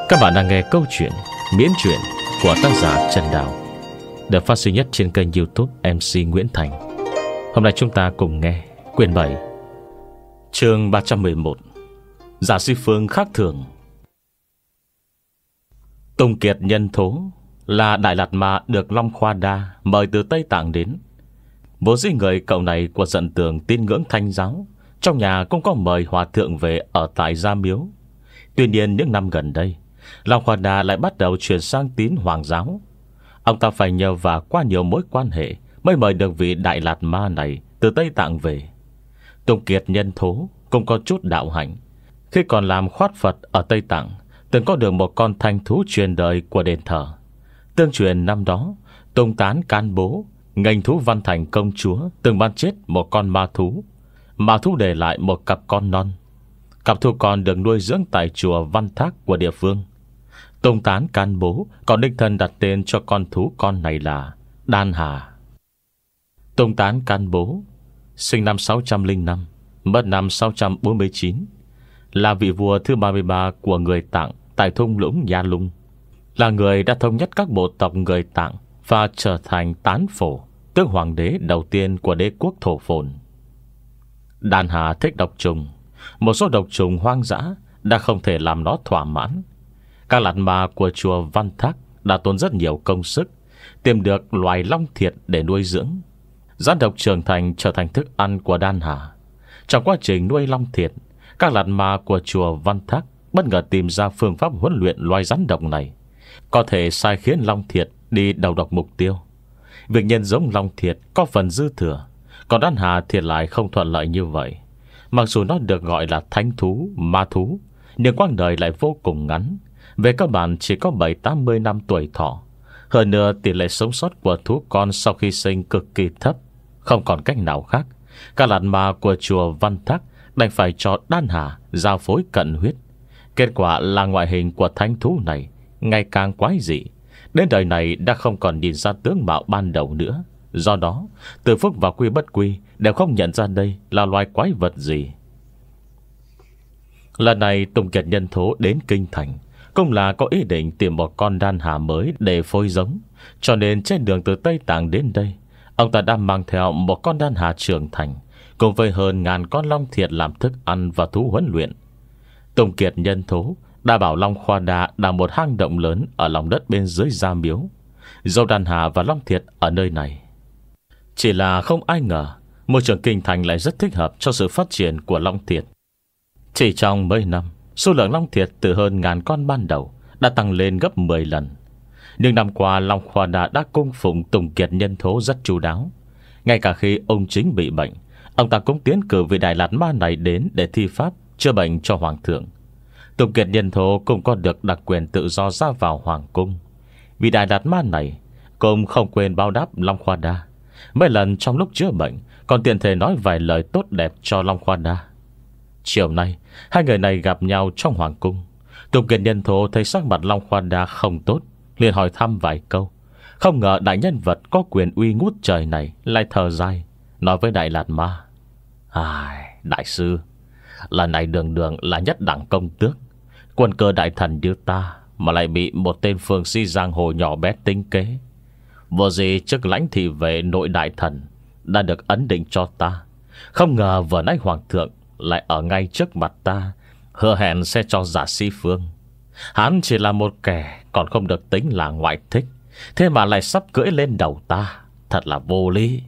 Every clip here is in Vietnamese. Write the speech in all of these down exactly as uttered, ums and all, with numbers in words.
Các bạn đang nghe câu chuyện Miễn truyện của tác giả Trần Đào, được phát sinh nhất trên kênh YouTube em xê Nguyễn Thành. Hôm nay chúng ta cùng nghe quyển bảy, chương ba trăm mười một, Giả Si Phương khác thường. Tùng Kiệt Nhân Thố là Đại Lạt Ma được Long Khoa Đa mời từ Tây Tạng đến. Vốn dĩ người cậu này của Dận Tường tín ngưỡng Thanh giáo, trong nhà cũng có mời hòa thượng về ở tại Gia Miếu. Tuy nhiên những năm gần đây, Long Khoa Đa lại bắt đầu chuyển sang tín Hoàng giáo. Ông ta phải nhờ và qua nhiều mối quan hệ mới mời được vị Đại Lạt Ma này từ Tây Tạng về. Tùng Kiệt Nhân Thố cũng có chút đạo hạnh. Khi còn làm khoát Phật ở Tây Tạng, từng có được một con thanh thú truyền đời của đền thờ. Tương truyền năm đó, Tùng Tán Can Bố, nghênh thú Văn Thành công chúa, từng ban chết một con ma thú. Ma thú để lại một cặp con non. Cặp thú con được nuôi dưỡng tại chùa Văn Thác của địa phương. Tùng Tán Can Bố còn đích thân đặt tên cho con thú con này là Đan Hà. Tùng Tán Can Bố sinh năm sáu trăm lẻ năm, mất năm sáu trăm bốn mươi chín, là vị vua thứ ba mươi ba của người Tạng tại thung lũng Nha Lung, là người đã thống nhất các bộ tộc người Tạng và trở thành Tán Phổ, tức hoàng đế đầu tiên của đế quốc Thổ Phồn. Đan Hà thích độc trùng. Một số độc trùng hoang dã đã không thể làm nó thỏa mãn. Các lạt ma của chùa Văn Thác đã tốn rất nhiều công sức tìm được loài long thiệt để nuôi dưỡng. Rắn độc trưởng thành trở thành thức ăn của Đan Hà. Trong quá trình nuôi long thiệt, các lạt ma của chùa Văn Thác bất ngờ tìm ra phương pháp huấn luyện loài rắn độc này, có thể sai khiến long thiệt đi đầu độc mục tiêu. Việc nhân giống long thiệt có phần dư thừa, còn Đan Hà thì lại không thuận lợi như vậy. Mặc dù nó được gọi là thánh thú, ma thú, nhưng quãng đời lại vô cùng ngắn. Về cơ bản chỉ có bảy tám mươi năm tuổi thọ. Hơn nữa tỷ lệ sống sót của thú con sau khi sinh cực kỳ thấp. Không còn cách nào khác, các lạt ma của chùa Văn Thác đành phải cho Đan Hà giao phối cận huyết. Kết quả là ngoại hình của thánh thú này ngày càng quái dị, đến đời này đã không còn nhìn ra tướng mạo ban đầu nữa. Do đó, Từ Phúc và Quy Bất Quy đều không nhận ra đây là loài quái vật gì. Lần này Tùng Kiệt Nhân Thố đến Kinh Thành cũng là có ý định tìm một con Đan Hà mới để phối giống. Cho nên trên đường từ Tây Tạng đến đây, ông ta đã mang theo một con Đan Hà trưởng thành cùng với hơn ngàn con long thiệt làm thức ăn và thú huấn luyện. Tùng Kiệt Nhân Thố đã bảo Long Khoa Đa đào một hang động lớn ở lòng đất bên dưới Gia Miếu, giấu Đan Hà và long thiệt ở nơi này. Chỉ là không ai ngờ môi trường Kinh Thành lại rất thích hợp cho sự phát triển của long thiệt. Chỉ trong mấy năm, số lượng long thiệt từ hơn ngàn con ban đầu đã tăng lên gấp mười lần. Nhưng năm qua, Long Khoa Đa đã cung phụng Tùng Kiệt Nhân Thố rất chu đáo. Ngay cả khi ông chính bị bệnh, ông ta cũng tiến cử vị Đại Lạt Ma này đến để thi pháp chữa bệnh cho hoàng thượng. Tùng Kiệt Nhân Thố cũng có được đặc quyền tự do ra vào hoàng cung. Vị Đại Lạt Ma này cũng không quên báo đáp Long Khoa Đa. Mấy lần trong lúc chữa bệnh còn tiện thể nói vài lời tốt đẹp cho Long Khoa Đa. Chiều nay, hai người này gặp nhau trong hoàng cung. Tùng Kiệt Nhân Thố thấy sắc mặt Long Khoa Đa không tốt, liền hỏi thăm vài câu. Không ngờ đại nhân vật có quyền uy ngút trời này lại thở dài, nói với Đại Lạt Ma: Ai, đại sư, lần này đường đường là nhất đẳng công tước, quân cơ đại thần như ta mà lại bị một tên phương si giang hồ nhỏ bé tính kế. Vô gì chức lãnh thị vệ nội đại thần đã được ấn định cho ta. Không ngờ vừa nãy hoàng thượng lại ở ngay trước mặt ta hứa hẹn sẽ cho Giả Si Phương. Hắn chỉ là một kẻ còn không được tính là ngoại thích, thế mà lại sắp cưỡi lên đầu ta. Thật là vô lý.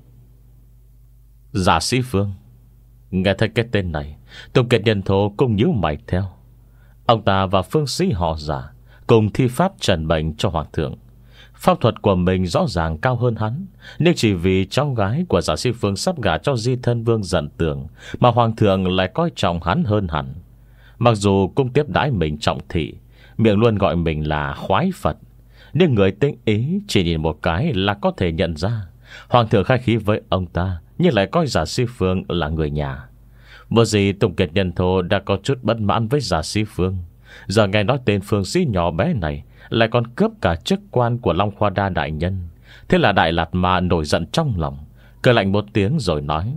Giả Si Phương. Nghe thấy cái tên này, Tùng Kiệt Nhân Thố cũng nhíu mày theo. Ông ta và phương sĩ họ Giả cùng thi pháp trần bệnh cho hoàng thượng. Pháp thuật của mình rõ ràng cao hơn hắn, nhưng chỉ vì cháu gái của Giả Si Phương sắp gả cho di thân vương Dận Tường mà hoàng thượng lại coi trọng hắn hơn hẳn. Mặc dù cũng tiếp đãi mình trọng thị, miệng luôn gọi mình là khoái Phật, nhưng người tinh ý chỉ nhìn một cái là có thể nhận ra hoàng thượng khai khí với ông ta, nhưng lại coi Giả Si Phương là người nhà. Vừa gì Tùng Kiệt Nhân Thố đã có chút bất mãn với Giả Si Phương. Giờ nghe nói tên phương sĩ nhỏ bé này lại còn cướp cả chức quan của Long Khoa Đa đại nhân. Thế là Đại Lạt Ma nổi giận trong lòng, cười lạnh một tiếng rồi nói: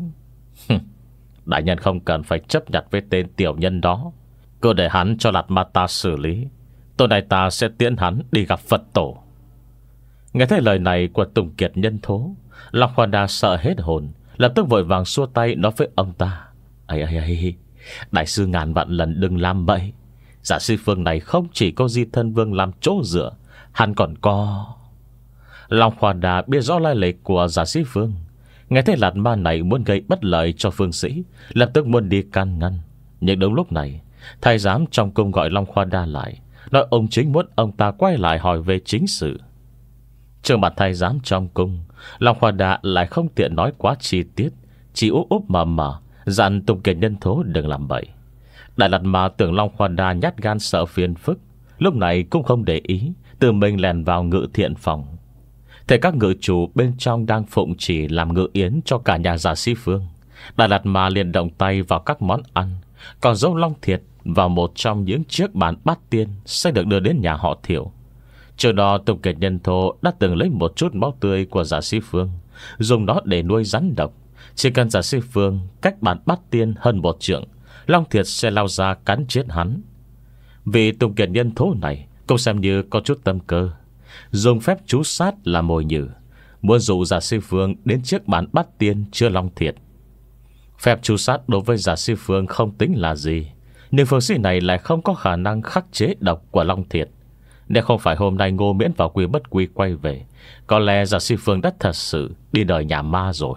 Đại nhân không cần phải chấp nhận với tên tiểu nhân đó, cứ để hắn cho Lạt Ma ta xử lý. Tối nay ta sẽ tiễn hắn đi gặp Phật tổ. Nghe thấy lời này của Tùng Kiệt Nhân Thố, Long Khoa Đa sợ hết hồn, lập tức vội vàng xua tay nói với ông ta: Ây ây ây, đại sư ngàn vạn lần đừng làm bậy. Giả sư Phương này không chỉ có Di Thân Vương làm chỗ dựa, hắn còn có... Long Khoa Đà biết rõ lai lịch của Giả Sĩ Phương. Nghe thấy Lạt Ma này muốn gây bất lợi cho Phương Sĩ, lập tức muốn đi can ngăn. Nhưng đúng lúc này, thái giám trong cung gọi Long Khoa Đa lại, nói ông chính muốn ông ta quay lại hỏi về chính sự. Trước mặt thái giám trong cung, Long Khoa Đa lại không tiện nói quá chi tiết, chỉ úp úp mờ mờ dặn Tùng Kiệt Nhân Thố đừng làm bậy. Đại Lạt Ma tưởng Long Khoa Đa nhát gan sợ phiền phức, lúc này cũng không để ý, tự mình lèn vào ngự thiện phòng. Thấy các ngự chủ bên trong đang phụng chỉ làm ngự yến cho cả nhà Giả Sĩ Phương, Đại Lạt Ma liền động tay vào các món ăn, còn dâu Long Thiệt vào một trong những chiếc bàn bát tiên sẽ được đưa đến nhà họ Thiệu. Trước đó Tùng Kiệt Nhân Thố đã từng lấy một chút máu tươi của Giả Sĩ Phương, dùng nó để nuôi rắn độc. Chỉ cần Giả Sĩ Phương cách bàn bát tiên hơn một trượng, Long Thiệt sẽ lao ra cắn chết hắn. Vì Tùng Kiệt Nhân Thố này cũng xem như có chút tâm cơ, dùng phép chú sát là mồi nhử, muốn dụ Giả Sĩ Phương đến chiếc bàn bát tiên chưa Long Thiệt. Phép chú sát đối với Giả Sĩ Phương không tính là gì, nhưng phương sĩ này lại không có khả năng khắc chế độc của Long Thiệt. Nếu không phải hôm nay Ngô Miễn vào Quy Bất Quy quay về, có lẽ Giả Sĩ Phương đã thật sự đi đời nhà ma rồi.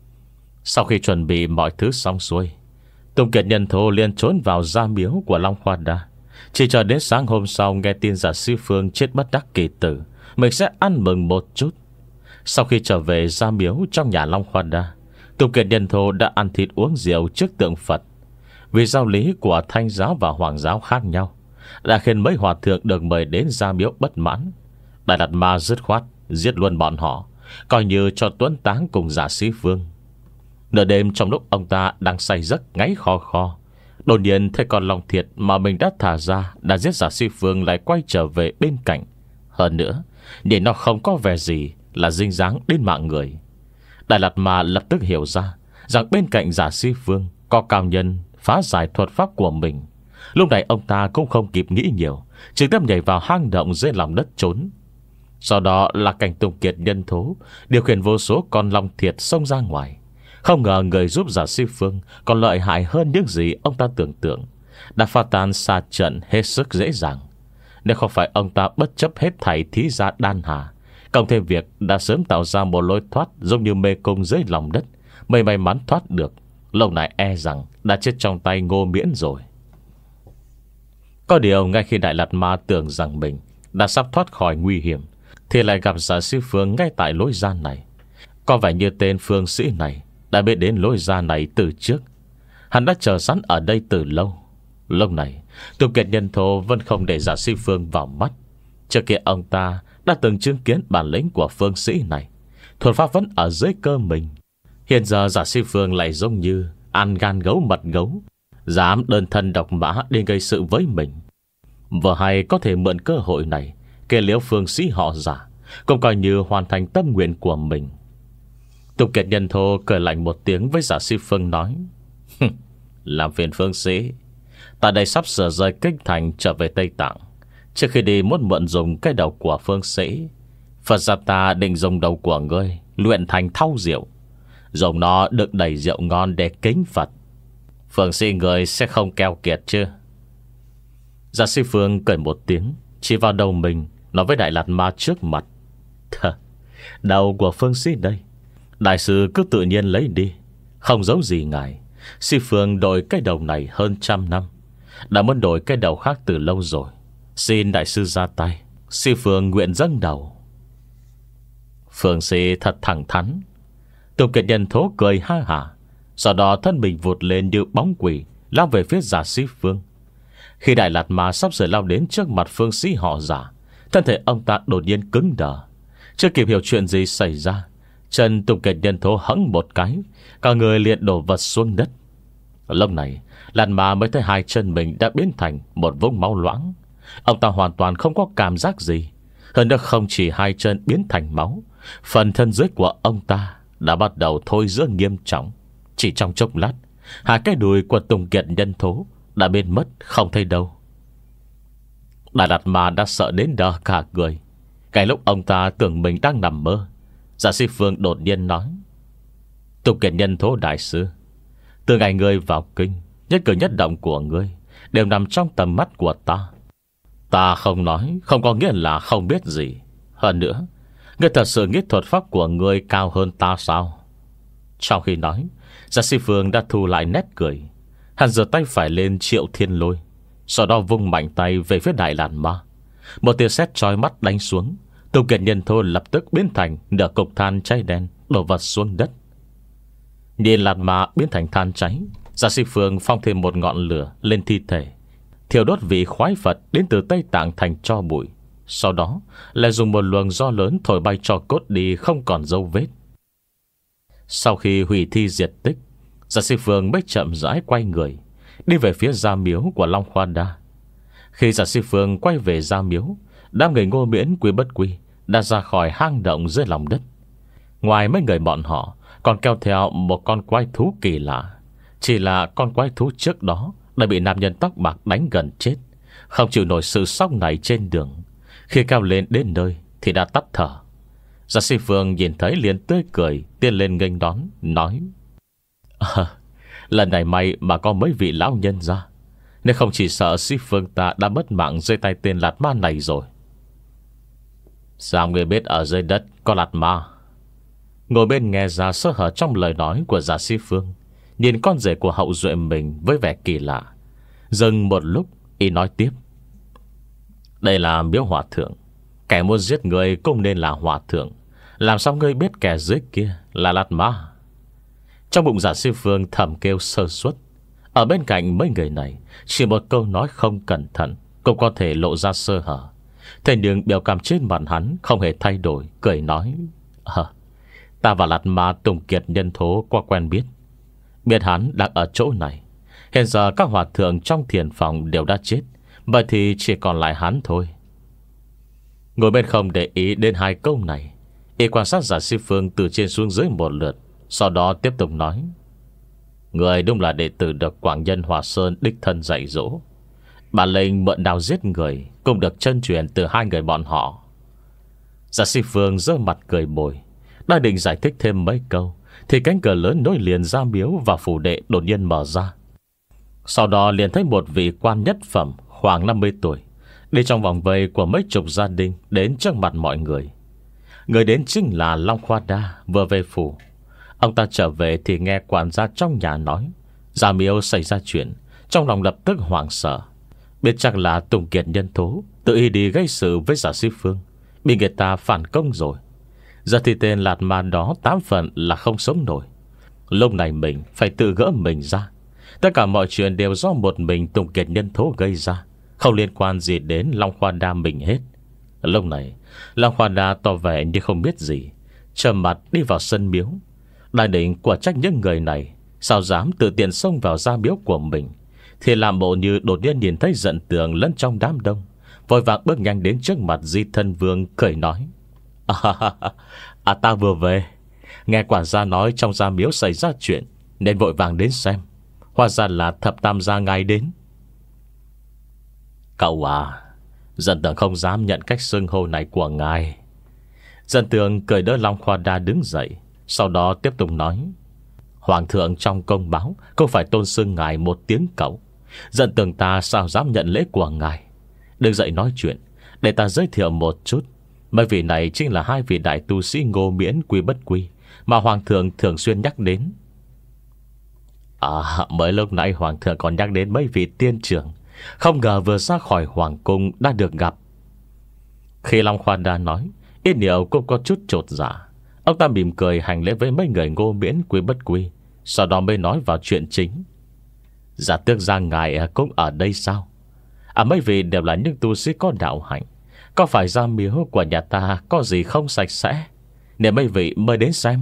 Sau khi chuẩn bị mọi thứ xong xuôi, Tùng Kiệt Nhân Thố liền trốn vào gia miếu của Long Khoa Đa. Chỉ chờ đến sáng hôm sau nghe tin Giả Sĩ Phương chết bất đắc kỳ tử, mình sẽ ăn mừng một chút. Sau khi trở về gia miếu trong nhà Long Khoa Đa, Tùng Kiệt Nhân Thố đã ăn thịt uống rượu trước tượng Phật. Vì giáo lý của Thanh giáo và Hoàng giáo khác nhau đã khiến mấy hòa thượng được mời đến gia miếu bất mãn. Đại Lạt Ma dứt khoát giết luôn bọn họ, coi như cho tuấn táng cùng Giả Sĩ Phương. Nửa đêm trong lúc ông ta đang say giấc ngáy kho kho, đột nhiên thấy con Long Thiệt mà mình đã thả ra đã giết Giả Sĩ Phương lại quay trở về bên cạnh. Hơn nữa, nhìn nó không có vẻ gì là dinh dáng đến mạng người. Đại Lạt Ma lập tức hiểu ra rằng bên cạnh Giả Sĩ Phương có cao nhân phá giải thuật pháp của mình. Lúc này ông ta cũng không kịp nghĩ nhiều, trực tiếp nhảy vào hang động dưới lòng đất trốn. Sau đó là cảnh Tùng Kiệt Nhân Thố điều khiển vô số con Long Thiệt xông ra ngoài. Không ngờ người giúp Giả Sĩ Phương còn lợi hại hơn những gì ông ta tưởng tượng, đã phá tan xa trận hết sức dễ dàng. Nếu không phải ông ta bất chấp hết thảy thí gia đan hà, cộng thêm việc đã sớm tạo ra một lối thoát giống như mê cung dưới lòng đất, mới may mắn thoát được, lâu này e rằng đã chết trong tay Ngô Miễn rồi. Có điều ngay khi Đại Lạt Ma tưởng rằng mình đã sắp thoát khỏi nguy hiểm, thì lại gặp Giả Sĩ Phương ngay tại lối ra này. Có vẻ như tên phương sĩ này đã biết đến lối ra này từ trước. Hắn đã chờ sẵn ở đây từ lâu. Lúc này Tùng Kiệt Nhân Thố vẫn không để Giả Sĩ Phương vào mắt. Trước kia ông ta đã từng chứng kiến bản lĩnh của phương sĩ này, thuật pháp vẫn ở dưới cơ mình. Hiện giờ Giả Sĩ Phương lại giống như ăn gan gấu mật gấu, dám đơn thân độc mã đi gây sự với mình. Vừa hay có thể mượn cơ hội này kê liễu phương sĩ họ Giả, cũng coi như hoàn thành tâm nguyện của mình. Tùng Kiệt Nhân Thố cười lạnh một tiếng với Giả Sĩ Phương nói: Làm phiền phương sĩ, ta đây sắp sửa rời kinh thành trở về Tây Tạng. Trước khi đi muốn mượn dùng cái đầu của phương sĩ, Phật gia ta định dùng đầu của ngươi luyện thành thau rượu, dùng nó được đầy rượu ngon để kính Phật. Phương sĩ người sẽ không keo kiệt chứ? Giả Sĩ Phương cười một tiếng, chỉ vào đầu mình, nói với Đại Lạt Ma trước mặt: Thờ, đầu của phương sĩ đây, đại sư cứ tự nhiên lấy đi, không giấu gì ngài. Sĩ Phương đổi cái đầu này hơn trăm năm, đã muốn đổi cái đầu khác từ lâu rồi. Xin đại sư ra tay, Sĩ Phương nguyện dâng đầu. Phương sĩ thật thẳng thắn. Tùng Kiệt Nhân Thố cười ha hả, sau đó thân mình vụt lên như bóng quỷ, lao về phía Giả Sĩ Phương. Khi Đại Lạt Ma sắp sửa lao đến trước mặt phương sĩ họ Giả, thân thể ông ta đột nhiên cứng đờ. Chưa kịp hiểu chuyện gì xảy ra, chân Tùng Kiệt Nhân Thố hẫng một cái, cả người liền đổ vật xuống đất. Lúc này Lạt Ma mới thấy hai chân mình đã biến thành một vũng máu loãng. Ông ta hoàn toàn không có cảm giác gì. Hơn nữa không chỉ hai chân biến thành máu, phần thân dưới của ông ta đã bắt đầu thôi rữa nghiêm trọng. Chỉ trong chốc lát, hai cái đùi của Tùng Kiệt Nhân Thố đã biến mất không thấy đâu. Đại Lạt Ma đã sợ đến đờ cả người. Cái lúc ông ta tưởng mình đang nằm mơ, Dạ Si Phương đột nhiên nói: Tục Kiệt Nhân Thố đại sư, từ ngày ngươi vào kinh, nhất cử nhất động của ngươi đều nằm trong tầm mắt của ta. Ta không nói không có nghĩa là không biết gì. Hơn nữa, ngươi thật sự nghĩ thuật pháp của ngươi cao hơn ta sao? Trong khi nói, Dạ Si Phương đã thu lại nét cười. Hắn giơ tay phải lên Triệu Thiên Lôi, sau đó vung mạnh tay về phía Đại Lạt Ma. Một tia sét chói mắt đánh xuống. Tục Kiệt Nhân Thô lập tức biến thành nửa cục than cháy đen đổ vật xuống đất. Nhìn Lạt Ma biến thành than cháy, Dạ Si Phương phong thêm một ngọn lửa lên thi thể, thiêu đốt vị khoái Phật đến từ Tây Tạng thành tro bụi. Sau đó lại dùng một luồng gió lớn thổi bay cho cốt đi không còn dấu vết. Sau khi hủy thi diệt tích, Dạ Si Phương mới chậm rãi quay người đi về phía gia miếu của Long Khoa Đa. Khi Dạ Si Phương quay về gia miếu, đám người Ngô Miễn Quý Bất Quy đã ra khỏi hang động dưới lòng đất. Ngoài mấy người bọn họ còn kéo theo một con quái thú kỳ lạ. Chỉ là con quái thú trước đó đã bị nam nhân tóc bạc đánh gần chết, không chịu nổi sự sốc này trên đường. Khi cao lên đến nơi thì đã tắt thở. Dạ Si Phương nhìn thấy liền tươi cười tiến lên nghênh đón, nói: à, lần này may mà có mấy vị lão nhân ra, nếu không chỉ sợ Si Phương ta đã mất mạng dưới tay tên Lạt Ma này rồi. Sao người biết ở dưới đất có Lạt Ma? Ngồi bên nghe ra sơ hở trong lời nói của Dạ Si Phương, nhìn con rể của hậu duệ mình với vẻ kỳ lạ. Dừng một lúc, y nói tiếp: đây là miếu hòa thượng. Kẻ muốn giết người cũng nên là hòa thượng. Làm sao ngươi biết kẻ dưới kia là Lạt Ma? Trong bụng Dạ Si Phương thầm kêu sơ suất. Ở bên cạnh mấy người này, chỉ một câu nói không cẩn thận cũng có thể lộ ra sơ hở. Thế nhưng biểu cảm trên mặt hắn không hề thay đổi, cười nói: à, ta và Lạt Ma Tùng Kiệt Nhân Thố qua quen biết. Biết hắn đang ở chỗ này. Hiện giờ các hòa thượng trong thiền phòng đều đã chết, vậy thì chỉ còn lại hắn thôi. Ngồi bên không để ý đến hai câu này, y quan sát Dạ Si Phương từ trên xuống dưới một lượt, sau đó tiếp tục nói: người đúng là đệ tử được Quảng Nhân Hòa Sơn đích thân dạy dỗ. Bản lệnh mượn đao giết người cũng được chân truyền từ hai người bọn họ. Dạ Si Phương giơ mặt cười bồi, đang định giải thích thêm mấy câu thì cánh cửa lớn nối liền gia miếu và phủ đệ đột nhiên mở ra. Sau đó liền thấy một vị quan nhất phẩm khoảng năm mươi tuổi đi trong vòng vây của mấy chục gia đình đến trước mặt mọi người. Người đến chính là Long Khoa Đa vừa về phủ. Ông ta trở về thì nghe quản gia trong nhà nói gia miếu xảy ra chuyện, trong lòng lập tức hoảng sợ. Biết chắc là Tùng Kiệt Nhân Thố tự ý đi gây sự với Dạ Si Phương, bị người ta phản công rồi. Giờ thì tên Lạt Ma đó tám phần là không sống nổi. Lúc này mình phải tự gỡ mình ra. Tất cả mọi chuyện đều do một mình Tùng Kiệt Nhân Thố gây ra, không liên quan gì đến Long Khoa Đa mình hết. Lúc này Long Khoa Đa tỏ vẻ như không biết gì, trầm mặt đi vào sân miếu. Đại định quả trách những người này sao dám tự tiện xông vào gia miếu của mình, thì làm bộ như đột nhiên nhìn thấy giận tường lẫn trong đám đông, vội vàng bước nhanh đến trước mặt Di Thân Vương, cười nói: À, à ta vừa về, nghe quản gia nói trong gia miếu xảy ra chuyện nên vội vàng đến xem. Hóa ra là Thập Tam gia ngài đến. Cậu à, Dân Tường không dám nhận cách xưng hô này của ngài. Dân Tường cười đỡ Long Khoa Đa đứng dậy, sau đó tiếp tục nói: Hoàng thượng trong công báo không phải tôn xưng ngài một tiếng cậu. Dân Tường ta sao dám nhận lễ của ngài. Đừng dậy nói chuyện, để ta giới thiệu một chút. Mấy vị này chính là hai vị đại tu sĩ Ngô Miễn Quý Bất Quy mà Hoàng thượng thường xuyên nhắc đến. À, mới lúc nãy Hoàng thượng còn nhắc đến mấy vị tiên trưởng, không ngờ vừa ra khỏi Hoàng cung đã được gặp. Khi Long Khoa Đa nói, ít nhiều cũng có chút chột dạ. Ông ta mỉm cười hành lễ với mấy người Ngô Miễn Quý Bất Quy, sau đó mới nói vào chuyện chính. Dạ tước gia ngài cũng ở đây sao? À, mấy vị đều là những tu sĩ có đạo hạnh. Có phải gia miếu của nhà ta có gì không sạch sẽ nên mấy vị mới đến xem?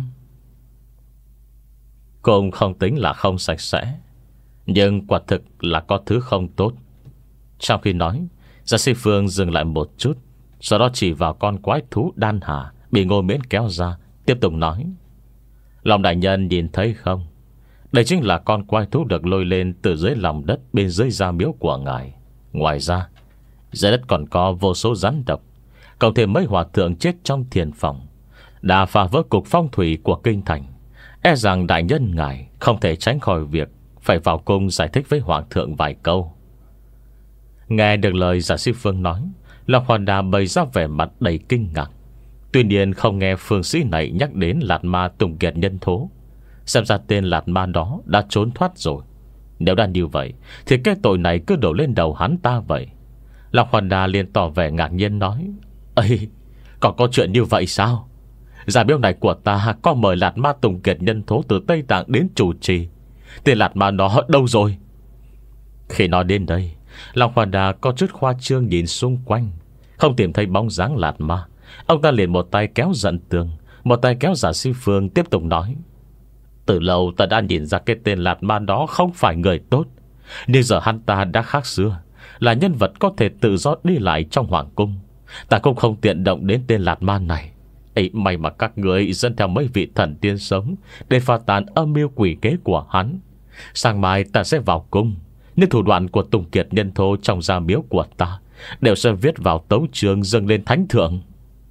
Cũng không tính là không sạch sẽ, nhưng quả thực là có thứ không tốt. Trong khi nói, Dạ Si Phương dừng lại một chút, sau đó chỉ vào con quái thú đan hà bị Ngô Miễn kéo ra, tiếp tục nói: Lòng đại nhân nhìn thấy không? Đây chính là con quái thú được lôi lên từ dưới lòng đất bên dưới gia miếu của ngài. Ngoài ra, Dưới đất còn có vô số rắn độc, cộng thêm mấy hòa thượng chết trong thiền phòng, đã phá vỡ cục phong thủy của kinh thành. E rằng đại nhân ngài không thể tránh khỏi việc phải vào cung giải thích với hoàng thượng vài câu. Nghe được lời Giả Sĩ Phương nói, Long Hoa Đà bày ra vẻ mặt đầy kinh ngạc. Tuy nhiên không nghe phương sĩ này nhắc đến Lạt Ma Tùng Kiệt Nhân Thố. Xem ra tên Lạt Ma đó đã trốn thoát rồi. Nếu đã như vậy thì cái tội này cứ đổ lên đầu hắn ta vậy. Long Hoa Đà liền tỏ vẻ ngạc nhiên nói: "Ây, còn có chuyện như vậy sao? Giả biểu này của ta có mời Lạt Ma Tùng Kiệt Nhân Thố từ Tây Tạng đến chủ trì. Tên Lạt Ma đó đâu rồi?" Khi nói đến đây, Long Hoa Đà có chút khoa trương nhìn xung quanh, không tìm thấy bóng dáng Lạt Ma. Ông ta liền một tay kéo Dận Tường, một tay kéo Giả Sĩ Phương, tiếp tục nói: "Từ lâu ta đã nhìn ra cái tên Lạt Ma đó không phải người tốt, nhưng giờ hắn ta đã khác xưa, là nhân vật có thể tự do đi lại trong hoàng cung. Ta cũng không tiện động đến tên Lạt Ma này. Ấy, may mà các người dẫn theo mấy vị thần tiên sống để phá tan âm mưu quỷ kế của hắn. Sáng mai ta sẽ vào cung, nhưng thủ đoạn của Tùng Kiệt Nhân Thố trong gia miếu của ta đều sẽ viết vào tấu chương dâng lên thánh thượng."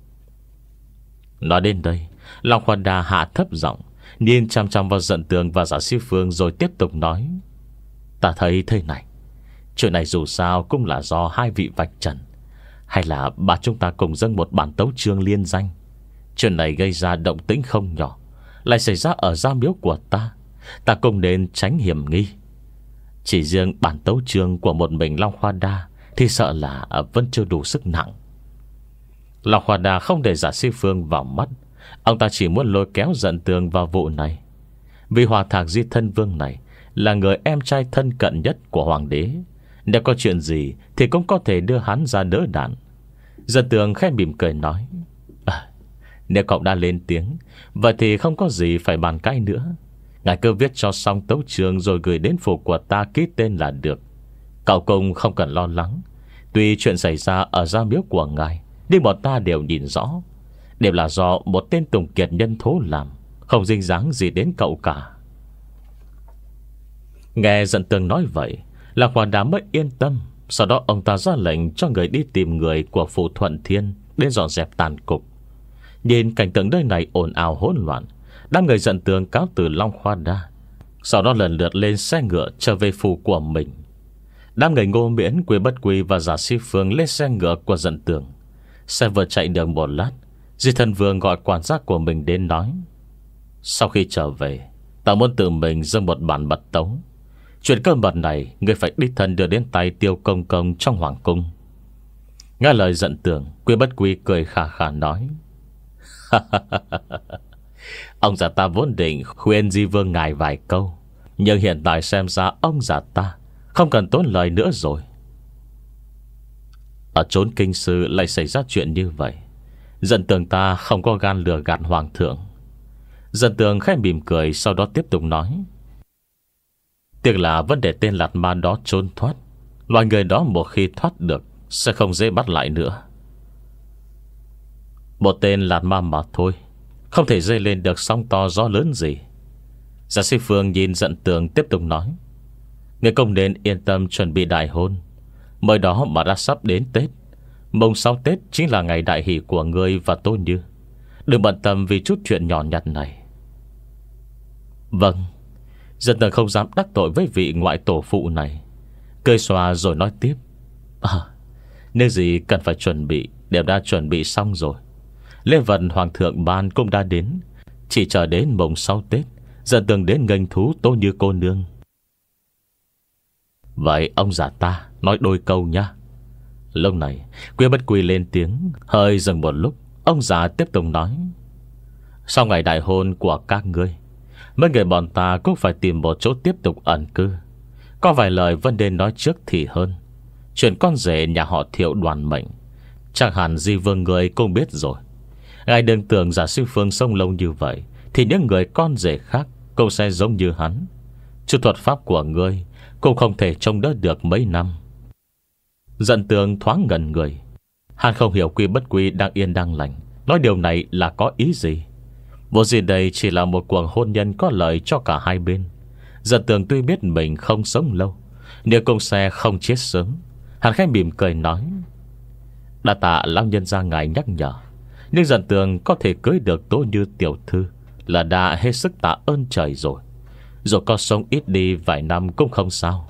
Nói đến đây, Long Hoa Đà hạ thấp giọng, nhìn chăm chăm vào Dận Tường và Giả Sĩ Phương, rồi tiếp tục nói: "Ta thấy thế này, chuyện này dù sao cũng là do hai vị vạch trần, hay là bà chúng ta cùng dâng một bản tấu chương liên danh. Chuyện này gây ra động tĩnh không nhỏ, lại xảy ra ở gia miếu của ta, ta cũng nên tránh hiểm nghi. Chỉ riêng bản tấu chương của một mình Long Hoa Đà thì sợ là vẫn chưa đủ sức nặng." Long Hoa Đà không để Giả Sĩ Phương vào mắt. Ông ta chỉ muốn lôi kéo Dận Tường vào vụ này, vì Hòa Thạc Di Thân Vương này là người em trai thân cận nhất của hoàng đế. Nếu có chuyện gì thì cũng có thể đưa hắn ra đỡ đạn. Dận Tường khẽ mỉm cười nói: à, "Nếu cậu đã lên tiếng, vậy thì không có gì phải bàn cãi nữa. Ngài cứ viết cho xong tấu chương rồi gửi đến phủ của ta ký tên là được. Cậu cũng không cần lo lắng. Tuy chuyện xảy ra ở gia miếu của ngài, nhưng bọn ta đều nhìn rõ, đều là do một tên Tùng Kiệt Nhân Thố làm, không dính dáng gì đến cậu cả." Nghe Dận Tường nói vậy, Lạc Hoa Đà mới yên tâm. Sau đó ông ta ra lệnh cho người đi tìm người của phủ Thuận Thiên đến dọn dẹp tàn cục. Nhìn cảnh tượng nơi này ồn ào hỗn loạn, đám người Dận Tường cáo từ Long Hoa Đà, sau đó lần lượt lên xe ngựa trở về phủ của mình. Đám người Ngô Miễn, Quy Bất Quy và Giả Sĩ Phương lên xe ngựa của Dận Tường. Xe vừa chạy được một lát, Di Thân Vương gọi quản giác của mình đến nói: "Sau khi trở về, ta muốn tự mình dâng một bản mật tấu. Chuyện cơ mật này người phải đích thân đưa đến tay Tiêu Công Công trong hoàng cung." Nghe lời Dận Tường, Quy Bất Quy cười khà khà nói: "Ông già ta vốn định khuyên Di Vương ngài vài câu, nhưng hiện tại xem ra ông già ta không cần tốn lời nữa rồi." Ở chốn kinh sư lại xảy ra chuyện như vậy, Dận Tường ta không có gan lừa gạt hoàng thượng. Dận Tường khẽ mỉm cười, sau đó tiếp tục nói: "Tiếc là vấn đề tên Lạt Ma đó trốn thoát. Loài người đó một khi thoát được sẽ không dễ bắt lại nữa. Một tên Lạt Ma mà thôi, không thể dây lên được sóng to gió lớn gì." Giả Sĩ Phương nhìn Dận Tường tiếp tục nói: "Người công nên yên tâm chuẩn bị đại hôn. Mới đó mà đã sắp đến Tết. Mùng sáu Tết chính là ngày đại hỷ của ngươi và tôi Như. Đừng bận tâm vì chút chuyện nhỏ nhặt này." "Vâng." Dận Tường không dám đắc tội với vị ngoại tổ phụ này, cười xòa rồi nói tiếp: à, "Nếu gì cần phải chuẩn bị đều đã chuẩn bị xong rồi. Lễ vật hoàng thượng ban cũng đã đến. Chỉ chờ đến mùng sáu Tết, Dận Tường đến nghênh thú Tô Như cô nương." "Vậy ông già ta nói đôi câu nhá." Lúc này Quy Bất Quy lên tiếng. Hơi dừng một lúc, ông già tiếp tục nói: "Sau ngày đại hôn của các ngươi, mấy người bọn ta cũng phải tìm một chỗ tiếp tục ẩn cư. Có vài lời vẫn nên nói trước thì hơn. Chuyện con rể nhà họ Thiệu Đoàn mệnh, chẳng hẳn Di Vương người cũng biết rồi. Ngài đừng tưởng Giả Sĩ Phương sống lâu như vậy thì những người con rể khác cũng sẽ giống như hắn. Chút thuật pháp của ngươi cũng không thể trông đỡ được mấy năm." Dận Tường thoáng ngẩn người. Hắn không hiểu Quy Bất Quy đang yên đang lành nói điều này là có ý gì. Vô gì đây chỉ là một cuộc hôn nhân có lợi cho cả hai bên. Dận Tường tuy biết mình không sống lâu, nhưng cũng sẽ không chết sớm. Hắn khẽ mỉm cười nói: Đã tạ lão nhân ra ngài nhắc nhở, nhưng Dận Tường có thể cưới được Tố Như tiểu thư là đã hết sức tạ ơn trời rồi. Rồi có sống ít đi vài năm cũng không sao.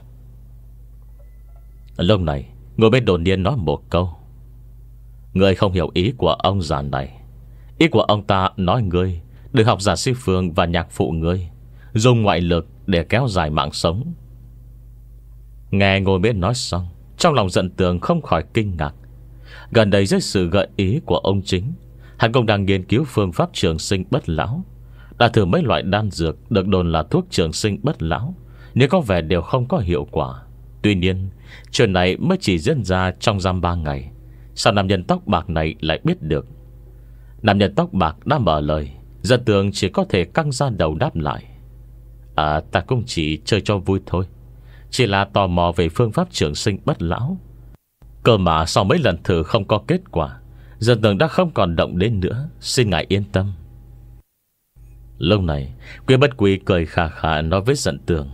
Lúc này ngồi bên đồn niên nói một câu: Ngươi không hiểu ý của ông già này. Ý của ông ta nói ngươi được học giả sư Phương và nhạc phụ ngươi dùng ngoại lực để kéo dài mạng sống. Nghe ngồi bên nói xong, trong lòng Dận Tường không khỏi kinh ngạc. Gần đây dưới sự gợi ý của ông chính, hắn cũng đang nghiên cứu phương pháp trường sinh bất lão. Đã thử mấy loại đan dược được đồn là thuốc trường sinh bất lão, nhưng có vẻ đều không có hiệu quả. Tuy nhiên chuyện này mới chỉ diễn ra trong giam ba ngày. Sao nam nhân tóc bạc này lại biết được? Nam nhân tóc bạc đã mở lời, Dận Tường chỉ có thể căng ra đầu đáp lại: À, ta cũng chỉ chơi cho vui thôi, chỉ là tò mò về phương pháp trường sinh bất lão. Cơ mà sau mấy lần thử không có kết quả, Dận Tường đã không còn động đến nữa. Xin ngài yên tâm. Lúc này Quy Bất Quy cười khà khà nói với Dận Tường: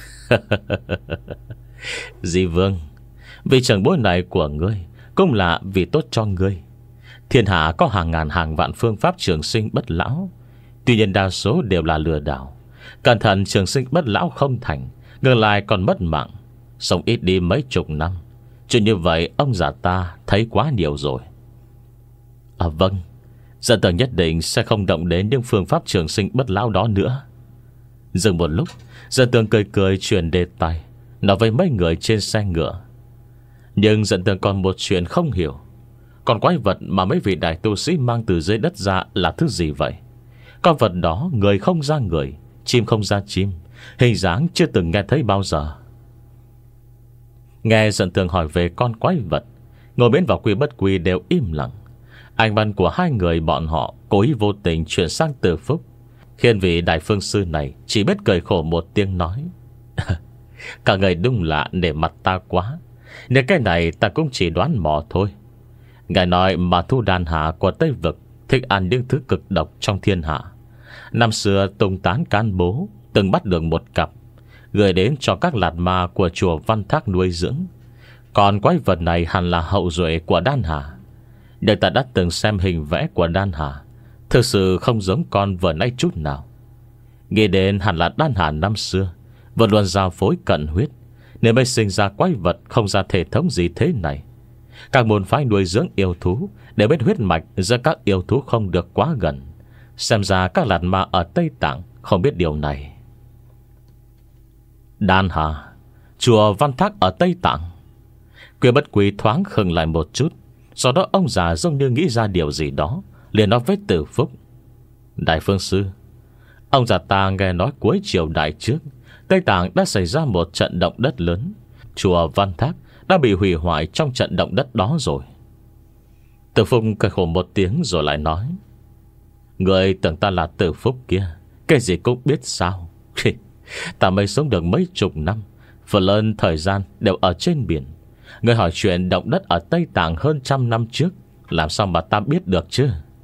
Dĩ Vương, vì trưởng bối này của ngươi cũng là vì tốt cho ngươi. Thiên hạ có hàng ngàn hàng vạn phương pháp trường sinh bất lão, tuy nhiên đa số đều là lừa đảo. Cẩn thận trường sinh bất lão không thành, ngược lại còn mất mạng, sống ít đi mấy chục năm. Chuyện như vậy ông già ta thấy quá nhiều rồi. À vâng, Dận Tường nhất định sẽ không động đến những phương pháp trường sinh bất lão đó nữa. Dừng một lúc, Dận Tường cười cười chuyển đề tài, nói với mấy người trên xe ngựa. Nhưng Dận Tường còn một chuyện không hiểu. Còn quái vật mà mấy vị đại tu sĩ mang từ dưới đất ra là thứ gì vậy? Con vật đó người không ra người, chim không ra chim, hình dáng chưa từng nghe thấy bao giờ. Nghe Dận Tường hỏi về con quái vật, ngồi bên vào Quy Bất Quy đều im lặng. Ánh mắt của hai người bọn họ cố ý vô tình chuyển sang Từ Phúc, khiến vị đại phương sư này chỉ biết cười khổ một tiếng nói: Cả người đúng lạ nể mặt ta quá. Nếu cái này ta cũng chỉ đoán mò thôi. Ngài nói mà thu đàn hạ của Tây Vực thích ăn những thứ cực độc trong thiên hạ. Năm xưa tung tán can bố từng bắt được một cặp, gửi đến cho các lạt ma của chùa Văn Thác nuôi dưỡng. Còn quái vật này hẳn là hậu duệ của Đan Hà. Nhưng ta đã từng xem hình vẽ của Đan Hà, thực sự không giống con vừa nãy chút nào. Nghĩ đến hẳn là Đan Hà năm xưa vẫn luôn giao phối cận huyết, nên mới sinh ra quái vật không ra thể thống gì thế này. Các môn phái nuôi dưỡng yêu thú để biết huyết mạch giữa các yêu thú không được quá gần. Xem ra các lạt ma ở Tây Tạng không biết điều này. Đan Hà, chùa Văn Thác ở Tây Tạng. Quy Bất Quy thoáng khừng lại một chút. Sau đó ông già giống như nghĩ ra điều gì đó, liền nói với Từ Phúc: Đại phương sư, ông già ta nghe nói cuối triều đại trước Tây Tạng đã xảy ra một trận động đất lớn. Chùa Văn Thác đã bị hủy hoại trong trận động đất đó rồi. Từ Phúc cười khổ một tiếng rồi lại nói: Người tưởng ta là Từ Phúc kia, cái gì cũng biết sao? Ta mới sống được mấy chục năm, phần lớn thời gian đều ở trên biển. Người hỏi chuyện động đất ở Tây Tạng hơn trăm năm trước, làm sao mà ta biết được chứ?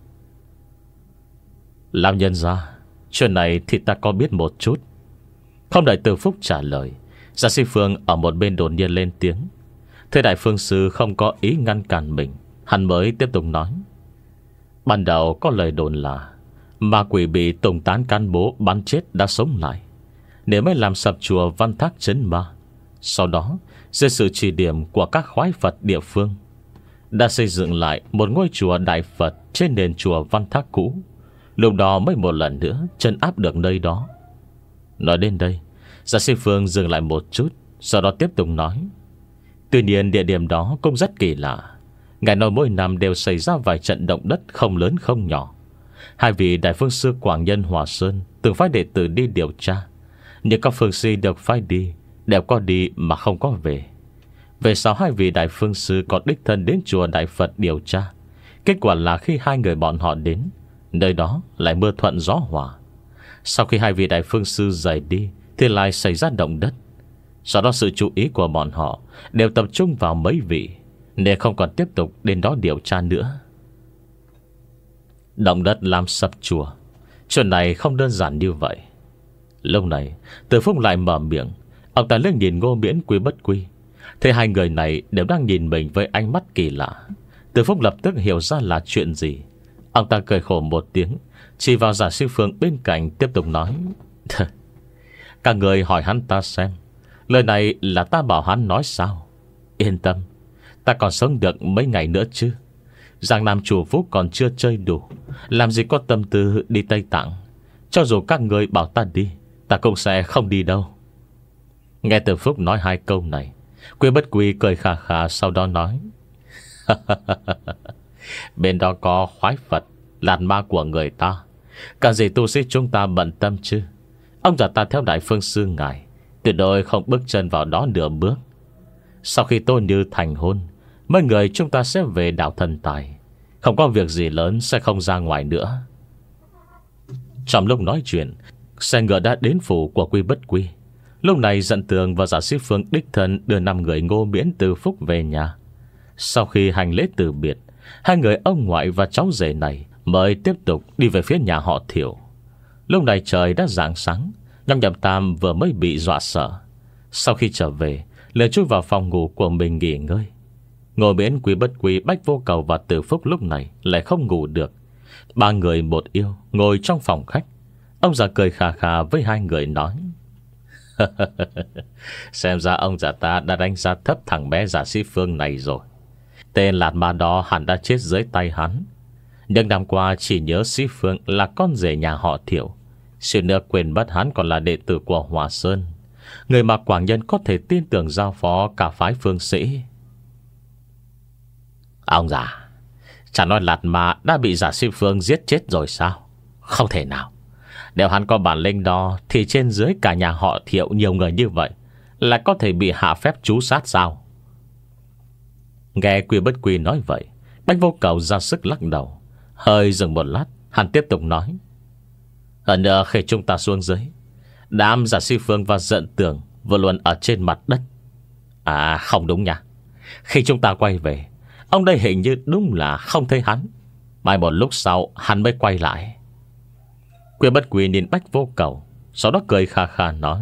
Làm nhân ra, chuyện này thì ta có biết một chút. Không đợi Từ Phúc trả lời, Gia Sĩ Phương ở một bên đột nhiên lên tiếng. Thế đại phương sư không có ý ngăn cản mình, hắn mới tiếp tục nói: Ban đầu có lời đồn là ma quỷ bị tùng tán can bố bắn chết đã sống lại, nếu mới làm sập chùa Văn Thác trấn ma. Sau đó dưới sự chỉ điểm của các khoái Phật địa phương, đã xây dựng lại một ngôi chùa Đại Phật trên nền chùa Văn Thác cũ. Lúc đó mới một lần nữa trấn áp được nơi đó. Nói đến đây, Gia Sĩ Phương dừng lại một chút, sau đó tiếp tục nói: Tuy nhiên địa điểm đó cũng rất kỳ lạ. Ngài nói mỗi năm đều xảy ra vài trận động đất không lớn không nhỏ. Hai vị đại phương sư Quảng Nhân Hòa Sơn từng phái đệ tử đi điều tra, nhưng các phương sư được phái đi đều có đi mà không có về. Về sau hai vị đại phương sư còn đích thân đến chùa Đại Phật điều tra. Kết quả là khi hai người bọn họ đến, nơi đó lại mưa thuận gió hòa. Sau khi hai vị đại phương sư rời đi thì lại xảy ra động đất. Sau đó sự chú ý của bọn họ đều tập trung vào mấy vị, nên không còn tiếp tục đến đó điều tra nữa. Động đất làm sập chùa, chuyện này không đơn giản như vậy. Lúc này Từ Phúc lại mở miệng. Ông ta lên nhìn Ngô Miễn, Quy Bất Quy, thấy hai người này đều đang nhìn mình với ánh mắt kỳ lạ. Từ Phúc lập tức hiểu ra là chuyện gì. Ông ta cười khổ một tiếng, chỉ vào Giả Sư Phương bên cạnh tiếp tục nói: Các người hỏi hắn ta xem, lời này là ta bảo hắn nói sao? Yên tâm, ta còn sống được mấy ngày nữa chứ. Giang Nam chủ Phúc còn chưa chơi đủ, làm gì có tâm tư đi Tây Tạng. Cho dù các người bảo ta đi, ta cũng sẽ không đi đâu. Nghe Từ Phúc nói hai câu này, Quy Bất Quy cười khà khà, sau đó nói: Bên đó có khoái Phật, lạt ma của người ta, cả gì tu sĩ chúng ta bận tâm chứ. Ông già ta theo Đại Phương Sư ngài tuyệt đối không bước chân vào đó nửa bước. Sau khi tôi Như thành hôn, mấy người chúng ta sẽ về đảo Thần Tài. Không có việc gì lớn sẽ không ra ngoài nữa. Trong lúc nói chuyện, xe ngựa đã đến phủ của Quy Bất Quy. Lúc này Dận Tường và Giả Sĩ Phương đích thân đưa năm người Ngô Miễn Từ Phúc về nhà. Sau khi hành lễ từ biệt, hai người ông ngoại và cháu rể này mới tiếp tục đi về phía nhà họ Thiệu. Lúc này trời đã rạng sáng, Nhâm Nhậm Tam vừa mới bị dọa sợ. Sau khi trở về, liền chui vào phòng ngủ của mình nghỉ ngơi. Ngô Miễn, Quy Bất Quy, Bách Vô Cầu và Từ Phúc lúc này lại không ngủ được. Ba người một yêu ngồi trong phòng khách. Ông già cười khà khà với hai người nói: Xem ra ông già ta đã đánh giá thấp thằng bé Giả Sĩ Phương này rồi. Tên lạt ma đó hẳn đã chết dưới tay hắn. Nhưng năm qua chỉ nhớ Sĩ Phương là con rể nhà họ Thiệu, suýt nữa quên mất hắn còn là đệ tử của Hòa Sơn, người mà Quảng Nhân có thể tin tưởng giao phó cả phái Phương Sĩ. Ông già, chẳng nói lạt ma đã bị Giả Sĩ Phương giết chết rồi sao? Không thể nào. Nếu hắn có bản lĩnh đó thì trên dưới cả nhà họ Thiệu nhiều người như vậy là có thể bị hạ phép trú sát sao? Nghe Quy Bất Quy nói vậy, Bách Vô Cầu ra sức lắc đầu. Hơi dừng một lát, hắn tiếp tục nói: Hơn nữa khi chúng ta xuống dưới, đám Giả Sĩ Phương và Dận Tường vừa luôn ở trên mặt đất. À không đúng nha. Khi chúng ta quay về, ông đây hình như đúng là không thấy hắn. Mai một lúc sau hắn mới quay lại. Quy Bất Quy nhìn Bách Vô Cầu, sau đó cười khà khà nói: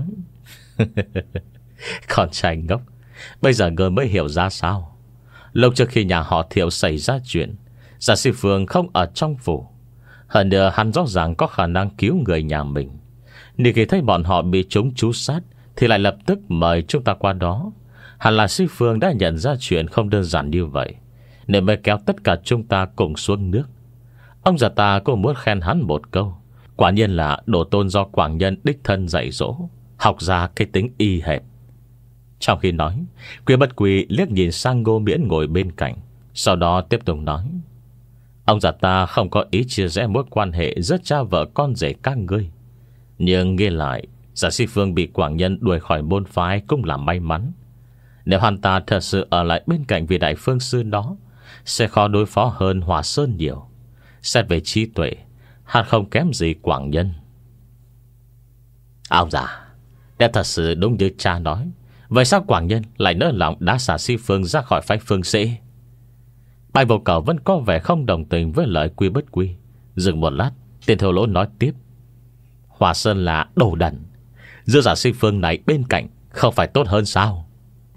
Con trai ngốc, bây giờ ngươi mới hiểu ra sao. Lúc trước khi nhà họ Thiệu xảy ra chuyện, Giả Sĩ Phương không ở trong phủ. Hơn nữa hắn rõ ràng có khả năng cứu người nhà mình. Nếu khi thấy bọn họ bị chúng trú sát thì lại lập tức mời chúng ta qua đó. Hẳn là Sĩ Phương đã nhận ra chuyện không đơn giản như vậy, nên mới kéo tất cả chúng ta cùng xuống nước. Ông già ta cũng muốn khen hắn một câu. Quả nhiên là đồ tôn do Quảng Nhân đích thân dạy dỗ, học ra cái tính y hệt. Trong khi nói, Quy Bất Quy liếc nhìn sang Ngô Miễn ngồi bên cạnh, sau đó tiếp tục nói: Ông già ta không có ý chia rẽ mối quan hệ giữa cha vợ con rể các ngươi. Nhưng nghe lại, Giả Sĩ Phương bị Quảng Nhân đuổi khỏi môn phái cũng là may mắn. Nếu hắn ta thật sự ở lại bên cạnh vị Đại Phương Sư đó, sẽ khó đối phó hơn Hòa Sơn nhiều. Xét về trí tuệ, hắn không kém gì Quảng Nhân. Ông già, nếu thật sự đúng như cha nói, vậy sao Quảng Nhân lại nỡ lòng đá Giả Sĩ Phương ra khỏi phái Phương Sĩ? Bạch Vô Cầu vẫn có vẻ không đồng tình với lời Quy Bất Quy. Dừng một lát, Tiền Thổ Lỗ nói tiếp: Hòa Sơn là đồ đần, giữa Giả Sĩ Phương này bên cạnh không phải tốt hơn sao?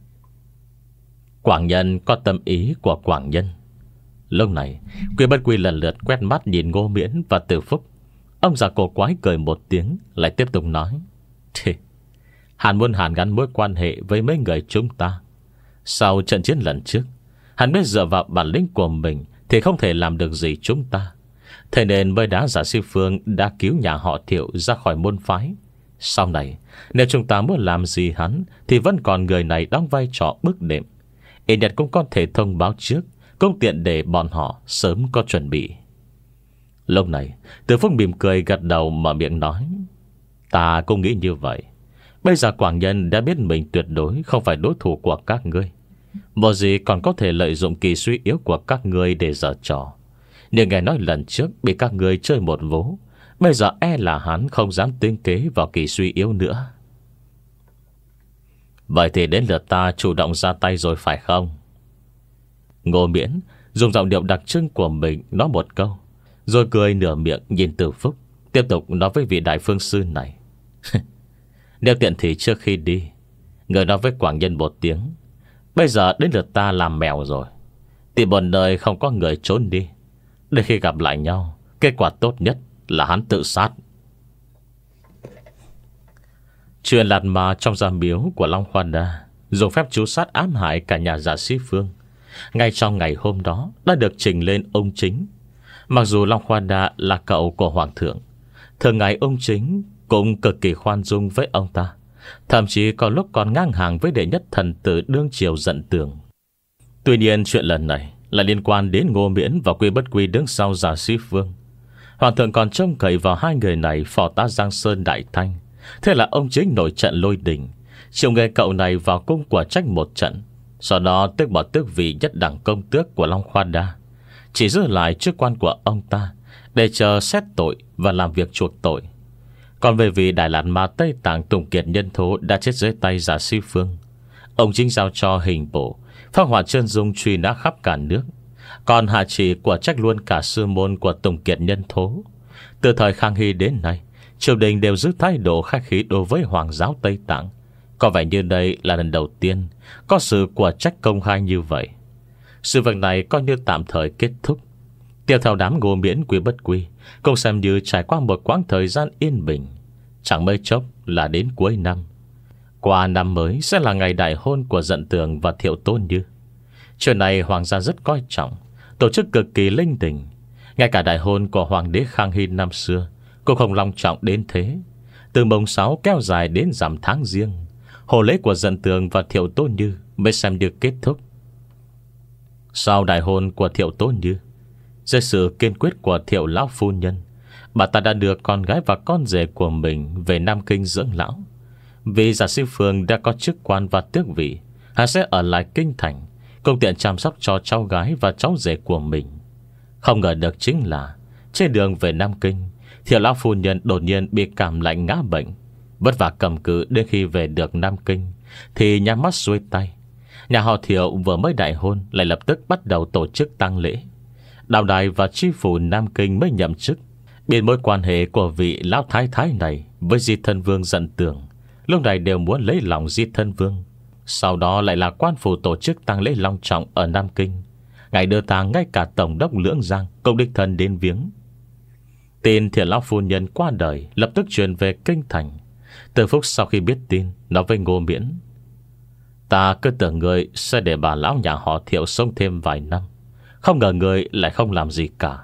Quảng Nhân có tâm ý của Quảng Nhân. Lúc này Quy Bất Quy lần lượt quét mắt nhìn Ngô Miễn và Từ Phúc. Ông già cổ quái cười một tiếng, lại tiếp tục nói: Thì hắn muốn hàn gắn mối quan hệ với mấy người chúng ta. Sau trận chiến lần trước, hắn biết dựa vào bản lĩnh của mình thì không thể làm được gì chúng ta. Thế nên mới đá Giả Sĩ Phương đã cứu nhà họ Thiệu ra khỏi môn phái. Sau này nếu chúng ta muốn làm gì hắn thì vẫn còn người này đóng vai trò bước đệm. Ít nhất cũng có thể thông báo trước, cũng tiện để bọn họ sớm có chuẩn bị. Lúc này Từ Phúc mỉm cười gật đầu mở miệng nói: Ta cũng nghĩ như vậy. Bây giờ Quảng Nhân đã biết mình tuyệt đối không phải đối thủ của các ngươi, một gì còn có thể lợi dụng kỳ suy yếu của các ngươi để giở trò. Nhưng nghe nói lần trước bị các ngươi chơi một vố, bây giờ e là hắn không dám tính kế vào kỳ suy yếu nữa. Vậy thì đến lượt ta chủ động ra tay rồi phải không? Ngô Miễn dùng giọng điệu đặc trưng của mình nói một câu, rồi cười nửa miệng nhìn Từ Phúc, tiếp tục nói với vị Đại Phương Sư này: Nếu tiện thì trước khi đi, người nói với Quảng Nhân một tiếng: Bây giờ đến lượt ta làm mèo rồi. Tìm một nơi không có người trốn đi, để khi gặp lại nhau, kết quả tốt nhất là hắn tự sát. Chuyện lạt mà trong gia miếu của Long Khoa Đa dùng phép chú sát ám hại cả nhà Dạ Sĩ Phương, ngay trong ngày hôm đó đã được trình lên ông chính. Mặc dù Long Khoa Đa là cậu của Hoàng thượng, thường ngày ông chính cũng cực kỳ khoan dung với ông ta, thậm chí có lúc còn ngang hàng với đệ nhất thần tử đương triều Dận Tường. Tuy nhiên chuyện lần này là liên quan đến Ngô Miễn và Quy Bất Quy đứng sau Dạ Sĩ Phương. Hoàng thượng còn trông cậy vào hai người này phò tá Giang Sơn Đại Thanh. Thế là ông chính nổi trận lôi đình, chiều nghề cậu này vào cung của trách một trận, sau đó tước bỏ tước vị nhất đẳng công tước của Long Khoa Đa, chỉ giữ lại chức quan của ông ta để chờ xét tội và làm việc chuộc tội. Còn về vị Đại Lạt Ma Tây Tạng Tùng Kiệt Nhân Thố đã chết dưới tay Dạ Sĩ Phương, ông chính giao cho hình bộ phác họa chân dung truy nã khắp cả nước, còn hạ chỉ của trách luôn cả sư môn của Tùng Kiệt Nhân Thố. Từ thời Khang Hy đến nay, triều đình đều giữ thái độ khách khí đối với Hoàng giáo Tây Tạng. Có vẻ như đây là lần đầu tiên có sự của trách công khai như vậy. Sự việc này coi như tạm thời kết thúc. Tiếp theo đám Ngô Miễn Quy Bất Quy cũng xem như trải qua một quãng thời gian yên bình. Chẳng mấy chốc là đến cuối năm. Qua năm mới sẽ là ngày đại hôn của Dận Tường và Thiệu Tôn Như. Chuyện này hoàng gia rất coi trọng, tổ chức cực kỳ linh đình. Ngay cả đại hôn của Hoàng đế Khang Hy năm xưa cũng không long trọng đến thế. Từ mồng sáu kéo dài đến rằm tháng Giêng, hôn lễ của Dận Tường và Thiệu Tôn Như mới xem được kết thúc. Sau đại hôn của Thiệu Tôn Như, dưới sự kiên quyết của Thiệu lão phu nhân, bà ta đã đưa con gái và con rể của mình về Nam Kinh dưỡng lão. Vì Dạ Sĩ Phương đã có chức quan và tước vị, hắn sẽ ở lại kinh thành, công tiện chăm sóc cho cháu gái và cháu rể của mình. Không ngờ được chính là trên đường về Nam Kinh, Thiệu lão phu nhân đột nhiên bị cảm lạnh ngã bệnh. Vất vả cầm cự đến khi về được Nam Kinh thì nhắm mắt xuôi tay. Nhà họ Thiệu vừa mới đại hôn lại lập tức bắt đầu tổ chức tang lễ. Đạo đài và tri phủ Nam Kinh mới nhậm chức. Biết mối quan hệ của vị lão thái thái này với Di Thân Vương Dận Tường, lúc này đều muốn lấy lòng Di Thân Vương. Sau đó lại là quan phủ tổ chức tang lễ long trọng ở Nam Kinh. Ngày đưa tang ngay cả tổng đốc Lưỡng Giang cũng đích thân đến viếng. Tin Thiệu lão phu nhân qua đời lập tức truyền về kinh thành. Từ Phúc sau khi biết tin nói với Ngô Miễn: Ta cứ tưởng người sẽ để bà lão nhà họ Thiệu sống thêm vài năm, không ngờ người lại không làm gì cả.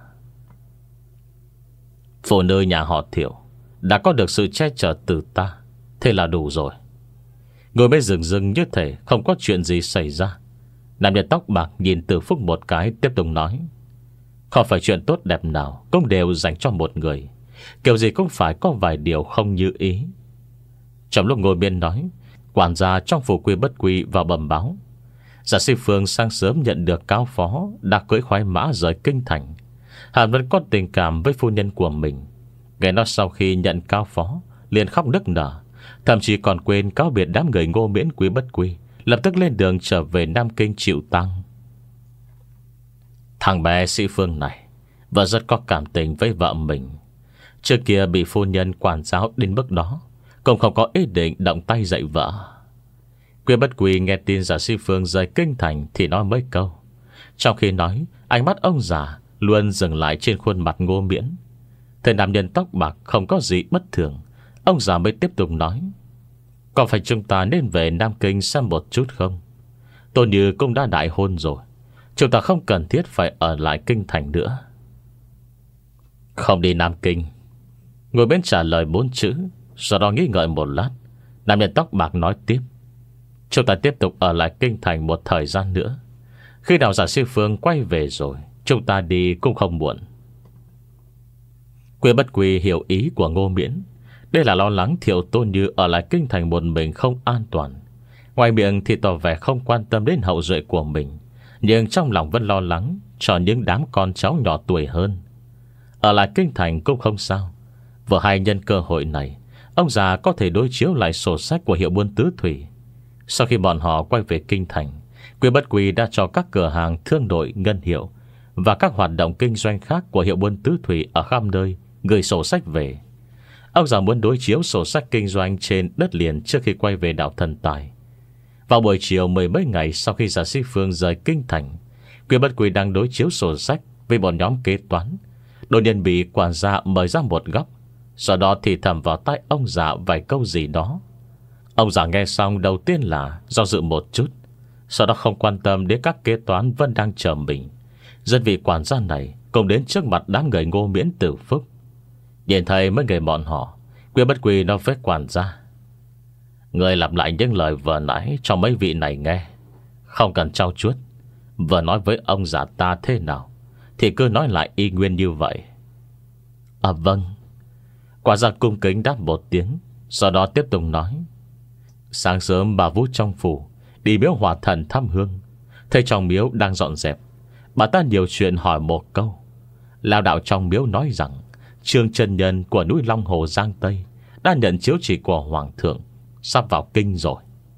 Phụ nữ nhà họ Thiệu đã có được sự che chở từ ta, thế là đủ rồi. Ngồi mới dừng dừng như thể không có chuyện gì xảy ra. Nam nhân tóc bạc nhìn Từ Phúc một cái, tiếp tục nói: Không phải chuyện tốt đẹp nào cũng đều dành cho một người, kiểu gì cũng phải có vài điều không như ý. Trong lúc ngồi bên nói, quản gia trong phủ Quy Bất Quy vào bẩm báo: Dạ Sĩ Phương sáng sớm nhận được cáo phó đã cưỡi khoái mã rời kinh thành. Hắn vẫn có tình cảm với phu nhân của mình. Nghe nói sau khi nhận cáo phó liền khóc nức nở, thậm chí còn quên cáo biệt đám người Ngô Miễn Quy Bất Quy, lập tức lên đường trở về Nam Kinh chịu tang. Thằng bé Sĩ Phương này vẫn rất có cảm tình với vợ mình. Trước kia bị phu nhân quản giáo đến mức đó, cũng không có ý định động tay dạy vợ. Quy Bất Quy nghe tin Dạ Sĩ Phương rời kinh thành thì nói mấy câu. Trong khi nói, ánh mắt ông già luôn dừng lại trên khuôn mặt Ngô Miễn. Thầy nam nhân tóc bạc không có gì bất thường. Ông già mới tiếp tục nói: Có phải chúng ta nên về Nam Kinh xem một chút không? Tôn Như cũng đã đại hôn rồi, chúng ta không cần thiết phải ở lại kinh thành nữa. Không đi Nam Kinh. Ngồi bên trả lời bốn chữ, sau đó nghĩ ngợi một lát. Nam nhân tóc bạc nói tiếp: Chúng ta tiếp tục ở lại kinh thành một thời gian nữa. Khi nào Dạ Sĩ Phương quay về rồi, chúng ta đi cũng không muộn. Quy Bất Quy hiểu ý của Ngô Miễn. Đây là lo lắng Thiệu Tôn Như ở lại kinh thành một mình không an toàn. Ngoài miệng thì tỏ vẻ không quan tâm đến hậu duệ của mình, nhưng trong lòng vẫn lo lắng cho những đám con cháu nhỏ tuổi hơn. Ở lại kinh thành cũng không sao. Vừa hay nhân cơ hội này, ông già có thể đối chiếu lại sổ sách của hiệu buôn tứ thủy. Sau khi bọn họ quay về kinh thành, Quy Bất Quy đã cho các cửa hàng thương đội ngân hiệu và các hoạt động kinh doanh khác của hiệu buôn tứ thủy ở khắp nơi gửi sổ sách về. Ông già muốn đối chiếu sổ sách kinh doanh trên đất liền trước khi quay về đảo Thần Tài. Vào buổi chiều mười mấy ngày sau khi Dạ Sĩ Phương rời kinh thành, Quy Bất Quy đang đối chiếu sổ sách với một nhóm kế toán, đột nhiên bị quản gia mời ra một góc, sau đó thì thầm vào tai ông già vài câu gì đó. Ông già nghe xong đầu tiên là do dự một chút, sau đó không quan tâm đến các kế toán vẫn đang chờ mình. Dân vị quản gia này cùng đến trước mặt đám người Ngô Miễn Tử Phúc. Nhìn thấy mấy người bọn họ, Quy Bất Quy nói với quản gia: người lặp lại những lời vừa nãy cho mấy vị này nghe, không cần trau chuốt. Vừa nói với ông già ta thế nào thì cứ nói lại y nguyên như vậy. À vâng. Quản gia cung kính đáp một tiếng, sau đó tiếp tục nói: sáng sớm bà Vũ trong phủ đi miếu Hỏa Thần thăm hương, thấy trong miếu đang dọn dẹp. Bà ta nhiều chuyện hỏi một câu. Lao đạo trong miếu nói rằng Trương chân nhân của núi Long Hồ Giang Tây đã nhận chiếu chỉ của Hoàng thượng, sắp vào kinh rồi.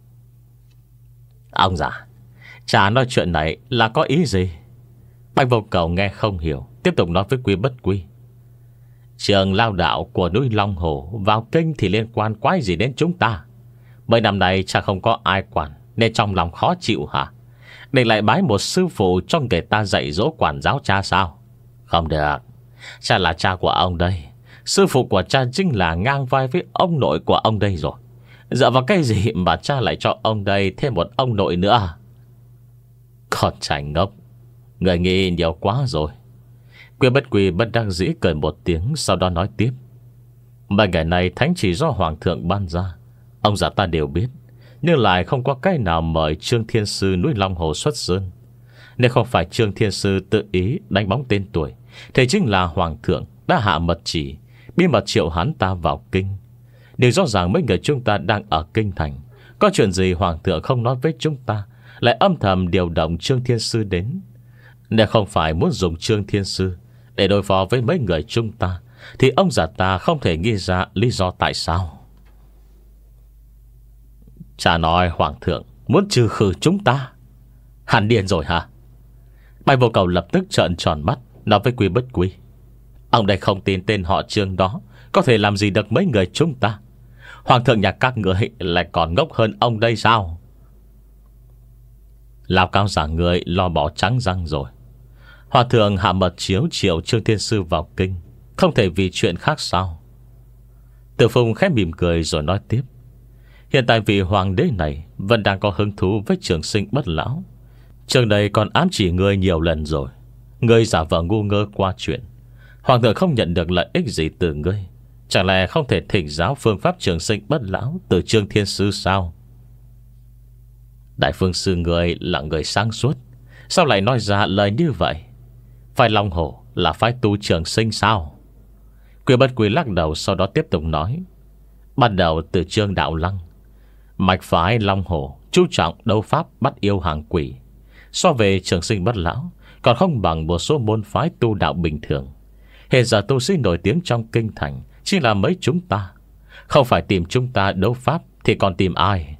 Ông già, chả nói chuyện này là có ý gì? Bạch Vô Cầu nghe không hiểu, tiếp tục nói với Quy Bất Quy: trường lao đạo của núi Long Hồ vào kinh thì liên quan quái gì đến chúng ta? Mấy năm nay chả không có ai quản, nên trong lòng khó chịu hả? Để lại bái một sư phụ cho người ta dạy dỗ quản giáo cha sao? Không được. Cha là cha của ông đây. Sư phụ của cha chính là ngang vai với ông nội của ông đây rồi. Dựa vào cái gì mà cha lại cho ông đây thêm một ông nội nữa? Con trai ngốc, người nghĩ nhiều quá rồi. Quy Bất Quy bất đắc dĩ cười một tiếng, sau đó nói tiếp: mấy ngày này thánh chỉ do Hoàng thượng ban ra, ông già ta đều biết, nhưng lại không có cái nào mời Trương Thiên Sư núi Long Hồ xuất sơn. Nếu không phải Trương Thiên Sư tự ý đánh bóng tên tuổi, thì chính là Hoàng thượng đã hạ mật chỉ, bí mật triệu hắn ta vào kinh. Điều rõ ràng mấy người chúng ta đang ở kinh thành, có chuyện gì Hoàng thượng không nói với chúng ta, lại âm thầm điều động Trương Thiên Sư đến. Nếu không phải muốn dùng Trương Thiên Sư để đối phó với mấy người chúng ta, thì ông già ta không thể nghĩ ra lý do tại sao. Cha nói Hoàng thượng muốn trừ khử chúng ta. Hắn điên rồi hả? Bạch Vô Cầu lập tức trợn tròn mắt, nói với Quy Bất Quy: ông đây không tin tên họ Trương đó có thể làm gì được mấy người chúng ta. Hoàng thượng nhà các người lại còn ngốc hơn ông đây sao? Lão cao giả người lo bỏ trắng răng rồi. Hòa thượng hạ mật chiếu triệu Trương Thiên Sư vào kinh, không thể vì chuyện khác sao? Từ Phùng khẽ mỉm cười rồi nói tiếp: hiện tại vị hoàng đế này vẫn đang có hứng thú với trường sinh bất lão. Trường này còn ám chỉ ngươi nhiều lần rồi. Ngươi giả vờ ngu ngơ qua chuyện. Hoàng thượng không nhận được lợi ích gì từ ngươi, chẳng lẽ không thể thỉnh giáo phương pháp trường sinh bất lão từ Trương Thiên Sư sao? Đại phương sư ngươi là người sáng suốt, sao lại nói ra lời như vậy? Phải Long Hồ là phái tu trường sinh sao? Quy Bất Quy lắc đầu, sau đó tiếp tục nói: bắt đầu từ Trương Đạo Lăng, mạch phái Long Hồ chú trọng đấu pháp bắt yêu hàng quỷ. So về trường sinh bất lão, còn không bằng một số môn phái tu đạo bình thường. Hiện giờ tu sĩ nổi tiếng trong kinh thành chỉ là mấy chúng ta. Không phải tìm chúng ta đấu pháp thì còn tìm ai?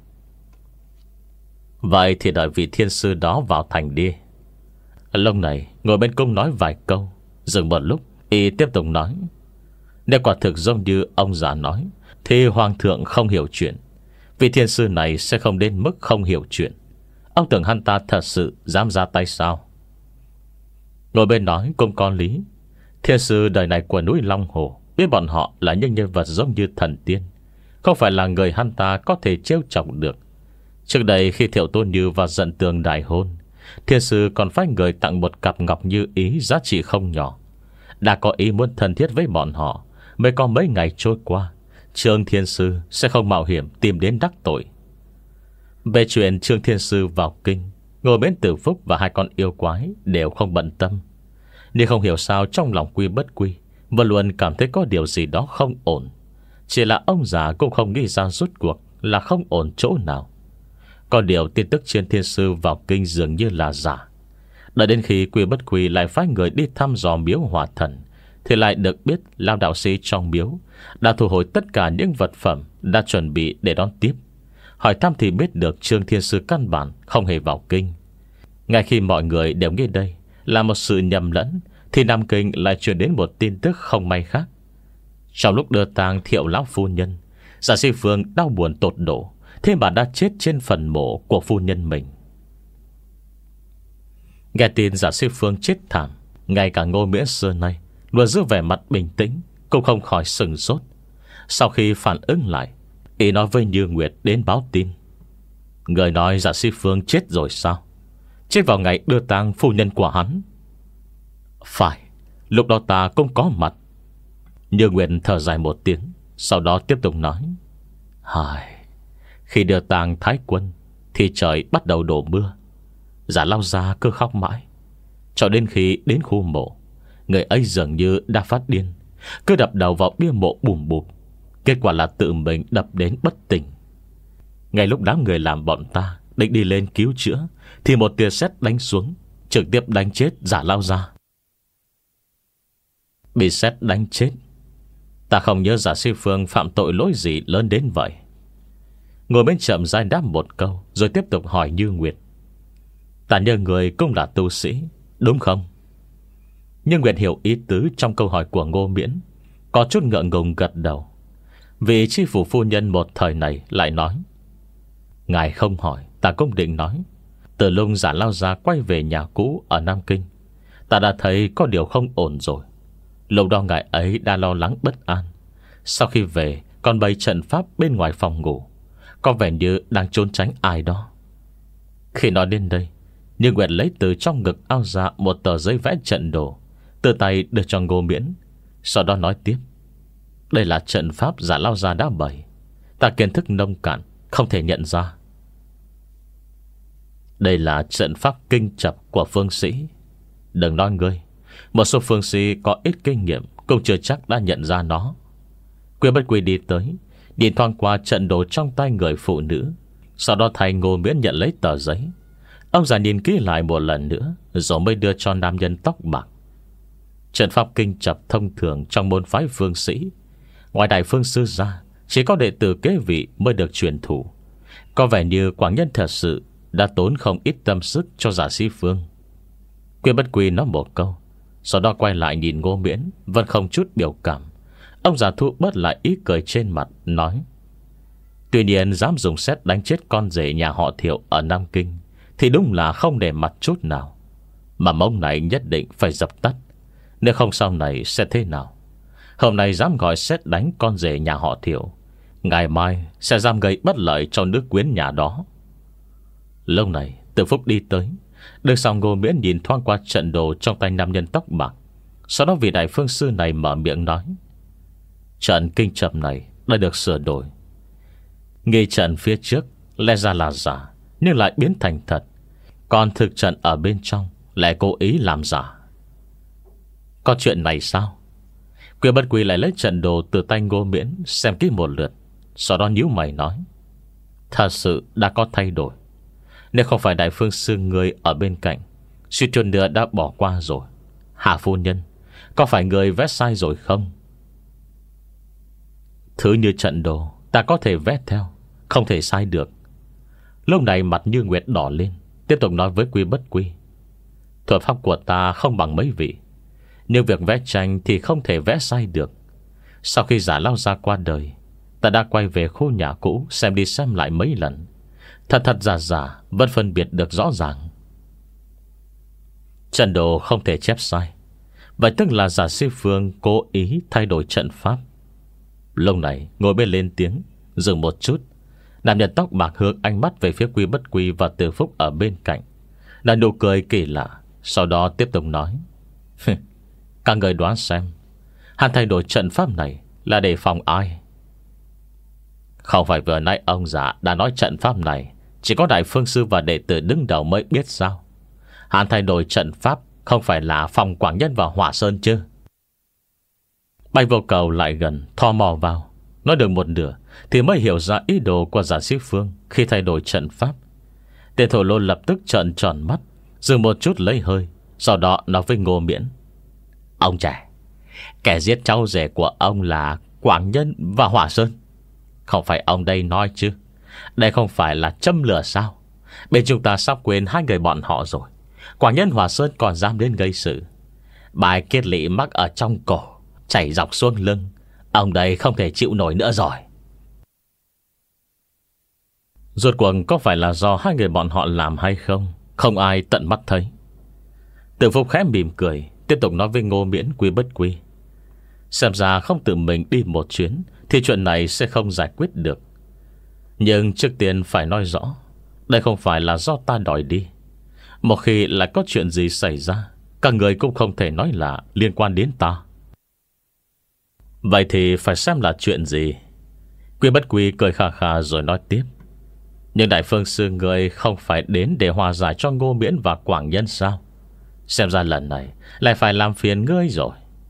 Vậy thì đợi vị thiên sư đó vào thành đi. Lúc này ngồi bên cung nói vài câu, dừng một lúc y tiếp tục nói: nếu quả thực giống như ông già nói, thì Hoàng thượng không hiểu chuyện. Vị thiên sư này sẽ không đến mức không hiểu chuyện. Ông tưởng hắn ta thật sự dám ra tay sao? Ngồi bên nói cũng có lý. Thiên sư đời này của núi Long Hồ biết bọn họ là những nhân vật giống như thần tiên, không phải là người hắn ta có thể trêu chọc được. Trước đây khi Thiệu Tôn Như và Dận Tường đại hôn, thiên sư còn phái người tặng một cặp ngọc như ý giá trị không nhỏ. Đã có ý muốn thân thiết với bọn họ, mới có mấy ngày trôi qua, Trương Thiên Sư sẽ không mạo hiểm tìm đến đắc tội. Về chuyện Trương Thiên Sư vào kinh, Ngô Miễn Tử Phúc và hai con yêu quái đều không bận tâm. Nhưng không hiểu sao trong lòng Quy Bất Quy vẫn luôn cảm thấy có điều gì đó không ổn. Chỉ là ông già cũng không nghĩ ra rốt cuộc là không ổn chỗ nào. Còn điều tin tức Trương Thiên Sư vào kinh dường như là giả. Đợi đến khi Quy Bất Quy lại phái người đi thăm dò miếu Hỏa Thần, thì lại được biết Lao đạo sĩ trong miếu đã thu hồi tất cả những vật phẩm đã chuẩn bị để đón tiếp. Hỏi thăm thì biết được Trương Thiên Sư căn bản không hề vào kinh. Ngay khi mọi người đều nghĩ đây là một sự nhầm lẫn, thì Nam Kinh lại truyền đến một tin tức không may khác. Trong lúc đưa tang Thiệu lão phu nhân, Giả Sĩ Phương đau buồn tột độ, thế mà đã chết trên phần mộ của phu nhân mình. Nghe tin giả sư Phương chết thảm, ngay cả Ngô Miễn xưa nay luôn giữ vẻ mặt bình tĩnh cũng không khỏi sừng sốt. Sau khi phản ứng lại, y nói với Như Nguyệt đến báo tin. Người nói giả sư Phương chết rồi sao? Chết vào ngày đưa tang phu nhân của hắn. Phải, lúc đó ta cũng có mặt. Như Nguyệt thở dài một tiếng, sau đó tiếp tục nói. Hài, khi đưa tang Thái Quân thì trời bắt đầu đổ mưa. Giả Lao Gia cứ khóc mãi, cho đến khi đến khu mộ, người ấy dường như đã phát điên, cứ đập đầu vào bia mộ bùm bụp. Kết quả là tự mình đập đến bất tỉnh. Ngay lúc đám người làm bọn ta định đi lên cứu chữa, thì một tia sét đánh xuống, trực tiếp đánh chết Giả Lao Gia. Bị sét đánh chết? Ta không nhớ Giả sư Phương phạm tội lỗi gì lớn đến vậy. Ngồi bên chậm rãi đáp một câu, rồi tiếp tục hỏi Như Nguyệt. Ta nhớ người cũng là tu sĩ, đúng không? Như Nguyệt hiểu ý tứ trong câu hỏi của Ngô Miễn, có chút ngượng ngùng gật đầu. Vì chi phủ phu nhân một thời này lại nói. Ngài không hỏi, ta cũng định nói. Từ lúc Giả Lao Gia quay về nhà cũ ở Nam Kinh, ta đã thấy có điều không ổn rồi. Lúc đó ngài ấy đã lo lắng bất an. Sau khi về còn bày trận pháp bên ngoài phòng ngủ, có vẻ như đang trốn tránh ai đó. Khi nói đến đây, Như Nguyệt lấy từ trong ngực áo ra một tờ giấy vẽ trận đồ, từ tay đưa cho Ngô Miễn. Sau đó nói tiếp. Đây là trận pháp Giả Lao Gia đã bày, ta kiến thức nông cạn, không thể nhận ra. Đây là trận pháp kinh chập của phương sĩ. Đừng nói ngươi, một số phương sĩ có ít kinh nghiệm cũng chưa chắc đã nhận ra nó. Quyên Bất Quy đi tới, nhìn thoáng qua trận đồ trong tay người phụ nữ, sau đó thay Ngô Miễn nhận lấy tờ giấy. Ông già nhìn kỹ lại một lần nữa, rồi mới đưa cho nam nhân tóc bạc. Trận pháp kinh chập thông thường trong môn phái phương sĩ, ngoài đại phương sư ra, chỉ có đệ tử kế vị mới được truyền thụ. Có vẻ như Quảng Nhân thật sự đã tốn không ít tâm sức cho Giả Sĩ Phương. Quyên Bất Quy nói một câu, sau đó quay lại nhìn Ngô Miễn, vẫn không chút biểu cảm. Ông già thu bớt lại ý cười trên mặt, nói. Tuy nhiên dám dùng sét đánh chết con rể nhà họ Thiệu ở Nam Kinh thì đúng là không để mặt chút nào. Mà mông này nhất định phải dập tắt, nếu không sau này sẽ thế nào. Hôm nay dám gọi sét đánh con rể nhà họ Thiệu, ngày mai sẽ dám gây bất lợi cho nước quyến nhà đó. Lúc này Từ Phúc đi tới, được xong Ngô Miễn nhìn thoáng qua trận đồ trong tay nam nhân tóc bạc. Sau đó vị đại phương sư này mở miệng nói. Trận kinh chập này đã được sửa đổi. Nghi trận phía trước lẽ ra là giả, nhưng lại biến thành thật. Còn thực trận ở bên trong lại cố ý làm giả. Có chuyện này sao? Quyên Bất Quy lại lấy trận đồ từ tay Ngô Miễn xem kỹ một lượt, sau đó nhíu mày nói. Thật sự đã có thay đổi. Nếu không phải đại phương sư người ở bên cạnh, suy chuồn nữa đã bỏ qua rồi. Hạ phu nhân, có phải người vẽ sai rồi không? Thứ như trận đồ ta có thể vẽ theo, không thể sai được. Lúc này mặt Như Nguyệt đỏ lên, tiếp tục nói với Quyên Bất Quy. Thuật pháp của ta không bằng mấy vị, nhưng việc vẽ tranh thì không thể vẽ sai được. Sau khi Giả Lao Gia qua đời, ta đã quay về khu nhà cũ xem đi xem lại mấy lần. Thật thật giả giả vẫn phân biệt được rõ ràng. Trận đồ không thể chép sai, vậy tức là Giả Sĩ Phương cố ý thay đổi trận pháp. Lúc này ngồi bên lên tiếng, dừng một chút. Nam nhân tóc bạc hướng ánh mắt về phía Quy Bất Quy và Từ Phúc ở bên cạnh, là nụ cười kỳ lạ. Sau đó tiếp tục nói. Các người đoán xem, hắn thay đổi trận pháp này là để phòng ai? Không phải vừa nãy ông già đã nói trận pháp này chỉ có đại phương sư và đệ tử đứng đầu mới biết sao? Hắn thay đổi trận pháp không phải là phòng Quảng Nhân và Hỏa Sơn chứ? Bạch Vô Cầu lại gần thò mò vào, nói được một nửa thì mới hiểu ra ý đồ của Giả Sĩ Phương khi thay đổi trận pháp. Tên thổ lô lập tức trợn tròn mắt, dừng một chút lấy hơi, sau đó nói với Ngô Miễn. Ông trẻ, kẻ giết cháu rể của ông là Quảng Nhân và Hỏa Sơn. Không phải ông đây nói chứ? Đây không phải là châm lửa sao? Bên chúng ta sắp quên hai người bọn họ rồi. Quảng Nhân Hỏa Sơn còn dám đến gây sự. Bài kết lị mắc ở trong cổ, chảy dọc xuống lưng. Ông đây không thể chịu nổi nữa rồi. Rốt cuộc có phải là do hai người bọn họ làm hay không, không ai tận mắt thấy. Từ Phúc khẽ mỉm cười, tiếp tục nói với Ngô Miễn Quy Bất Quy: xem ra không tự mình đi một chuyến thì chuyện này sẽ không giải quyết được. Nhưng trước tiên phải nói rõ, đây không phải là do ta đòi đi. Một khi lại có chuyện gì xảy ra, các người cũng không thể nói là liên quan đến ta. Vậy thì phải xem là chuyện gì. Quy Bất Quy cười khà khà rồi nói tiếp: nhưng Đại Phương Sư người không phải đến để hòa giải cho Ngô Miễn và Quảng Nhân sao? Xem ra lần này lại phải làm phiền ngươi rồi.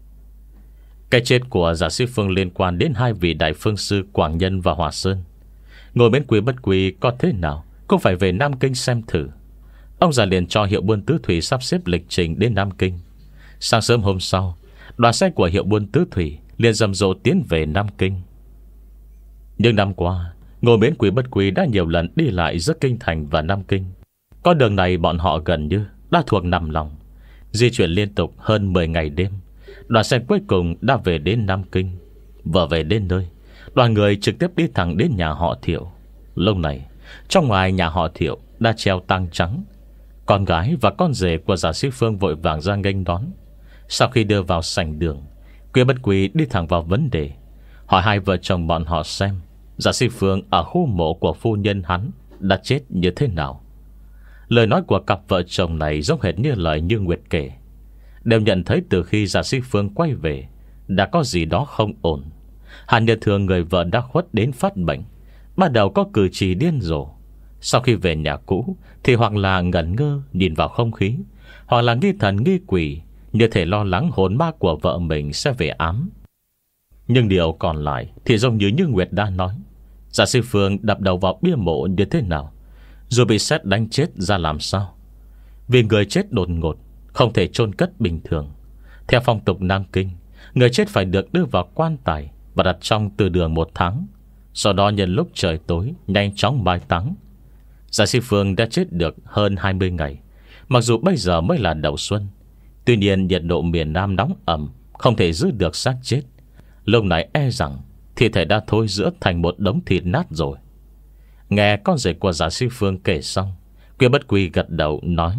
Cái chết của Giả Sĩ Phương liên quan đến hai vị Đại Phương Sư Quảng Nhân và Hòa Sơn. Ngồi bên Quy Bất Quy có thế nào cũng phải về Nam Kinh xem thử. Ông già liền cho Hiệu Buôn Tứ Thủy sắp xếp lịch trình đến Nam Kinh. Sáng sớm hôm sau, đoàn xe của Hiệu Buôn Tứ Thủy liền rầm rộ tiến về Nam Kinh. Nhưng năm qua, Ngô Miễn Quy Bất Quy đã nhiều lần đi lại giữa Kinh Thành và Nam Kinh. Con đường này bọn họ gần như đã thuộc nằm lòng. Di chuyển liên tục hơn mười ngày đêm, đoàn xe cuối cùng đã về đến Nam Kinh. Vừa về đến nơi, đoàn người trực tiếp đi thẳng đến nhà họ Thiệu. Lúc này, trong ngoài nhà họ Thiệu đã treo tang trắng. Con gái và con rể của Giả Sĩ Phương vội vàng ra nghênh đón. Sau khi đưa vào sảnh đường, Quy Bất Quy đi thẳng vào vấn đề, hỏi hai vợ chồng bọn họ xem Giả Sĩ Phương ở khu mộ của phu nhân hắn đã chết như thế nào. Lời nói của cặp vợ chồng này giống hệt như lời Như Nguyệt kể. Đều nhận thấy từ khi Giả Sĩ Phương quay về đã có gì đó không ổn. Hàn như thường người vợ đã khuất đến phát bệnh, bắt đầu có cử chỉ điên rồ. Sau khi về nhà cũ thì hoặc là ngẩn ngơ nhìn vào không khí, hoặc là nghi thần nghi quỷ, như thể lo lắng hồn ma của vợ mình sẽ về ám. Nhưng điều còn lại thì giống như Như Nguyệt đã nói, Giả Sĩ Phương đập đầu vào bia mộ như thế nào, rồi bị sét đánh chết ra làm sao. Vì người chết đột ngột, không thể chôn cất bình thường. Theo phong tục Nam Kinh, người chết phải được đưa vào quan tài và đặt trong từ đường một tháng. Sau đó nhân lúc trời tối nhanh chóng mai táng. Giả Sĩ Phương đã chết được hơn hai mươi ngày, mặc dù bây giờ mới là đầu xuân. Tuy nhiên nhiệt độ miền Nam nóng ẩm, không thể giữ được xác chết. Lúc này e rằng thi thể đã thôi rữa thành một đống thịt nát rồi. Nghe con rể của Giả Sĩ Phương kể xong, Quy Bất Quy gật đầu nói: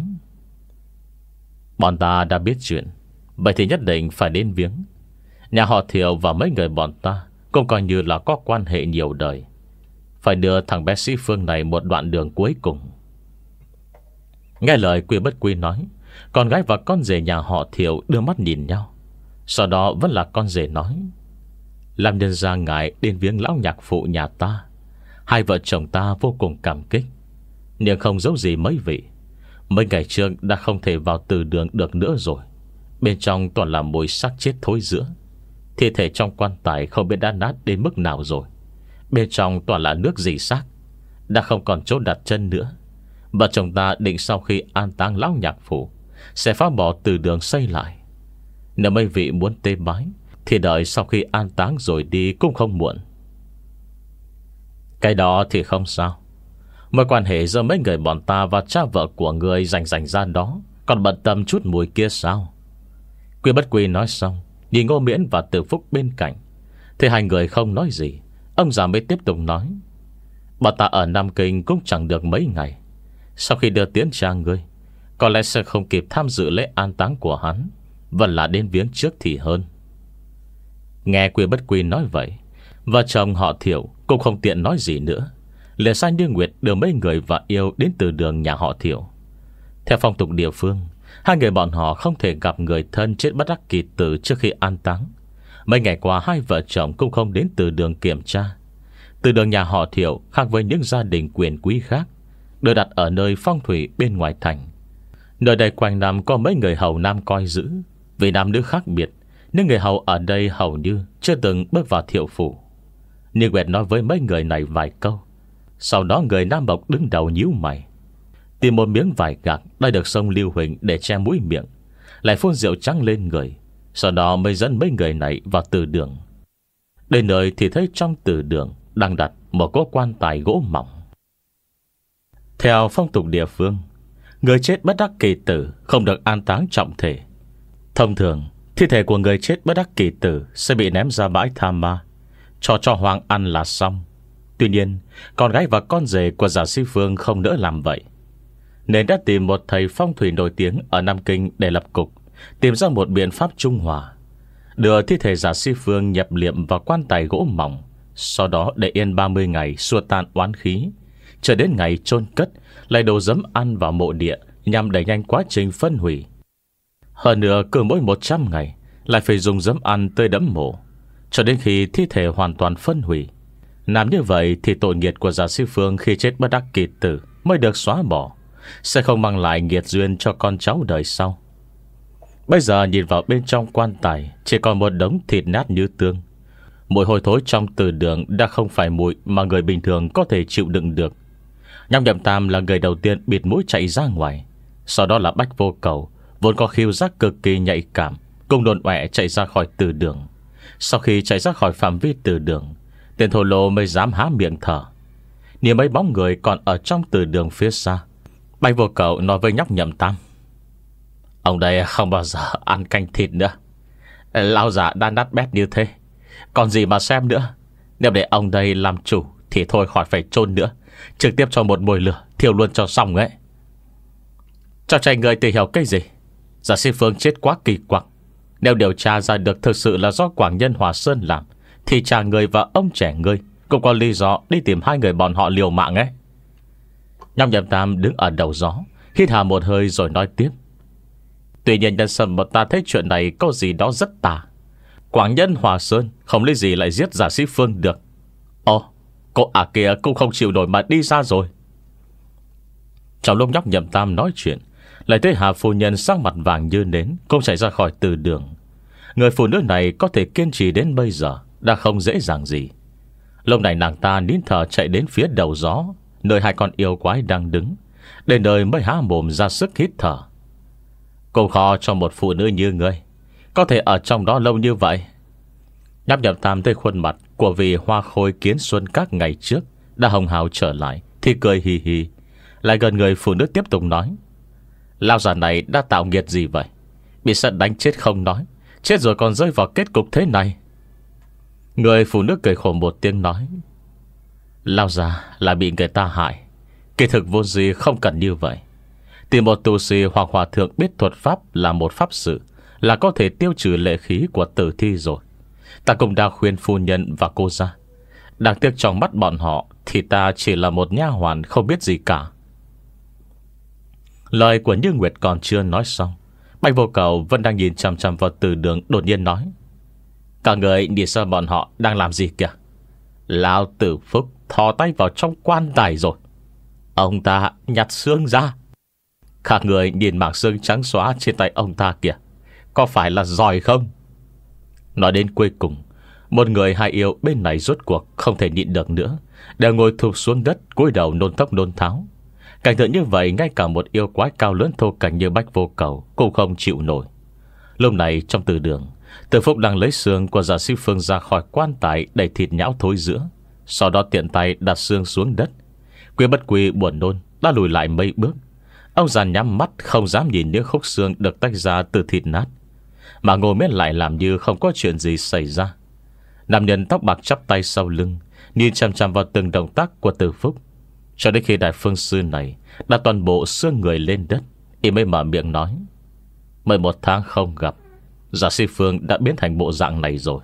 bọn ta đã biết chuyện, vậy thì nhất định phải đến viếng. Nhà họ Thiệu và mấy người bọn ta cũng coi như là có quan hệ nhiều đời. Phải đưa thằng bé Sĩ Phương này một đoạn đường cuối cùng. Nghe lời Quy Bất Quy nói, con gái và con rể nhà họ Thiệu đưa mắt nhìn nhau. Sau đó vẫn là con rể nói: làm nhân ra ngài đến viếng lão nhạc phụ nhà ta, hai vợ chồng ta vô cùng cảm kích. Nhưng không giấu gì mấy vị, mấy ngày trước đã không thể vào từ đường được nữa rồi. Bên trong toàn là mùi xác chết thối rữa. Thi thể trong quan tài không biết đã nát đến mức nào rồi. Bên trong toàn là nước dì xác, đã không còn chỗ đặt chân nữa. Vợ chồng ta định sau khi an táng lão nhạc phụ sẽ phá bỏ từ đường xây lại. Nếu mấy vị muốn tế bái thì đợi sau khi an táng rồi đi cũng không muộn. Cái đó thì không sao. Mối quan hệ giữa mấy người bọn ta và cha vợ của người rành rành ra đó còn bận tâm chút mùi kia sao? Quy Bất Quy nói xong, nhìn Ngô Miễn và Từ Phúc bên cạnh. Thế hai người không nói gì, ông già mới tiếp tục nói: bọn ta ở Nam Kinh cũng chẳng được mấy ngày. Sau khi đưa tiễn cha ngươi, có lẽ sẽ không kịp tham dự lễ an táng của hắn, vẫn là đến viếng trước thì hơn. Nghe Quy Bất Quy nói vậy, vợ chồng họ Thiệu cũng không tiện nói gì nữa, liền sai Như Nguyệt đưa mấy người và yêu đến từ đường nhà họ Thiệu. Theo phong tục địa phương, hai người bọn họ không thể gặp người thân chết bất đắc kỳ tử trước khi an táng. Mấy ngày qua hai vợ chồng cũng không đến từ đường kiểm tra. Từ đường nhà họ Thiệu khác với những gia đình quyền quý khác, được đặt ở nơi phong thủy bên ngoài thành. Nơi đây quanh năm có mấy người hầu nam coi giữ. Vì nam nữ khác biệt nên người hầu ở đây hầu như chưa từng bước vào Thiệu phủ. Như Nguyệt nói với mấy người này vài câu, sau đó người nam bộc đứng đầu nhíu mày, tìm một miếng vải gạc đã được xông Lưu Huỳnh để che mũi miệng, lại phun rượu trắng lên người. Sau đó mới dẫn mấy người này vào từ đường. Đến nơi thì thấy trong từ đường đang đặt một cỗ quan tài gỗ mỏng. Theo phong tục địa phương, người chết bất đắc kỳ tử không được an táng trọng thể. Thông thường, thi thể của người chết bất đắc kỳ tử sẽ bị ném ra bãi tha ma, cho cho hoang ăn là xong. Tuy nhiên, con gái và con rể của Giả Sĩ Phương không nỡ làm vậy. nên đã tìm một thầy phong thủy nổi tiếng ở Nam Kinh để lập cục, tìm ra một biện pháp trung hòa, đưa thi thể Giả Si Phương nhập liệm vào quan tài gỗ mỏng, sau đó để yên ba mươi ngày xua tan oán khí, chờ đến ngày chôn cất lại đổ giấm ăn vào mộ địa, nhằm đẩy nhanh quá trình phân hủy. Hơn nữa cứ mỗi một trăm ngày lại phải dùng giấm ăn tươi đẫm mộ, cho đến khi thi thể hoàn toàn phân hủy. Làm như vậy thì tội nghiệt của Giả Si Phương khi chết bất đắc kỳ tử mới được xóa bỏ, sẽ không mang lại nghiệt duyên cho con cháu đời sau. Bây giờ nhìn vào bên trong quan tài, chỉ còn một đống thịt nát như tương. Mùi hôi thối trong từ đường đã không phải mùi mà người bình thường có thể chịu đựng được. Nhâm Nhậm Tam là người đầu tiên bịt mũi chạy ra ngoài. Sau đó là Bách Vô Cầu, vốn có khiêu giác cực kỳ nhạy cảm, cùng đồn ọe chạy ra khỏi từ đường. Sau khi chạy ra khỏi phạm vi từ đường, tên thổ lô mới dám há miệng thở. Nhìn mấy bóng người còn ở trong từ đường phía xa, Bách Vô Cầu nói với nhóc Nhậm Tam: ông đây không bao giờ ăn canh thịt nữa. Lão già đã nát bét như thế, còn gì mà xem nữa. Nếu để ông đây làm chủ thì thôi khỏi phải chôn nữa, trực tiếp cho một mồi lửa thiêu luôn cho xong ấy. Cho trai người tìm hiểu cái gì? Giả Si Phương chết quá kỳ quặc. Nếu điều tra ra được thực sự là do Quảng Nhân Hòa Sơn làm, thì cha người và ông trẻ người cũng có lý do đi tìm hai người bọn họ liều mạng ấy. Nhâm Nhậm Tam đứng ở đầu gió, hít hà một hơi rồi nói tiếp: tuy nhiên nhân sâm một ta thấy chuyện này có gì đó rất tà. Quảng Nhân Hòa Sơn không lấy gì lại giết Giả Si Phương được. Ồ, cô à kia cũng không chịu nổi mà đi ra rồi. Trong lúc nhóc Nhậm Tam nói chuyện, lại thấy Hà phu nhân sắc mặt vàng như nến cũng chạy ra khỏi từ đường. Người phụ nữ này có thể kiên trì đến bây giờ đã không dễ dàng gì. Lúc này nàng ta nín thở chạy đến phía đầu gió, nơi hai con yêu quái đang đứng, đến nơi mới há mồm ra sức hít thở. Cũng khó cho một phụ nữ như ngươi có thể ở trong đó lâu như vậy. Nhâm Nhậm Tam thấy khuôn mặt của vị hoa khôi kiến xuân các ngày trước đã hồng hào trở lại thì cười hì hì, lại gần người phụ nữ tiếp tục nói: lão già này đã tạo nghiệt gì vậy? Bị sẵn đánh chết không nói, chết rồi còn rơi vào kết cục thế này. Người phụ nữ cười khổ một tiếng nói: lão già là bị người ta hại, kỳ thực vô gì không cần như vậy. Tìm một tu sĩ hoặc hòa thượng biết thuật pháp là một pháp sự, là có thể tiêu trừ lệ khí của tử thi rồi. Ta cũng đã khuyên phu nhân và cô ra. Đáng tiếc trong mắt bọn họ thì ta chỉ là một nha hoàn không biết gì cả. Lời của Như Nguyệt còn chưa nói xong, Bạch Vô Cầu vẫn đang nhìn chằm chằm vào từ đường, đột nhiên nói: cả người nhìn xem bọn họ đang làm gì kìa. Lão Tử Phúc thò tay vào trong quan tài rồi. Ông ta nhặt xương ra. Các người nhìn mảng xương trắng xóa trên tay ông ta kìa, có phải là giỏi không? Nói đến cuối cùng, một người hai yêu bên này rốt cuộc không thể nhịn được nữa, đều ngồi thụp xuống đất, cúi đầu nôn thốc nôn tháo. Cảnh tượng như vậy, ngay cả một yêu quái cao lớn thô cảnh như Bách Vô Cầu cũng không chịu nổi. Lúc này trong từ đường, Từ Phúc đang lấy xương của Giả Si Phương ra khỏi quan tài đầy thịt nhão thối giữa, sau đó tiện tay đặt xương xuống đất. Quý Bất Quy buồn nôn đã lùi lại mấy bước. Ông già nhắm mắt không dám nhìn những khúc xương được tách ra từ thịt nát, mà Ngô Miễn lại làm như không có chuyện gì xảy ra. Nam nhân tóc bạc chắp tay sau lưng, nhìn chằm chằm vào từng động tác của Từ Phúc, cho đến khi đại phương sư này đã toàn bộ xương người lên đất, y mới mở miệng nói: mười một tháng không gặp, Giả Si Phương đã biến thành bộ dạng này rồi.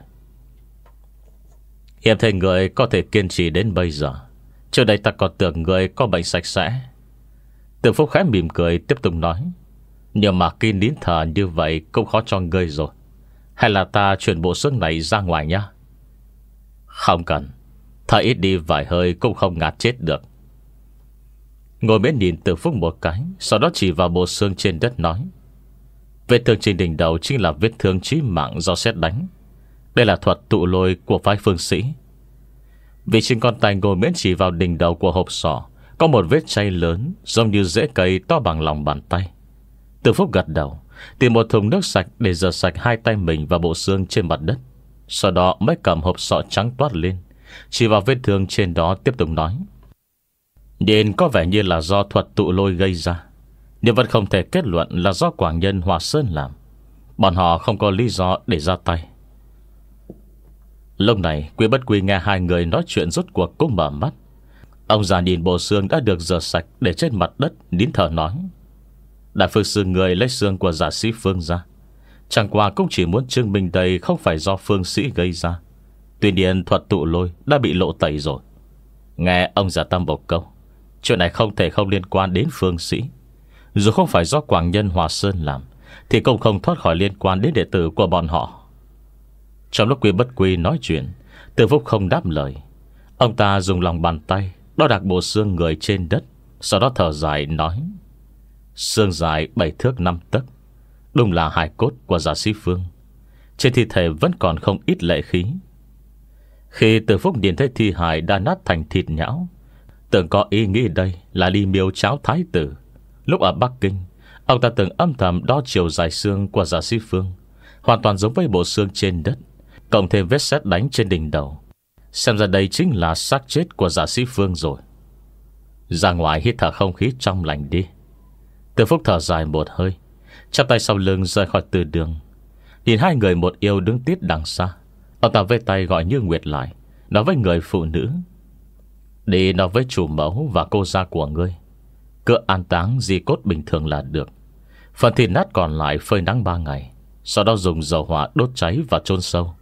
Hiếm thấy người có thể kiên trì đến bây giờ. Trước đây ta còn tưởng người có bệnh sạch sẽ. Từ Phúc khẽ mỉm cười tiếp tục nói: nhưng mà khi nín thở như vậy cũng khó cho ngươi rồi. Hay là ta chuyển bộ xương này ra ngoài nhá? Không cần, thở ít đi vài hơi cũng không ngạt chết được. Ngồi bên nhìn Từ Phúc một cái, sau đó chỉ vào bộ xương trên đất nói: vết thương trên đỉnh đầu chính là vết thương chí mạng do sét đánh. Đây là thuật tụ lôi của phái Phương Sĩ. Vì trên con tay Ngồi Miễn chỉ vào đỉnh đầu của hộp sọ có một vết chay lớn, giống như rễ cây to bằng lòng bàn tay. Từ Phúc gật đầu, tìm một thùng nước sạch để rửa sạch hai tay mình và bộ xương trên mặt đất. Sau đó mới cầm hộp sọ trắng toát lên, chỉ vào vết thương trên đó tiếp tục nói: nhìn có vẻ như là do thuật tụ lôi gây ra, nhưng vẫn không thể kết luận là do Quảng Nhân Hòa Sơn làm. Bọn họ không có lý do để ra tay. Lúc này Quý Bất Quy nghe hai người nói chuyện rốt cuộc cũng mở mắt. Ông già nhìn bộ xương đã được rửa sạch để trên mặt đất, nín thở nói: Đại phương sư người lấy xương của giả sĩ Phương ra, chẳng qua cũng chỉ muốn chứng minh đây không phải do phương sĩ gây ra. Tuy nhiên thuật tụ lôi đã bị lộ tẩy rồi. Nghe ông già Tâm một câu, chuyện này không thể không liên quan đến phương sĩ. Dù không phải do Quảng Nhân Hòa Sơn làm, thì cũng không thoát khỏi liên quan đến đệ tử của bọn họ. Trong lúc Quy Bất Quy nói chuyện, Từ Phúc không đáp lời. Ông ta dùng lòng bàn tay đo đạc bộ xương người trên đất, sau đó thở dài nói: Xương dài bảy thước năm tấc, đúng là hài cốt của giả sĩ Phương. Trên thi thể vẫn còn không ít lệ khí. Khi Từ Phúc nhìn thấy thi hài đã nát thành thịt nhão, tưởng có ý nghĩ đây là ly miêu cháo thái tử. Lúc ở Bắc Kinh, ông ta từng âm thầm đo chiều dài xương của giả sĩ Phương, hoàn toàn giống với bộ xương trên đất, cộng thêm vết sét đánh trên đỉnh đầu. Xem ra đây chính là xác chết của giả sĩ Phương rồi. Ra ngoài hít thở không khí trong lành đi. Từ Phúc thở dài một hơi, chắp tay sau lưng rời khỏi từ đường. Nhìn hai người một yêu đứng tít đằng xa, ông ta vây tay gọi Như Nguyệt lại, nói với người phụ nữ: Đi nói với chủ mẫu và cô gia của ngươi, cứ an táng di cốt bình thường là được. Phần thịt nát còn lại phơi nắng ba ngày, sau đó dùng dầu hỏa đốt cháy và chôn sâu.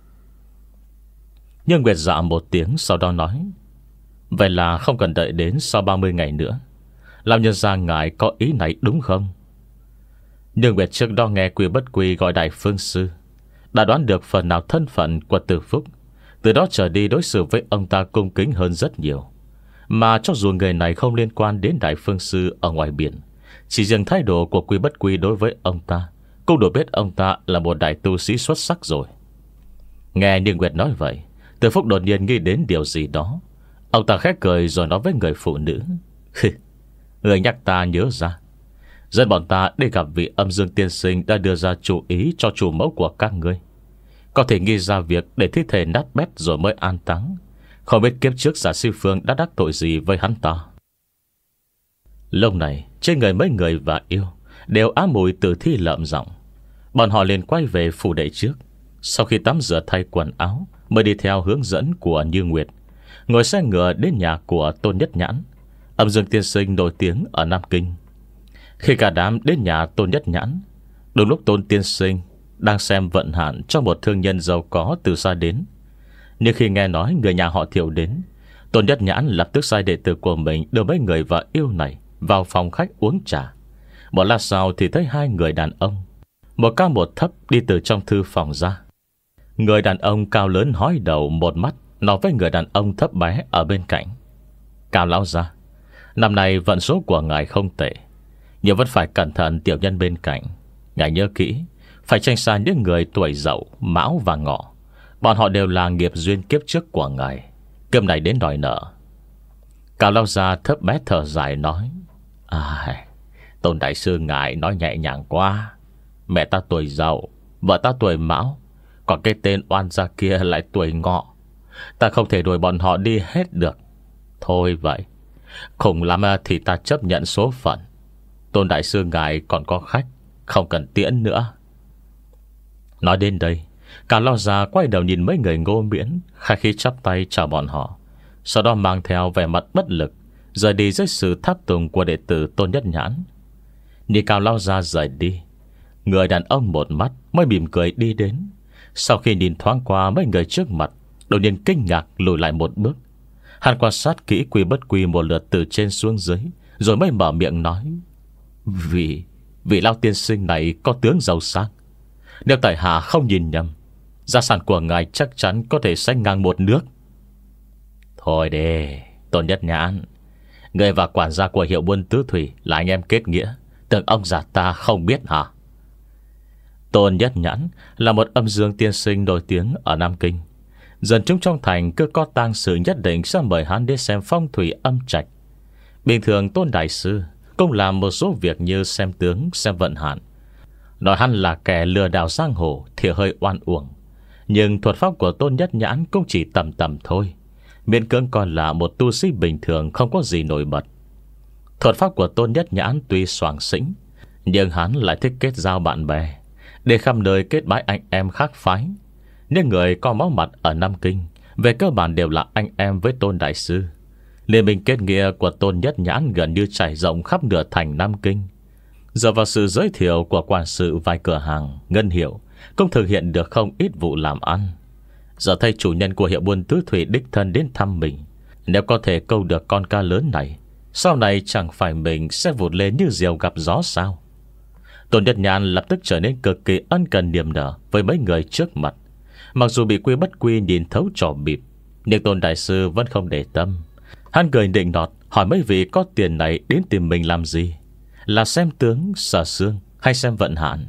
Nhưng Nguyệt dạ một tiếng, sau đó nói: Vậy là không cần đợi đến sau ba mươi ngày nữa. Lão nhân gia ngài có ý này đúng không? Nhưng Nguyệt trước đó nghe Quy Bất Quy gọi đại phương sư, đã đoán được phần nào thân phận của Từ Phúc. Từ đó trở đi đối xử với ông ta cung kính hơn rất nhiều. Mà cho dù người này không liên quan đến đại phương sư ở ngoài biển, chỉ riêng thái độ của Quy Bất Quy đối với ông ta cũng đủ biết ông ta là một đại tu sĩ xuất sắc rồi. Nghe Như Nguyệt nói vậy, Từ Phúc đột nhiên nghĩ đến điều gì đó. Ông ta khẽ cười rồi nói với người phụ nữ: Người nhắc ta nhớ ra, dẫn bọn ta đi gặp vị Âm Dương tiên sinh đã đưa ra chủ ý cho chủ mẫu của các ngươi. Có thể nghi ra việc để thi thể nát bét rồi mới an táng. Không biết kiếp trước giả sĩ Phương đã đắc tội gì với hắn ta. Lúc này trên người mấy người và yêu đều á mùi tử thi lợm giọng. Bọn họ liền quay về phủ đệ trước. Sau khi tắm rửa thay quần áo, mới đi theo hướng dẫn của Như Nguyệt, ngồi xe ngựa đến nhà của Tôn Nhất Nhãn, Âm Dương tiên sinh nổi tiếng ở Nam Kinh. Khi cả đám đến nhà Tôn Nhất Nhãn, đúng lúc Tôn tiên sinh đang xem vận hạn cho một thương nhân giàu có từ xa đến. Nhưng khi nghe nói người nhà họ Thiệu đến, Tôn Nhất Nhãn lập tức sai đệ tử của mình đưa mấy người vợ yêu này vào phòng khách uống trà. Một lát sau thì thấy hai người đàn ông, một cao một thấp, đi từ trong thư phòng ra. Người đàn ông cao lớn hói đầu một mắt, nói với người đàn ông thấp bé ở bên cạnh: Cao lão gia, năm nay vận số của ngài không tệ, nhưng vẫn phải cẩn thận tiểu nhân bên cạnh. Ngài nhớ kỹ, phải tránh xa những người tuổi Dậu, Mão và Ngọ. Bọn họ đều là nghiệp duyên kiếp trước của ngài, kiếp này đến đòi nợ. Cao lão gia thấp bé thở dài nói: À, Tôn đại sư ngài nói nhẹ nhàng quá. Mẹ ta tuổi Dậu, vợ ta tuổi Mão, còn cái tên oan gia kia lại tuổi Ngọ. Ta không thể đuổi bọn họ đi hết được. Thôi vậy, khủng lắm thì ta chấp nhận số phận. Tôn đại sư ngài còn có khách, không cần tiễn nữa. Nói đến đây, cả lão già quay đầu nhìn mấy người Ngô Miễn, khai khí chắp tay chào bọn họ, sau đó mang theo vẻ mặt bất lực rời đi dưới sự tháp tùng của đệ tử Tôn Nhất Nhãn. Nhìn Cao lão già rời đi, người đàn ông một mắt mới mỉm cười đi đến. Sau khi nhìn thoáng qua mấy người trước mặt, đột nhiên kinh ngạc lùi lại một bước. Hắn quan sát kỹ Quy Bất Quy một lượt từ trên xuống dưới, rồi mới mở miệng nói: Vì Vị lão tiên sinh này có tướng giàu sang. Nếu tại hạ không nhìn nhầm, gia sản của ngài chắc chắn có thể sánh ngang một nước. Thôi đi, Tôn Nhất Nhãn, người và quản gia của hiệu buôn Tứ Thủy là anh em kết nghĩa, tưởng ông già ta không biết hả? Tôn Nhất Nhãn là một âm dương tiên sinh nổi tiếng ở Nam Kinh. Dân chúng trong thành cứ có tang sự nhất định sẽ mời hắn đến xem phong thủy âm trạch. Bình thường Tôn đại sư cũng làm một số việc như xem tướng, xem vận hạn. Nói hắn là kẻ lừa đảo giang hồ thì hơi oan uổng, nhưng thuật pháp của Tôn Nhất Nhãn cũng chỉ tầm tầm thôi, miễn cưỡng còn là một tu sĩ bình thường, không có gì nổi bật. Thuật pháp của Tôn Nhất Nhãn tuy soàng xĩnh, nhưng hắn lại thích kết giao bạn bè, để khắp nơi kết bái anh em khác phái. Những người có máu mặt ở Nam Kinh về cơ bản đều là anh em với Tôn đại sư. Liên minh kết nghĩa của Tôn Nhất Nhãn gần như trải rộng khắp nửa thành Nam Kinh. Dựa vào sự giới thiệu của quản sự vài cửa hàng, ngân hiệu, cũng thực hiện được không ít vụ làm ăn. Giờ thấy chủ nhân của hiệu buôn tứ thủy đích thân đến thăm mình, nếu có thể câu được con cá lớn này, sau này chẳng phải mình sẽ vụt lên như diều gặp gió sao? Tôn Nhất Nhãn lập tức trở nên cực kỳ ân cần niềm nở với mấy người trước mặt. Mặc dù bị Quy Bất Quy nhìn thấu trò bịp, nhưng Tôn đại sư vẫn không để tâm. Hắn cười định nọt hỏi mấy vị có tiền này đến tìm mình làm gì, là xem tướng Sở Xương hay xem vận hạn?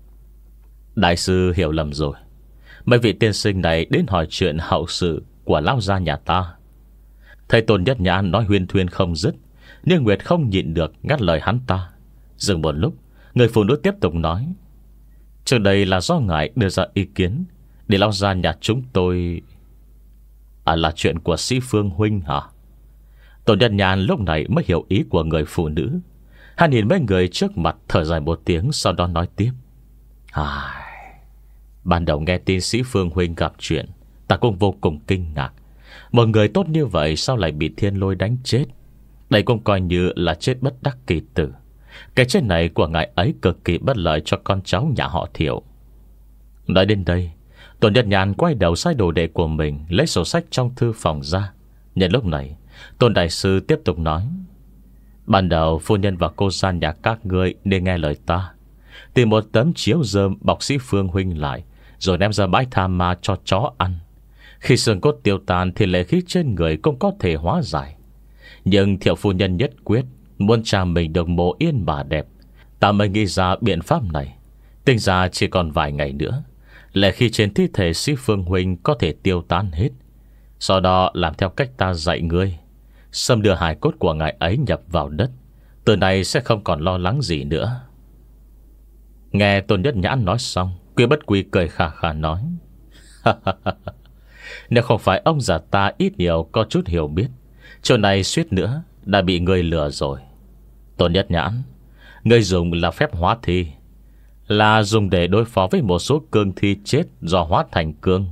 Đại sư hiểu lầm rồi. Mấy vị tiên sinh này đến hỏi chuyện hậu sự của lão gia nhà ta. Thầy Tôn Nhất Nhãn nói huyên thuyên không dứt, nhưng Nguyệt không nhịn được ngắt lời hắn ta. Dừng một lúc, người phụ nữ tiếp tục nói: trước đây là do ngài đưa ra ý kiến để lão gia nhà chúng tôi. À, là chuyện của Sĩ Phương huynh hả? Tôn Nhất Nhãn lúc này mới hiểu ý của người phụ nữ. Hắn nhìn mấy người trước mặt thở dài một tiếng, sau đó nói tiếp: à, ban đầu nghe tin Sĩ Phương huynh gặp chuyện, ta cũng vô cùng kinh ngạc. Một người tốt như vậy sao lại bị thiên lôi đánh chết? Đây cũng coi như là chết bất đắc kỳ tử. Cái chết này của ngài ấy cực kỳ bất lợi cho con cháu nhà họ Thiệu. Nói đến đây, Tôn Nhất Nhãn quay đầu sai đồ đệ của mình, lấy sổ sách trong thư phòng ra. Nhân lúc này, Tôn đại sư tiếp tục nói: ban đầu phu nhân và cô gian nhà các ngươi nên nghe lời ta, tìm một tấm chiếu rơm bọc Sĩ Phương huynh lại, rồi đem ra bãi tha ma cho chó ăn. Khi xương cốt tiêu tan thì lệ khí trên người cũng có thể hóa giải. Nhưng Thiệu phu nhân nhất quyết muốn cha mình được mộ yên bà đẹp. Ta mới nghĩ ra biện pháp này. Tính ra chỉ còn vài ngày nữa, lệ khí trên thi thể Sĩ Phương huynh có thể tiêu tan hết. Sau đó làm theo cách ta dạy ngươi, xâm đưa hài cốt của ngài ấy nhập vào đất. Từ này sẽ không còn lo lắng gì nữa. Nghe Tôn Nhất Nhãn nói xong, Quy Bất Quy cười khà khà nói: nếu không phải ông già ta ít nhiều có chút hiểu biết, chỗ này suýt nữa đã bị ngươi lừa rồi. Tôn Nhất Nhãn, ngươi dùng là phép hóa thi, là dùng để đối phó với một số cương thi chết do hóa thành cương.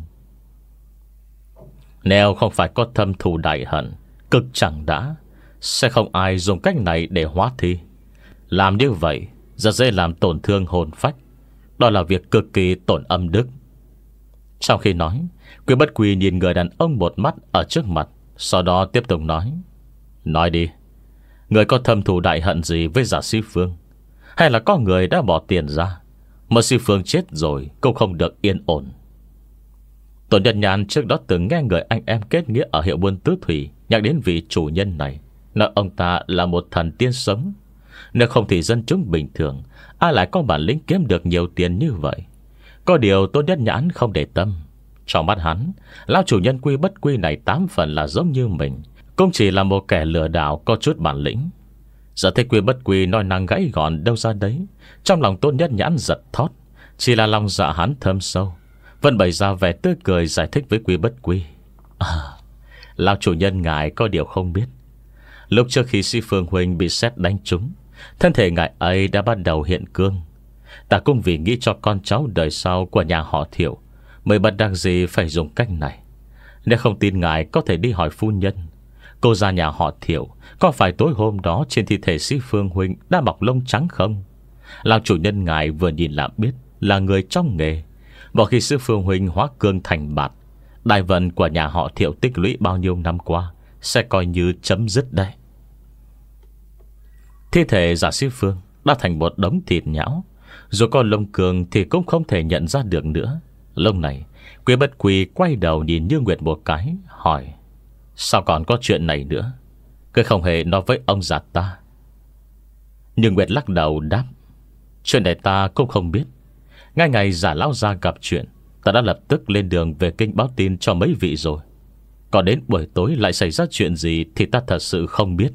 Nếu không phải có thâm thù đại hận, cực chẳng đã, sẽ không ai dùng cách này để hóa thi. Làm như vậy rất dễ làm tổn thương hồn phách. Đó là việc cực kỳ tổn âm đức. Trong khi nói, Quy Bất Quy nhìn người đàn ông một mắt ở trước mặt, sau đó tiếp tục nói: nói đi, người có thâm thù đại hận gì với giả Sĩ Phương? Hay là có người đã bỏ tiền ra, mà Sĩ Phương chết rồi cũng không được yên ổn? Tôn Nhất Nhãn trước đó từng nghe người anh em kết nghĩa ở hiệu buôn tứ thủy nhắc đến vị chủ nhân này, nói ông ta là một thần tiên sống. Nếu không thì dân chúng bình thường ai lại có bản lĩnh kiếm được nhiều tiền như vậy? Có điều Tôn Nhất Nhãn không để tâm. Trong mắt hắn, lão chủ nhân Quy Bất Quy này tám phần là giống như mình, cũng chỉ là một kẻ lừa đảo có chút bản lĩnh. Giờ thấy Quy Bất Quy nói năng gãy gọn đâu ra đấy, trong lòng Tôn Nhất Nhãn giật thót. Chỉ là lòng dạ hắn thâm sâu, vẫn bày ra vẻ tươi cười giải thích với Quy Bất Quy: à, lão chủ nhân ngài có điều không biết, lúc trước khi Sĩ Phương huynh bị sét đánh trúng, thân thể ngài ấy đã bắt đầu hiện cương. Ta cũng vì nghĩ cho con cháu đời sau của nhà họ Thiệu mới bất đắc dĩ phải dùng cách này. Nếu không tin ngài có thể đi hỏi phu nhân, cô gia nhà họ Thiệu có phải tối hôm đó trên thi thể Sĩ Phương huynh đã bọc lông trắng không? Lão chủ nhân ngài vừa nhìn là biết là người trong nghề. Vào khi Sĩ Phương huynh hóa cương thành bạt, đại vận của nhà họ Thiệu tích lũy bao nhiêu năm qua sẽ coi như chấm dứt đây. Thi thể giả Sĩ Phương đã thành một đống thịt nhão, dù có lông cường thì cũng không thể nhận ra được nữa. Lúc này Quy Bất Quy quay đầu nhìn Như Nguyệt một cái, hỏi: sao còn có chuyện này nữa? Cứ không hề nói với ông già ta. Như Nguyệt lắc đầu đáp: chuyện này ta cũng không biết. Ngay ngày giả lão gia gặp chuyện, ta đã lập tức lên đường về kinh báo tin cho mấy vị rồi. Còn đến buổi tối lại xảy ra chuyện gì thì ta thật sự không biết.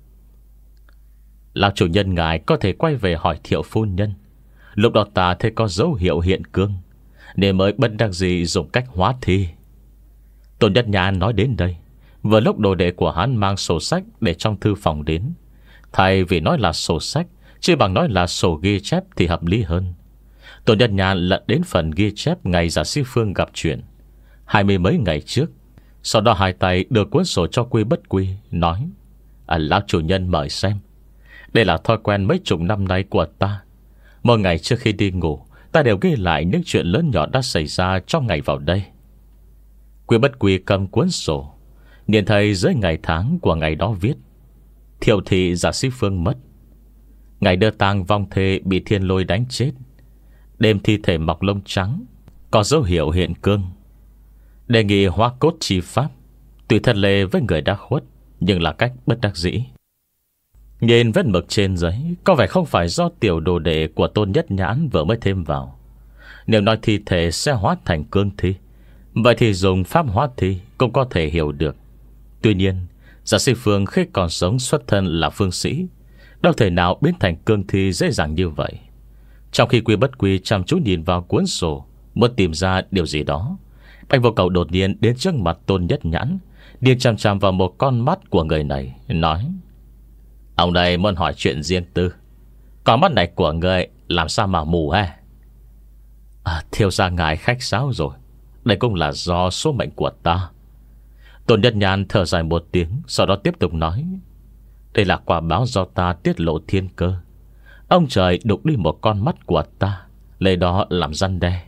Lão chủ nhân ngài có thể quay về hỏi Thiệu phu nhân. Lúc đó ta thấy có dấu hiệu hiện cương, nên mới bất đắc dĩ dùng cách hóa thi. Tôn Nhất Nhãn nói đến đây, vừa lúc đồ đệ của hắn mang sổ sách để trong thư phòng đến. Thay vì nói là sổ sách, chỉ bằng nói là sổ ghi chép thì hợp lý hơn. Tôn Nhất Nhãn lật đến phần ghi chép ngày giả Sĩ Phương gặp chuyện. Hai mươi mấy ngày trước, Sau đó hai tay đưa cuốn sổ cho Quy Bất Quy, nói: à, Lão chủ nhân mời xem. Đây là thói quen mấy chục năm nay của ta. Mỗi ngày trước khi đi ngủ, ta đều ghi lại những chuyện lớn nhỏ đã xảy ra trong ngày vào đây. Quy Bất Quy cầm cuốn sổ, nhìn thấy dưới ngày tháng của ngày đó viết: Thiệu thị Giả Sĩ Phương mất, ngày đưa tang vong thê bị thiên lôi đánh chết, đêm thi thể mọc lông trắng, có dấu hiệu hiện cương, đề nghị hóa cốt chi pháp, tùy thân lệ với người đã khuất, nhưng là cách bất đắc dĩ. Nhìn vết mực trên giấy, có vẻ không phải do tiểu đồ đệ của Tôn Nhất Nhãn vừa mới thêm vào. Nếu nói thi thể sẽ hóa thành cương thi, vậy thì dùng pháp hóa thi cũng có thể hiểu được. Tuy nhiên, Giả Sĩ Phương khi còn sống xuất thân là phương sĩ, đâu thể nào biến thành cương thi dễ dàng như vậy. Trong khi Quy Bất Quy chăm chú nhìn vào cuốn sổ, muốn tìm ra điều gì đó, Bạch Vô Cầu đột nhiên đến trước mặt Tôn Nhất Nhãn, điên chằm chằm vào một con mắt của người này, nói: Ông đây muốn hỏi chuyện riêng tư. Con mắt này của người làm sao mà mù ha? À, thiếu gia ngài khách sáo rồi. Đây cũng là do số mệnh của ta. Tôn Nhất Nhãn thở dài một tiếng, sau đó tiếp tục nói: Đây là quả báo do ta tiết lộ thiên cơ. Ông trời đục đi một con mắt của ta, lấy đó làm răn đe.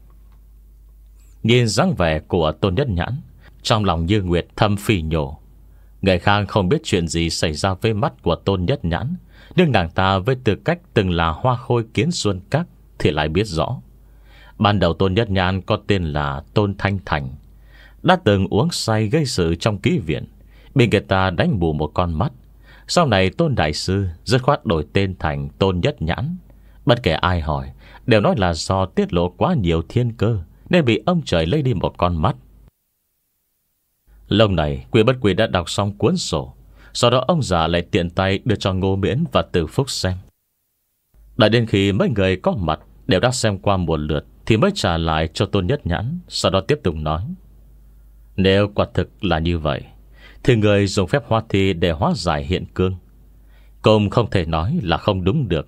Nhìn dáng vẻ của Tôn Nhất Nhãn, trong lòng Như Nguyệt thầm phì nhổ. Người khác không biết chuyện gì xảy ra với mắt của Tôn Nhất Nhãn, nhưng nàng ta với tư cách từng là hoa khôi Kiến Xuân Các thì lại biết rõ. Ban đầu Tôn Nhất Nhãn có tên là Tôn Thanh Thành, đã từng uống say gây sự trong ký viện, bị người ta đánh bù một con mắt. Sau này Tôn Đại Sư dứt khoát đổi tên thành Tôn Nhất Nhãn. Bất kể ai hỏi đều nói là do tiết lộ quá nhiều thiên cơ nên bị ông trời lấy đi một con mắt. Lúc này Quy Bất Quy đã đọc xong cuốn sổ, sau đó ông già lại tiện tay đưa cho Ngô Miễn và Từ Phúc xem. Đợi đến khi mấy người có mặt đều đã xem qua một lượt thì mới trả lại cho Tôn Nhất Nhãn. Sau đó tiếp tục nói: Nếu quả thực là như vậy thì người dùng phép hóa thi để hóa giải hiện cương, cũng không thể nói là không đúng được.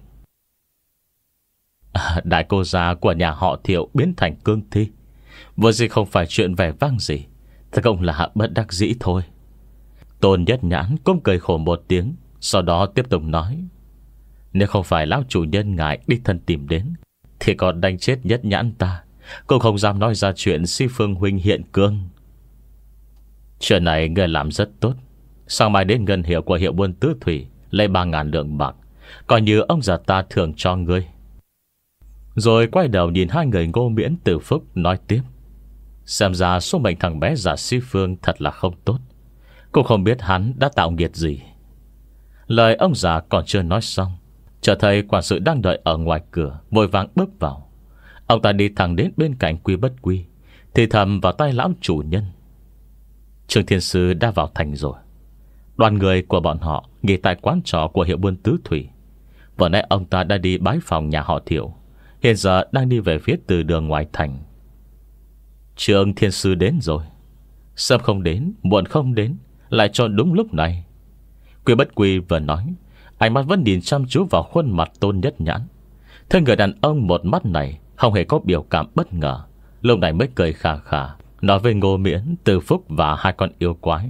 à, Đại cô già của nhà họ Thiệu biến thành cương thi vừa gì không phải chuyện vẻ vang gì, thật cũng là bất đắc dĩ thôi. Tôn Nhất Nhãn cũng cười khổ một tiếng, sau đó tiếp tục nói: Nếu không phải lão chủ nhân ngài đích thân tìm đến thì còn đánh chết Nhất Nhãn ta cũng không dám nói ra chuyện Si Phương huynh hiện cương. Chuyện này người làm rất tốt. Sáng mai đến ngân hiệu của hiệu buôn Tứ Thủy lấy ba ngàn lượng bạc, coi như ông già ta thưởng cho ngươi. Rồi quay đầu nhìn hai người Ngô Miễn Từ Phúc nói tiếp: Xem ra số mệnh thằng bé Giả Si Phương thật là không tốt, cũng không biết hắn đã tạo nghiệt gì. Lời ông già còn chưa nói xong, chợt thấy quản sự đang đợi ở ngoài cửa vội vàng bước vào. Ông ta đi thẳng đến bên cạnh Quy Bất Quy, thì thầm vào tay lão chủ nhân: Trương Thiên Sư đã vào thành rồi. Đoàn người của bọn họ nghỉ tại quán trọ của hiệu buôn Tứ Thủy. Vừa nãy ông ta đã đi bái phòng nhà họ Thiệu, hiện giờ đang đi về phía từ đường ngoài thành. Trương Thiên Sư đến rồi. Sớm không đến, muộn không đến, lại cho đúng lúc này. Quy Bất Quy vừa nói, ánh mắt vẫn nhìn chăm chú vào khuôn mặt Tôn Nhất Nhãn. Thế người đàn ông một mắt này không hề có biểu cảm bất ngờ, lúc này mới cười khà khà, nói với Ngô Miễn, Từ Phúc và hai con yêu quái: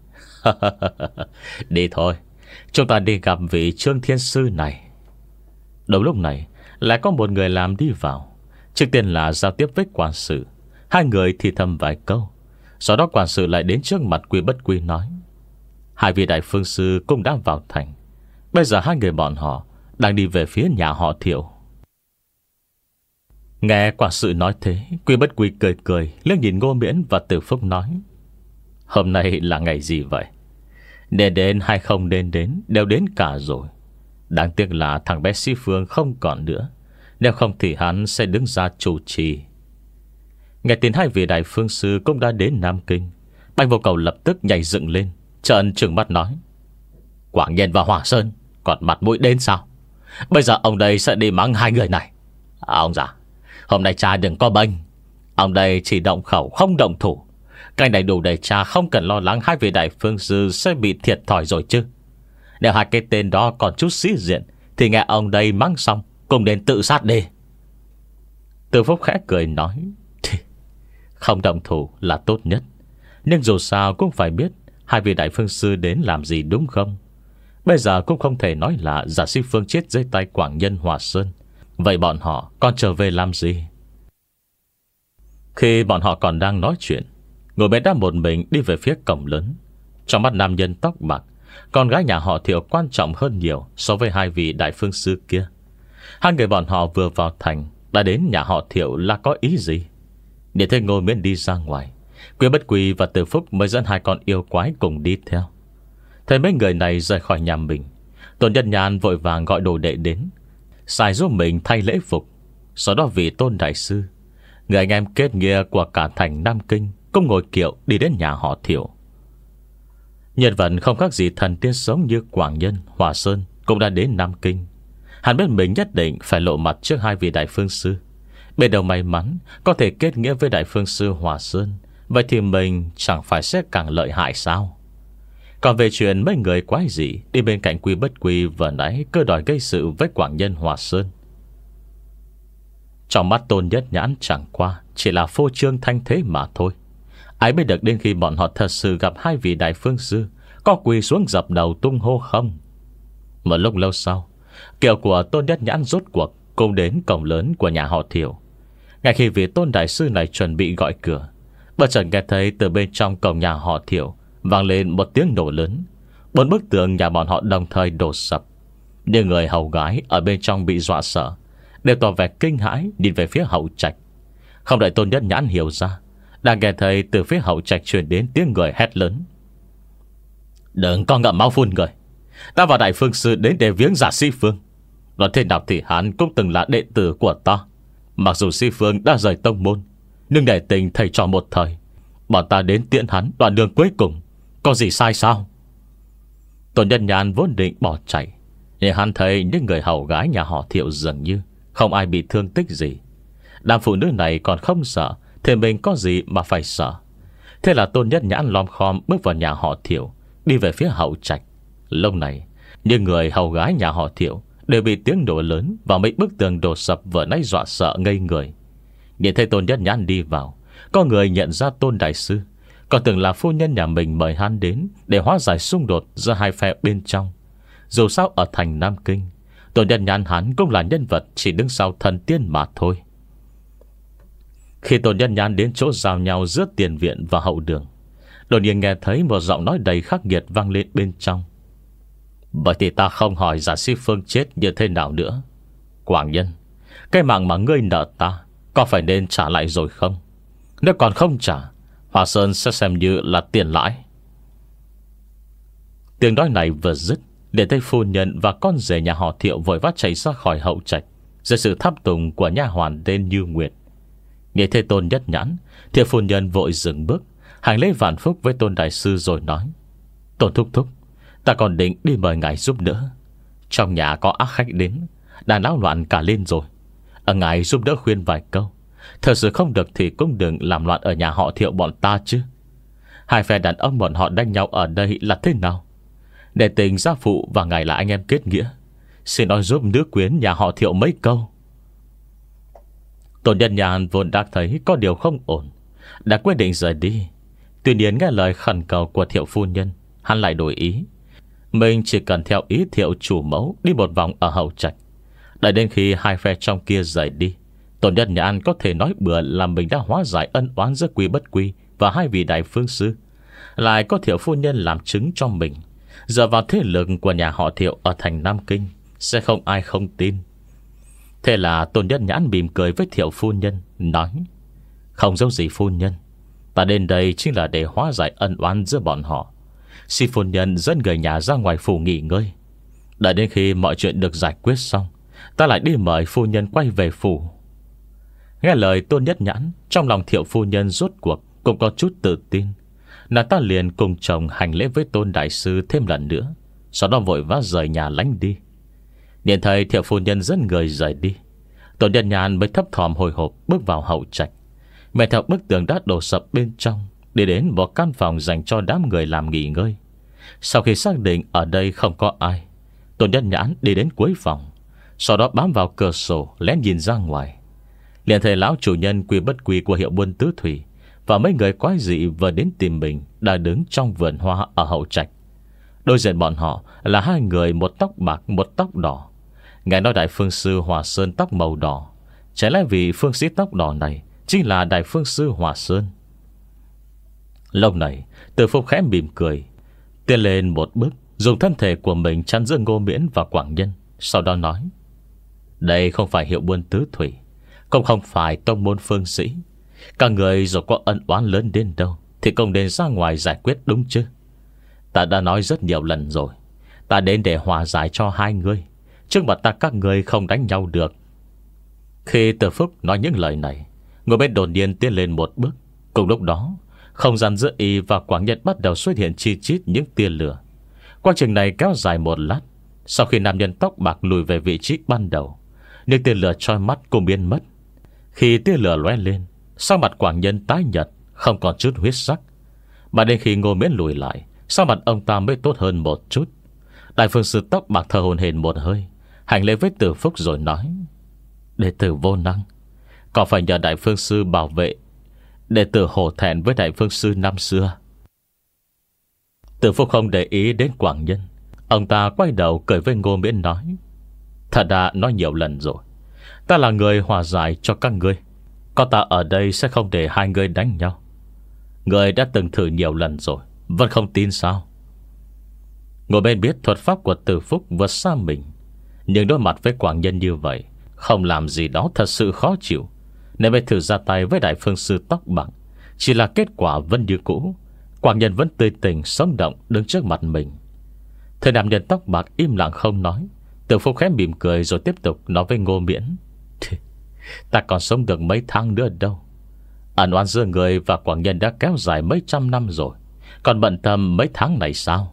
Đi thôi, chúng ta đi gặp vị Trương Thiên Sư này. Đúng lúc này lại có một người làm đi vào. Trước tiên là giao tiếp với quản sự. Hai người thì thầm vài câu. Sau đó quản sự lại đến trước mặt Quy Bất Quy nói: Hai vị đại phương sư cũng đã vào thành. Bây giờ hai người bọn họ đang đi về phía nhà họ Thiệu. Nghe quản sự nói thế, Quy Bất Quy cười cười liếc nhìn Ngô Miễn và Từ Phúc nói: Hôm nay là ngày gì vậy? Nên đến hay không nên đến đều đến cả rồi. Đáng tiếc là thằng bé Si Phương không còn nữa, nếu không thì hắn sẽ đứng ra chủ trì. Nghe tin hai vị đại phương sư cũng đã đến Nam Kinh, Bạch Vô Cầu lập tức nhảy dựng lên, trợn trừng mắt nói: Quảng Nhân và Hỏa Sơn còn mặt mũi đến sao? Bây giờ ông đây sẽ đi mắng hai người này. À, ông già, hôm nay cha đừng có bênh. Ông đây chỉ động khẩu không động thủ. Cái này đủ để cha không cần lo lắng hai vị đại phương sư sẽ bị thiệt thòi rồi chứ. Nếu hai cái tên đó còn chút sĩ diện thì nghe ông đây mắng xong cùng đến tự sát đi. Từ Phúc khẽ cười nói: Không động thủ là tốt nhất. Nhưng dù sao cũng phải biết hai vị đại phương sư đến làm gì đúng không? Bây giờ cũng không thể nói là Giả Si Phương chết dưới tay Quảng Nhân Hòa Sơn. Vậy bọn họ còn trở về làm gì? Khi bọn họ còn đang nói chuyện, Ngô Bế đã một mình đi về phía cổng lớn. Trong mắt nam nhân tóc bạc, con gái nhà họ Thiệu quan trọng hơn nhiều so với hai vị đại phương sư kia. Hai người bọn họ vừa vào thành đã đến nhà họ Thiệu là có ý gì? Để thấy Ngô Miễn đi ra ngoài, Quý Bất Quy và Từ Phúc mới dẫn hai con yêu quái cùng đi theo. Thấy mấy người này rời khỏi nhà mình, Tôn Nhân Nhàn vội vàng gọi đồ đệ đến, xài giúp mình thay lễ phục. Sau đó vị Tôn Đại Sư, người anh em kết nghĩa của cả thành Nam Kinh, cũng ngồi kiệu đi đến nhà họ Thiệu. Nhân vật không khác gì thần tiên sống như Quảng Nhân, Hòa Sơn cũng đã đến Nam Kinh. Hắn biết mình nhất định phải lộ mặt trước hai vị đại phương sư. Bên đầu may mắn có thể kết nghĩa với đại phương sư Hòa Sơn, vậy thì mình chẳng phải sẽ càng lợi hại sao? Còn về chuyện mấy người quái dị đi bên cạnh Quy Bất Quy vừa nãy cơ đòi gây sự với Quảng Nhân Hòa Sơn, trong mắt Tôn Nhất Nhãn chẳng qua chỉ là phô trương thanh thế mà thôi. Ai biết được đến khi bọn họ thật sự gặp hai vị đại phương sư, có quỳ xuống dập đầu tung hô không? Một lúc lâu sau, kiệu của Tôn Nhất Nhãn rốt cuộc cùng đến cổng lớn của nhà họ Thiệu. Ngay khi vị Tôn Đại Sư này chuẩn bị gọi cửa, bất chợt nghe thấy từ bên trong cổng nhà họ Thiệu vang lên một tiếng nổ lớn. Bốn bức tường nhà bọn họ đồng thời đổ sập. Nhưng người hầu gái ở bên trong bị dọa sợ, đều tỏ vẻ kinh hãi nhìn về phía hậu trạch. Không đợi Tôn Nhất Nhãn hiểu ra, đang nghe thấy từ phía hậu trạch truyền đến tiếng người hét lớn: "Đừng có ngậm máu phun người! Ta và đại phương sư đến để viếng Giả Si Phương. Nói thế nào thì hắn cũng từng là đệ tử của ta. Mặc dù Si Phương đã rời tông môn, nhưng để tình thầy trò một thời, bọn ta đến tiễn hắn đoạn đường cuối cùng, có gì sai sao?" Tôn Nhân Nhàn vốn định bỏ chạy, nhưng hắn thấy những người hầu gái nhà họ Thiệu dường như không ai bị thương tích gì. Đám phụ nữ này còn không sợ thì mình có gì mà phải sợ. Thế là Tôn Nhất Nhãn lom khom bước vào nhà họ Thiệu, đi về phía hậu trạch. Lúc này, những người hầu gái nhà họ Thiệu đều bị tiếng nổ lớn và mấy bức tường đổ sập vừa nãy dọa sợ ngây người. Nhìn thấy Tôn Nhất Nhãn đi vào, có người nhận ra Tôn Đại Sư, còn tưởng là phu nhân nhà mình mời hắn đến để hóa giải xung đột giữa hai phe bên trong. Dù sao ở thành Nam Kinh, Tôn Nhất Nhãn hắn cũng là nhân vật chỉ đứng sau thần tiên mà thôi. Khi Tôn Nhất Nhãn đến chỗ giao nhau giữa tiền viện và hậu đường, đột nhiên nghe thấy một giọng nói đầy khắc nghiệt vang lên bên trong: "Vậy thì ta không hỏi Giả Si Phương chết như thế nào nữa. Quảng Nhân, cái mạng mà ngươi nợ ta có phải nên trả lại rồi không? Nếu còn không trả, Hòa Sơn sẽ xem như là tiền lãi." Tiếng nói này vừa dứt, để thấy phu nhân và con rể nhà họ Thiệu vội vã chạy ra khỏi hậu trạch dưới sự tháp tùng của nha hoàn tên Như Nguyệt. Nghe thấy Tôn Nhất Nhãn, thì phu nhân vội dừng bước, hành lễ vạn phúc với Tôn Đại Sư rồi nói: "Tôn thúc thúc, ta còn định đi mời ngài giúp đỡ. Trong nhà có ác khách đến, đã náo loạn cả lên rồi. Ở ngài giúp đỡ khuyên vài câu. Thật sự không được thì cũng đừng làm loạn ở nhà họ Thiệu bọn ta chứ. Hai phe đàn ông bọn họ đánh nhau ở đây là thế nào? Để tình gia phụ và ngài là anh em kết nghĩa, xin nói giúp nữ quyến nhà họ Thiệu mấy câu." Tôn Nhân Nhàn vốn đã thấy có điều không ổn, đã quyết định rời đi. Tuy nhiên nghe lời khẩn cầu của Thiệu phu nhân, hắn lại đổi ý. Mình chỉ cần theo ý Thiệu chủ mẫu đi một vòng ở hậu trạch. Đợi đến khi hai phe trong kia rời đi, Tôn Nhân Nhàn có thể nói bừa là mình đã hóa giải ân oán giữa Quy Bất Quy và hai vị đại phương sư. Lại có Thiệu phu nhân làm chứng cho mình, dựa vào thế lực của nhà họ Thiệu ở thành Nam Kinh, sẽ không ai không tin. Thế là Tôn Nhất Nhãn mỉm cười với Thiệu phu nhân, nói: "Không giấu gì phu nhân, ta đến đây chính là để hóa giải ân oán giữa bọn họ. Xin phu nhân dẫn người nhà ra ngoài phủ nghỉ ngơi. Đợi đến khi mọi chuyện được giải quyết xong, ta lại đi mời phu nhân quay về phủ." Nghe lời Tôn Nhất Nhãn, trong lòng Thiệu phu nhân rốt cuộc cũng có chút tự tin. Nàng ta liền cùng chồng hành lễ với Tôn Đại Sư thêm lần nữa, sau đó vội vã rời nhà lánh đi. Nhìn thấy Thiệu phu nhân dẫn người rời đi, Tôn Nhân Nhàn mới thấp thỏm hồi hộp bước vào hậu trạch, men theo bức tường đá đổ sập bên trong, đi đến một căn phòng dành cho đám người làm nghỉ ngơi. Sau khi xác định ở đây không có ai, Tôn Nhân Nhãn đi đến cuối phòng, sau đó bám vào cửa sổ lén nhìn ra ngoài. Liền thấy lão chủ nhân Quy Bất Quy của hiệu buôn tứ thủy và mấy người quái dị vừa đến tìm mình đã đứng trong vườn hoa ở hậu trạch. Đối diện bọn họ là hai người, một tóc bạc một tóc đỏ. Nghe nói đại phương sư Hòa Sơn tóc màu đỏ, chả lẽ vì phương sĩ tóc đỏ này chính là đại phương sư Hòa Sơn? Lúc này Từ Phúc khẽ mỉm cười, tiến lên một bước, dùng thân thể của mình chắn giữa Ngô Miễn và Quảng Nhân. Sau đó nói: đây không phải hiệu buôn tứ thủy, cũng không phải tông môn phương sĩ. Các người dù có ân oán lớn đến đâu thì cũng nên ra ngoài giải quyết, đúng chứ? Ta đã nói rất nhiều lần rồi, ta đến để hòa giải cho hai người. Trước mặt ta các người không đánh nhau được. Khi Từ Phúc nói những lời này, ngồi bên đột nhiên tiến lên một bước. Cùng lúc đó, không gian giữa y và Quảng Nhân bắt đầu xuất hiện chi chít những tia lửa. Quá trình này kéo dài một lát. Sau khi nam nhân tóc bạc lùi về vị trí ban đầu, những tia lửa chói mắt cũng biến mất. Khi tia lửa lóe lên, sau mặt Quảng Nhân tái nhợt, không còn chút huyết sắc. Mà đến khi Ngô Miễn lùi lại, sau mặt ông ta mới tốt hơn một chút. Đại phương sư tóc bạc thở hổn hển một hơi, hành lễ với Từ Phúc rồi nói: đệ tử vô năng, còn phải nhờ đại phương sư bảo vệ. Đệ tử hổ thẹn với đại phương sư năm xưa. Từ Phúc không để ý đến Quảng Nhân. Ông ta quay đầu cười với Ngô Miễn nói: ta đã nói nhiều lần rồi, ta là người hòa giải cho các ngươi. Có ta ở đây sẽ không để hai người đánh nhau. Người đã từng thử nhiều lần rồi, vẫn không tin sao? Ngồi bên biết thuật pháp của Từ Phúc vượt xa mình, nhưng đối mặt với Quảng Nhân như vậy, không làm gì đó thật sự khó chịu, nên mới thử ra tay với đại phương sư tóc bạc. Chỉ là kết quả vẫn như cũ. Quảng Nhân vẫn tươi tỉnh sống động đứng trước mặt mình. Thời nam nhân tóc bạc im lặng không nói. Từ Phúc khẽ mỉm cười rồi tiếp tục nói với Ngô Miễn: ta còn sống được mấy tháng nữa đâu. Ẩn oán giữa người và Quảng Nhân đã kéo dài mấy trăm năm rồi, còn bận tâm mấy tháng này sao?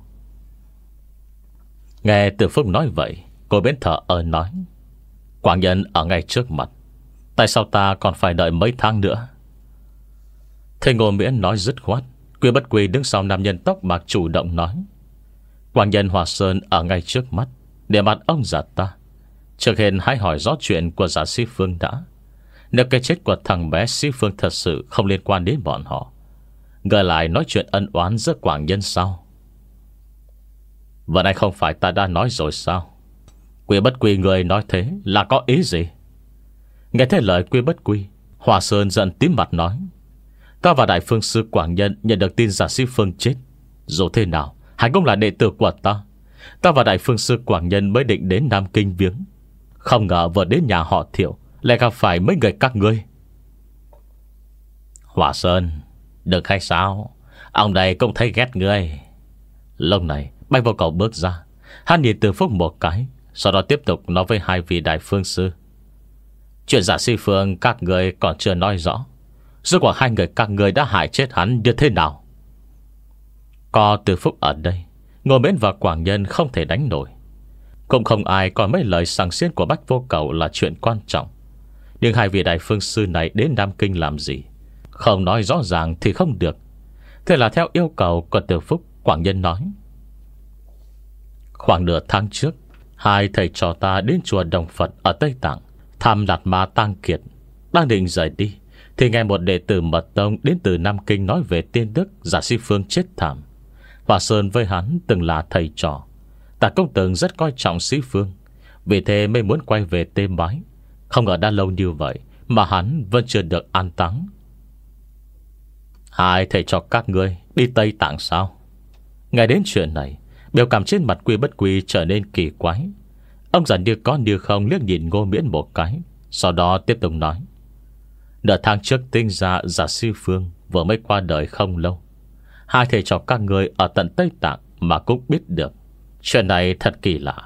Nghe Từ Phúc nói vậy, cô bên thở ơ nói: Quảng Nhân ở ngay trước mặt, tại sao ta còn phải đợi mấy tháng nữa? Thầy Ngô Miễn nói dứt khoát. Quy Bất Quy đứng sau nam nhân tóc bạc chủ động nói: Quảng Nhân Hòa Sơn ở ngay trước mắt, để mặt ông già ta. Trước hết hãy hỏi rõ chuyện của giả Sĩ Phương đã. Nếu cái chết của thằng bé Sĩ Phương thật sự không liên quan đến bọn họ, ngờ lại nói chuyện ân oán giữa Quảng Nhân sao? Vẫn anh không phải ta đã nói rồi sao? Quy Bất Quy người nói thế là có ý gì? Nghe thấy lời Quy Bất Quy, Hòa Sơn giận tím mặt nói: ta và đại phương sư Quảng Nhân nhận được tin giả Sĩ Phương chết. Dù thế nào hắn cũng là đệ tử của ta. Ta và đại phương sư Quảng Nhân mới định đến Nam Kinh viếng, không ngờ vừa đến nhà họ Thiệu lại gặp phải mấy người các ngươi. Hòa Sơn, được hay sao? Ông này cũng thấy ghét ngươi. Lúc này Bạch Vô Cầu bước ra. Hắn nhìn Từ Phúc một cái, sau đó tiếp tục nói với hai vị đại phương sư: chuyện giả Sĩ Phương các người còn chưa nói rõ. Rốt cuộc hai người các người đã hại chết hắn như thế nào? Có Từ Phúc ở đây, Ngô Miễn và Quảng Nhân không thể đánh nổi. Cũng không ai coi mấy lời sằng xiên của Bách Vô Cầu là chuyện quan trọng. Nhưng hai vị đại phương sư này đến Nam Kinh làm gì? Không nói rõ ràng thì không được. Thế là theo yêu cầu của Từ Phúc, Quảng Nhân nói: khoảng nửa tháng trước, hai thầy trò ta đến chùa Đồng Phật ở Tây Tạng thăm Đạt Ma Tăng Kiệt. Đang định rời đi thì nghe một đệ tử mật tông đến từ Nam Kinh nói về tiên đức giả Sĩ Phương chết thảm. Hòa Sơn với hắn từng là thầy trò, ta cũng từng rất coi trọng Sĩ Phương, vì thế mới muốn quay về Tê Bái. Không ngờ đã lâu như vậy mà hắn vẫn chưa được an táng. Hai thầy trò các ngươi đi Tây Tạng sao? Nghe đến chuyện này, biểu cảm trên mặt Quy Bất Quy trở nên kỳ quái. Ông già như có như không liếc nhìn Ngô Miễn một cái, sau đó tiếp tục nói: nửa tháng trước tinh ra giả Sĩ Phương vừa mới qua đời không lâu. Hai thầy trò các người ở tận Tây Tạng mà cũng biết được. Chuyện này thật kỳ lạ.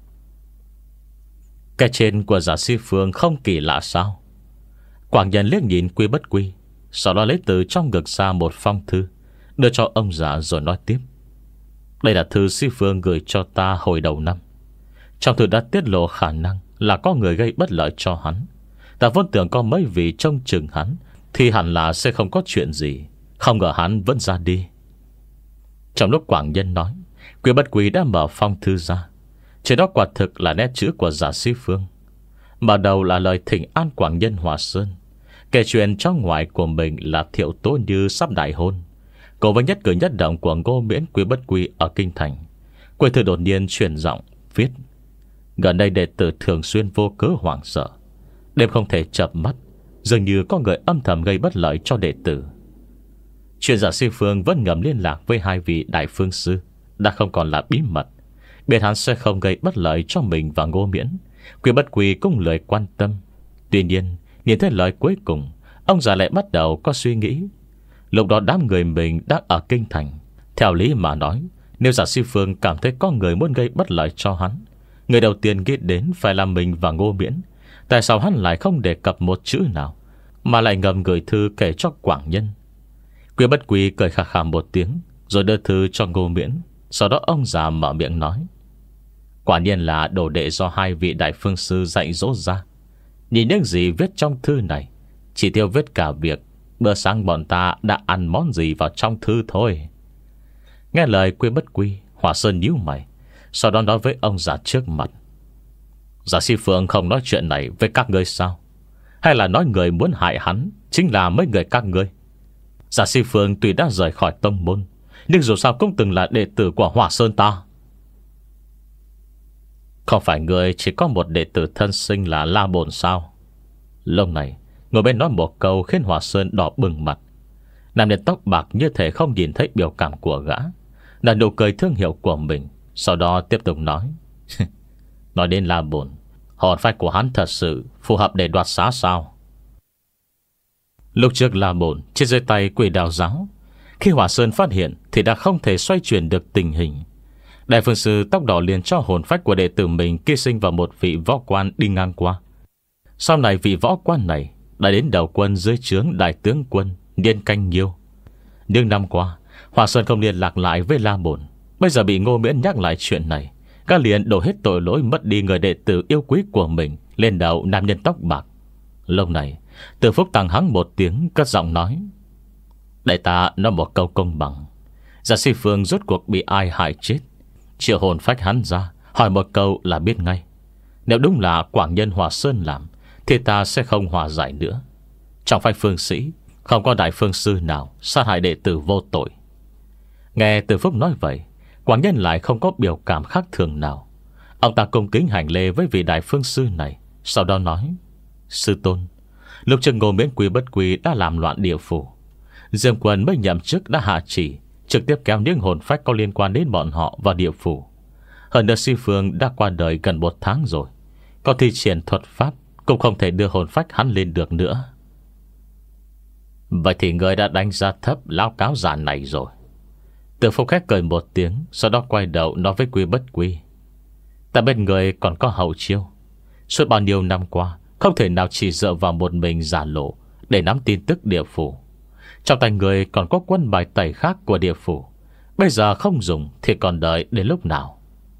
Cái trên của giả Sĩ Phương không kỳ lạ sao? Quảng Nhân liếc nhìn Quy Bất Quy, sau đó lấy từ trong ngực ra một phong thư, đưa cho ông già rồi nói tiếp: đây là thư Sĩ Phương gửi cho ta hồi đầu năm. Trong thư đã tiết lộ khả năng là có người gây bất lợi cho hắn. Ta vốn tưởng có mấy vị trông chừng hắn thì hẳn là sẽ không có chuyện gì. Không ngờ hắn vẫn ra đi. Trong lúc Quảng Nhân nói, Quy Bất Quy đã mở phong thư ra. Trên đó quả thực là nét chữ của giả Sĩ Phương. Mở đầu là lời thỉnh an Quảng Nhân Hòa Sơn, Kể chuyện trong ngoài của mình là Thiệu Tố Như sắp đại hôn, cùng với nhất cử nhất động của Ngô Miễn Quý Bất Quy ở kinh thành. Quê thư đột nhiên truyền giọng viết: gần đây đệ tử thường xuyên vô cớ hoảng sợ, đêm không thể chợp mắt, dường như có người âm thầm gây bất lợi cho đệ tử. Chuyện giả sư Phương vẫn ngầm liên lạc với hai vị đại phương sư đã không còn là bí mật, biết hắn sẽ không gây bất lợi cho mình và Ngô Miễn. Quý Bất Quy cũng lời quan tâm. Tuy nhiên nhìn thấy lời cuối cùng, ông già lại bắt đầu có suy nghĩ. Lúc đó đám người mình đang ở kinh thành. Theo lý mà nói, nếu giả sư Phương cảm thấy có người muốn gây bất lợi cho hắn, người đầu tiên nghĩ đến phải là mình và Ngô Miễn. Tại sao hắn lại không đề cập một chữ nào, mà lại ngầm gửi thư kể cho Quảng Nhân? Quý Bất Quy cười khà khà một tiếng, rồi đưa thư cho Ngô Miễn. Sau đó ông già mở miệng nói: quả nhiên là đồ đệ do hai vị đại phương sư dạy dỗ ra. Nhìn những gì viết trong thư này, chỉ tiêu viết cả việc bữa sáng bọn ta đã ăn món gì vào trong thư thôi. Nghe lời Quý Bất Quy, Hỏa Sơn nhíu mày, sau đó nói với ông già trước mặt: giả sư Phương không nói chuyện này với các ngươi sao? Hay là nói người muốn hại hắn chính là mấy người các ngươi? Giả sư Phương tuy đã rời khỏi tông môn, nhưng dù sao cũng từng là đệ tử của Hỏa Sơn ta. Không phải người chỉ có một đệ tử thân sinh là La Bồn sao? Lúc này ngồi bên nói một câu khiến Hỏa Sơn đỏ bừng mặt. Nam nhân tóc bạc như thể không nhìn thấy biểu cảm của gã, là nụ cười thương hiệu của mình. Sau đó tiếp tục nói: nói đến La Bồn, hồn phách của hắn thật sự phù hợp để đoạt xá sao? Lúc trước La Bồn trên dưới tay Quỷ Đạo giáo, khi Hỏa Sơn phát hiện thì đã không thể xoay chuyển được tình hình. Đại phương sư tóc đỏ liền cho hồn phách của đệ tử mình ký sinh vào một vị võ quan đi ngang qua. Sau này vị võ quan này đã đến đầu quân dưới trướng đại tướng quân Niên Canh Nhiêu. Nhưng năm qua Hỏa Sơn không liên lạc lại với La Bồn. Bây giờ bị Ngô Miễn nhắc lại chuyện này, các liền đổ hết tội lỗi mất đi người đệ tử yêu quý của mình lên đầu nam nhân tóc bạc. Lúc này Từ Phúc tăng hắng một tiếng, cất giọng nói: đại ta nói một câu công bằng. Giả sư Phương rốt cuộc bị ai hại chết, triệu hồn phách hắn ra, hỏi một câu là biết ngay. Nếu đúng là Quảng Nhân Hỏa Sơn làm, thì ta sẽ không hòa giải nữa. Trong phái phương sĩ không có đại phương sư nào sát hại đệ tử vô tội. Nghe Từ Phúc nói vậy, Quảng Nhân lại không có biểu cảm khác thường nào. Ông ta cung kính hành lễ với vị đại phương sư này, sau đó nói: sư tôn, lúc trước Ngô Miễn Quý Bất Quy đã làm loạn địa phủ, Dương Quân mới nhậm chức đã hạ chỉ trực tiếp kéo những hồn phách có liên quan đến bọn họ vào địa phủ. Hơn nữa sư Phương đã qua đời gần một tháng rồi, có thi triển thuật pháp cũng không thể đưa hồn phách hắn lên được nữa. Vậy thì người đã đánh giá thấp lão cáo giả này rồi. Từ Phúc khách cười một tiếng, sau đó quay đầu nói với Quý Bất Quy: ta bên người còn có hậu chiêu. Suốt bao nhiêu năm qua, không thể nào chỉ dựa vào một mình giả lộ để nắm tin tức địa phủ. Trong tay người còn có quân bài tẩy khác của địa phủ. Bây giờ không dùng thì còn đợi đến lúc nào?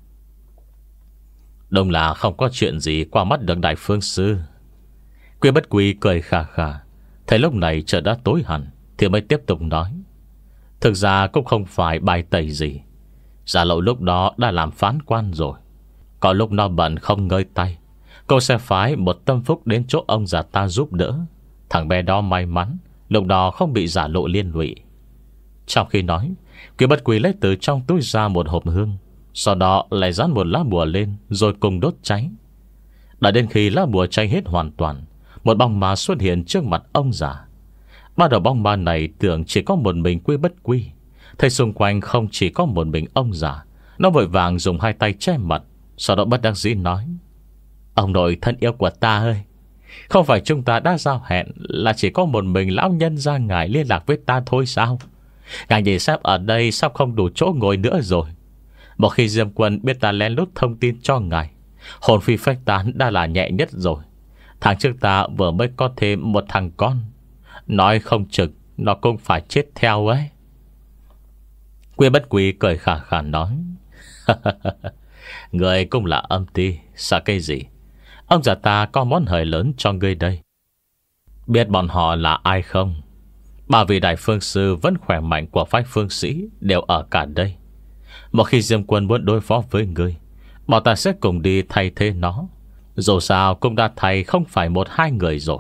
Đúng là không có chuyện gì qua mắt được đại phương sư. Quý Bất Quy cười khà khà. Thấy lúc này trời đã tối hẳn thì mới tiếp tục nói: thực ra cũng không phải bài tẩy gì. Giả lộ lúc đó đã làm phán quan rồi. Có lúc nó bận không ngơi tay, cô sẽ phái một tâm phúc đến chỗ ông già ta giúp đỡ. Thằng bé đó may mắn lúc đó không bị giả lộ liên lụy. Trong khi nói, Quý Bất Quy lấy từ trong túi ra một hộp hương, sau đó lại dán một lá bùa lên, rồi cùng đốt cháy. Đã đến khi lá bùa cháy hết hoàn toàn, một bóng ma xuất hiện trước mặt ông già. Ban đầu bóng ma này tưởng chỉ có một mình Quý Bất Quy. Thấy xung quanh không chỉ có một mình ông già, nó vội vàng dùng hai tay che mặt, sau đó bất đắc dĩ nói: ông nội thân yêu của ta ơi, không phải chúng ta đã giao hẹn là chỉ có một mình lão nhân gia ngài liên lạc với ta thôi sao? Ngài nhìn xem ở đây sắp không đủ chỗ ngồi nữa rồi. Một khi Diêm Quân biết ta lén lút thông tin cho ngài, hồn phi phách tán đã là nhẹ nhất rồi. Tháng trước ta vừa mới có thêm một thằng con, nói không chừng nó cũng phải chết theo ấy. Quý Bất Quy cười khà khà nói: người cũng là âm ti, sợ cái gì? Ông già ta có món hời lớn cho ngươi đây. Biết bọn họ là ai không? Ba vị đại phương sư vẫn khỏe mạnh của phái phương sĩ đều ở cả đây. Một khi Diêm Quân muốn đối phó với ngươi, bọn ta sẽ cùng đi thay thế nó. Dù sao cũng đã thay không phải một hai người rồi.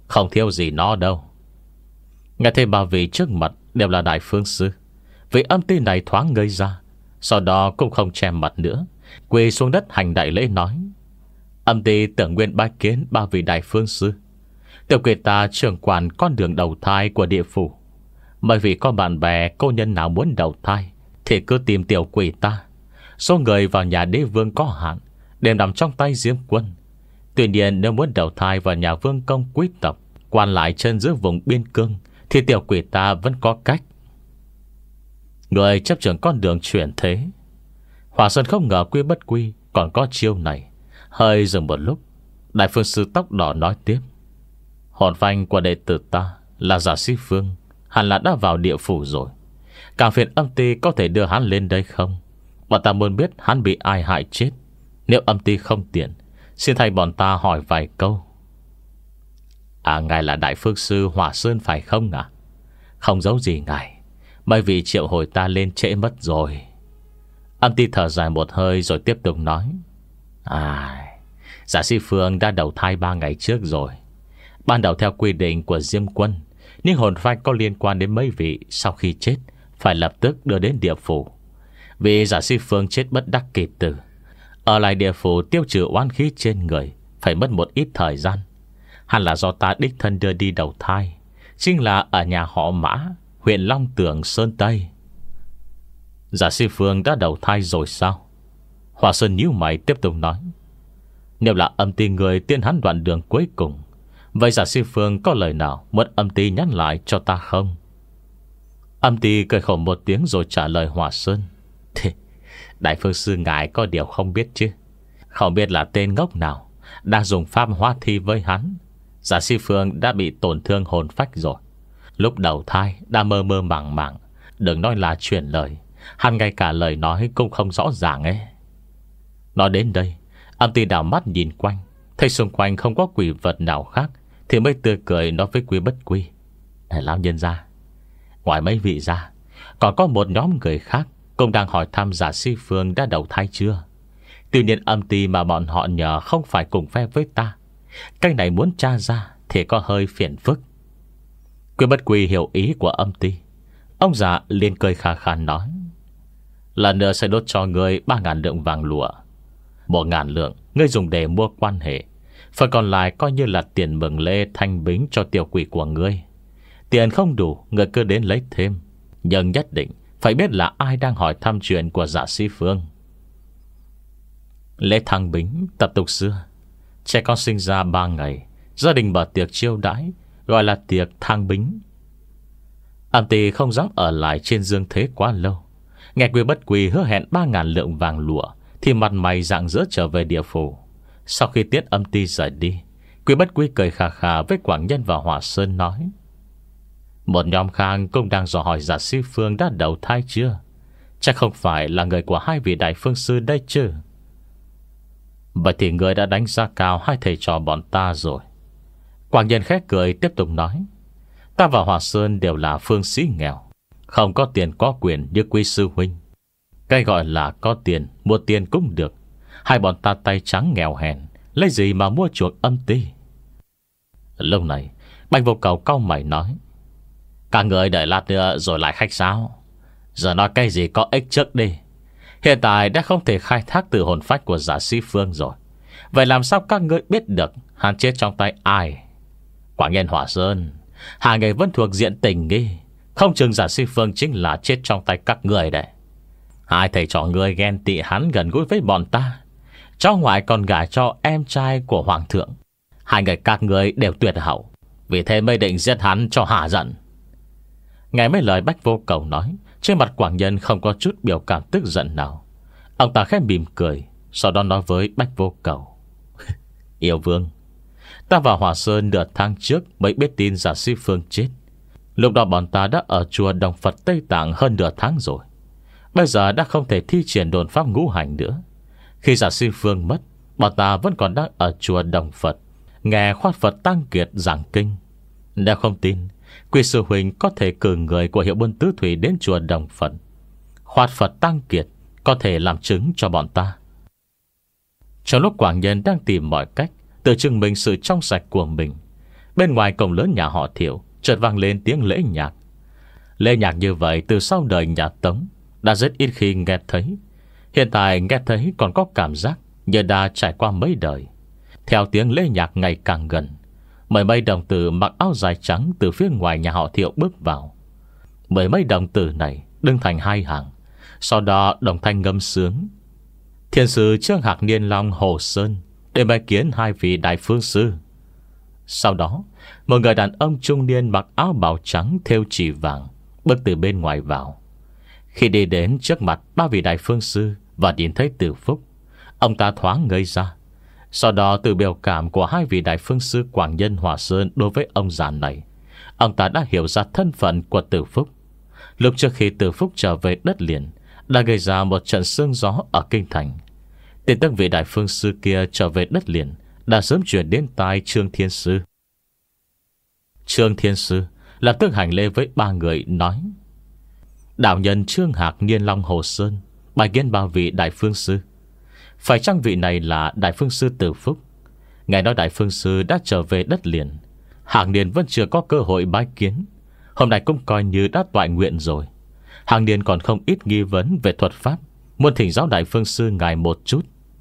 Không thiếu gì nó đâu. Nghe thấy ba vị trước mặt đều là đại phương sư, vị âm ti này thoáng ngây ra, sau đó cũng không che mặt nữa, quỳ xuống đất hành đại lễ nói: Âm ti tưởng nguyện bái kiến ba vị đại phương sư. Tiểu quỷ ta trưởng quản con đường đầu thai của địa phủ. Bởi vì có bạn bè cô nhân nào muốn đầu thai thì cứ tìm tiểu quỷ ta. Số người vào nhà đế vương có hạn, đều nằm trong tay Diêm Quân. Tuy nhiên nếu muốn đầu thai vào nhà vương công quý tộc, quan lại chân giữa vùng biên cương, thì tiểu quỷ ta vẫn có cách. Người chấp trưởng con đường chuyển thế. Hỏa Sơn không ngờ Quy Bất Quy còn có chiêu này. Hơi dừng một lúc, đại phương sư tóc đỏ nói tiếp: Hồn phanh của đệ tử ta là Giả Sĩ Phương, hẳn là đã vào địa phủ rồi. Càng phiền âm ti có thể đưa hắn lên đây không? Bọn ta muốn biết hắn bị ai hại chết. Nếu âm ti không tiện, xin thay bọn ta hỏi vài câu. À, ngài là đại phương sư Hỏa Sơn phải không ạ? À? Không giấu gì ngài, bởi vì triệu hồi ta lên trễ mất rồi. Âm ti thở dài một hơi rồi tiếp tục nói: À, Giả Sĩ Phương đã đầu thai ba ngày trước rồi. Ban đầu theo quy định của Diêm Quân, nhưng hồn phách có liên quan đến mấy vị sau khi chết phải lập tức đưa đến địa phủ. Vì Giả Sĩ Phương chết bất đắc kỳ tử, ở lại địa phủ tiêu trừ oán khí trên người phải mất một ít thời gian. Hẳn là do ta đích thân đưa đi đầu thai, chính là ở nhà họ Mã, huyện Long Tường, Sơn Tây. Giả Sĩ Phương đã đầu thai rồi sao? Hòa Sơn nhíu mày tiếp tục nói: Nếu là âm ti người tiên hắn đoạn đường cuối cùng, vậy Giả Sĩ Phương có lời nào muốn âm ti nhắn lại cho ta không? Âm ti cười khổ một tiếng rồi trả lời Hòa Sơn: Đại phương sư ngài có điều không biết chứ. Không biết là tên ngốc nào đang dùng pháp hóa thi với hắn. Giả Sĩ Phương đã bị tổn thương hồn phách rồi. Lúc đầu thai đã mơ mơ màng màng, đừng nói là truyền lời, hắn ngay cả lời nói cũng không rõ ràng ấy. Nói đến đây, âm ti đảo mắt nhìn quanh, thấy xung quanh không có quỷ vật nào khác, thì mới tươi cười nói với Quy Bất Quy: Này lão nhân gia, ngoài mấy vị ra, còn có một nhóm người khác cũng đang hỏi thăm Giả Sĩ Phương đã đầu thai chưa. Tuy nhiên âm ti mà bọn họ nhờ không phải cùng phe với ta. Cái này muốn tra ra thì có hơi phiền phức. Quy Bất Quy hiểu ý của âm ti. Ông già liền cười khà khà nói: Lần nữa sẽ đốt cho ngươi ba ngàn lượng vàng lụa. Một ngàn lượng ngươi dùng để mua quan hệ, phần còn lại coi như là tiền mừng lễ thanh bính cho tiểu quỷ của ngươi. Tiền không đủ, ngươi cứ đến lấy thêm, nhưng nhất định phải biết là ai đang hỏi thăm chuyện của Giả Sĩ Phương. Lễ thăng bính tập tục xưa, trẻ con sinh ra ba ngày, gia đình mở tiệc chiêu đãi, gọi là tiệc thăng bính. Âm ti không dám ở lại trên dương thế quá lâu. Nghe Quy Bất Quy hứa hẹn ba ngàn lượng vàng lụa, thì mặt mày rạng rỡ trở về địa phủ. Sau khi tiết âm ti rời đi, Quy Bất Quy cười khà khà với Quảng Nhân và Hỏa Sơn nói: Một nhóm khang cũng đang dò hỏi Giả Sĩ Phương đã đầu thai chưa. Chắc không phải là người của hai vị đại phương sư đây chứ. Vậy thì người đã đánh giá cao hai thầy trò bọn ta rồi. Quảng Nhân khét cười tiếp tục nói: Ta và Hỏa Sơn đều là phương sĩ nghèo, không có tiền có quyền như Quy sư huynh. Cái gọi là có tiền mua tiền cũng được. Hai bọn ta tay trắng nghèo hèn, lấy gì mà mua chuộc âm ti. Lúc này Bạch Vô Cầu cau mày nói: Các người đợi lát nữa rồi lại khách sáo. Giờ nói cái gì có ích trước đi. Hiện tại đã không thể khai thác từ hồn phách của Giả Sĩ Phương rồi. Vậy làm sao các ngươi biết được hắn chết trong tay ai? Quả nhiên Hỏa Sơn, hai người vẫn thuộc diện tình nghi, không chừng Giả Sĩ Phương chính là chết trong tay các người đấy. Hai thầy trò ngươi ghen tị hắn gần gũi với bọn ta, cháu ngoại còn gả cho em trai của hoàng thượng. Hai người các ngươi đều tuyệt hậu, vì thế mới định giết hắn cho hả giận. Nghe mấy lời Bách Vô Cầu nói, trên mặt Quảng Nhân không có chút biểu cảm tức giận nào. Ông ta khẽ mỉm cười, sau đó nói với Bách Vô Cầu: Yêu vương, ta và Hòa Sơn nửa tháng trước mới biết tin Giả Sĩ Phương chết. Lúc đó bọn ta đã ở chùa Đồng Phật Tây Tạng hơn nửa tháng rồi. Bây giờ đã không thể thi triển đồn pháp ngũ hành nữa. Khi Giả Sĩ Phương mất, bọn ta vẫn còn đang ở chùa Đồng Phật, nghe Khoát Phật Tăng Kiệt giảng kinh. Nếu không tin, Quy sư huynh có thể cử người của hiệu buôn tứ thủy đến chùa Đồng Phật. Khoát Phật Tăng Kiệt có thể làm chứng cho bọn ta. Trong lúc Quảng Nhân đang tìm mọi cách tự chứng minh sự trong sạch của mình, Bên ngoài cổng lớn nhà họ Thiệu chợt vang lên tiếng lễ nhạc. Lễ nhạc như vậy từ sau đời nhà Tống đã rất ít khi nghe thấy. Hiện tại nghe thấy còn có cảm giác như đã trải qua mấy đời. Theo tiếng lễ nhạc ngày càng gần, mười mấy đồng tử mặc áo dài trắng từ phía ngoài nhà họ Thiệu bước vào. Mười mấy đồng tử này đứng thành hai hàng, sau đó đồng thanh ngâm sướng: Thiên sư Trương Hạc Niên Long Hồ Sơn để bái kiến hai vị đại phương sư. Sau đó một người đàn ông trung niên mặc áo bào trắng thêu chỉ vàng bước từ bên ngoài vào. Khi đi đến trước mặt ba vị đại phương sư và nhìn thấy Từ Phúc, ông ta thoáng ngây ra. Sau đó từ biểu cảm của hai vị đại phương sư Quảng Nhân Hòa Sơn đối với ông già này, ông ta đã hiểu ra thân phận của Từ Phúc. Lúc trước khi Từ Phúc trở về đất liền đã gây ra một trận sương gió ở kinh thành. Tin tức vị đại phương sư kia trở về đất liền đã sớm chuyển đến tai Trương Thiên Sư. Trương Thiên Sư lập tức hành lễ với ba người nói: Đạo nhân Trương Hạc Niên Long Hồ Sơn bái kiến ba vị đại phương sư. Phải chăng vị này là đại phương sư Từ Phúc? Ngài nói đại phương sư đã trở về đất liền, Hạc Niên vẫn chưa có cơ hội bái kiến. Hôm nay cũng coi như đã toại nguyện rồi. Hạc Niên còn không ít nghi vấn về thuật pháp, muốn thỉnh giáo đại phương sư ngài một chút.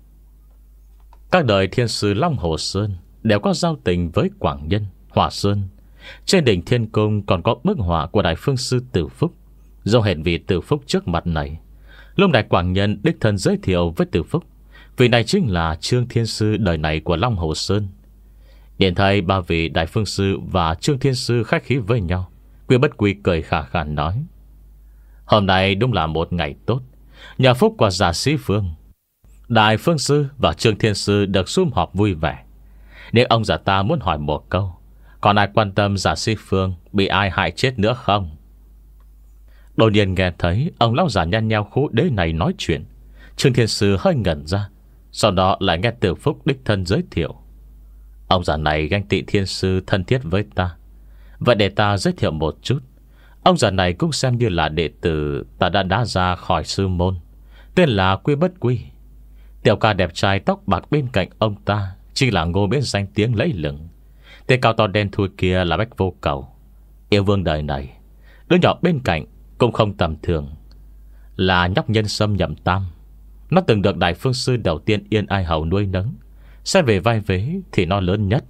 Các đời thiên sư Long Hồ Sơn đều có giao tình với Quảng Nhân Hòa Sơn. Trên đỉnh thiên cung còn có bức họa của đại phương sư Từ Phúc, do hẹn vị Từ Phúc trước mặt này. Lúc đại Quảng Nhân đích thân giới thiệu với Từ Phúc, vị này chính là Trương Thiên Sư đời này của Long Hồ Sơn. Điện thấy ba vị đại phương sư và Trương Thiên Sư khách khí với nhau, Quy Bất Quy cười khà khà nói: Hôm nay đúng là một ngày tốt, nhờ phúc của Giả Sĩ Phương, đại phương sư và Trương Thiên Sư được sum họp vui vẻ. Nếu ông giả ta muốn hỏi một câu, còn ai quan tâm Giả Sĩ Phương bị ai hại chết nữa không? Đột nhiên nghe thấy ông lão già nhăn nheo khú đế này nói chuyện, Trương Thiên Sư hơi ngẩn ra. Sau đó lại nghe Từ Phúc đích thân giới thiệu: Ông già này ganh tị Thiên Sư thân thiết với ta. Vậy để ta giới thiệu một chút. Ông già này cũng xem như là đệ tử ta đã đá ra khỏi sư môn, tên là Quy Bất Quy. Tiểu ca đẹp trai tóc bạc bên cạnh ông ta chỉ là Ngô Miễn danh tiếng lẫy lừng. Tên cao to đen thui kia là Bách Vô Cầu, yêu vương đời này. Đứa nhỏ bên cạnh cũng không tầm thường, là nhóc Nhân Sâm Nhậm Tam. Nó từng được đại phương sư đầu tiên Yên Ai Hầu nuôi nấng. Xét về vai vế thì nó lớn nhất.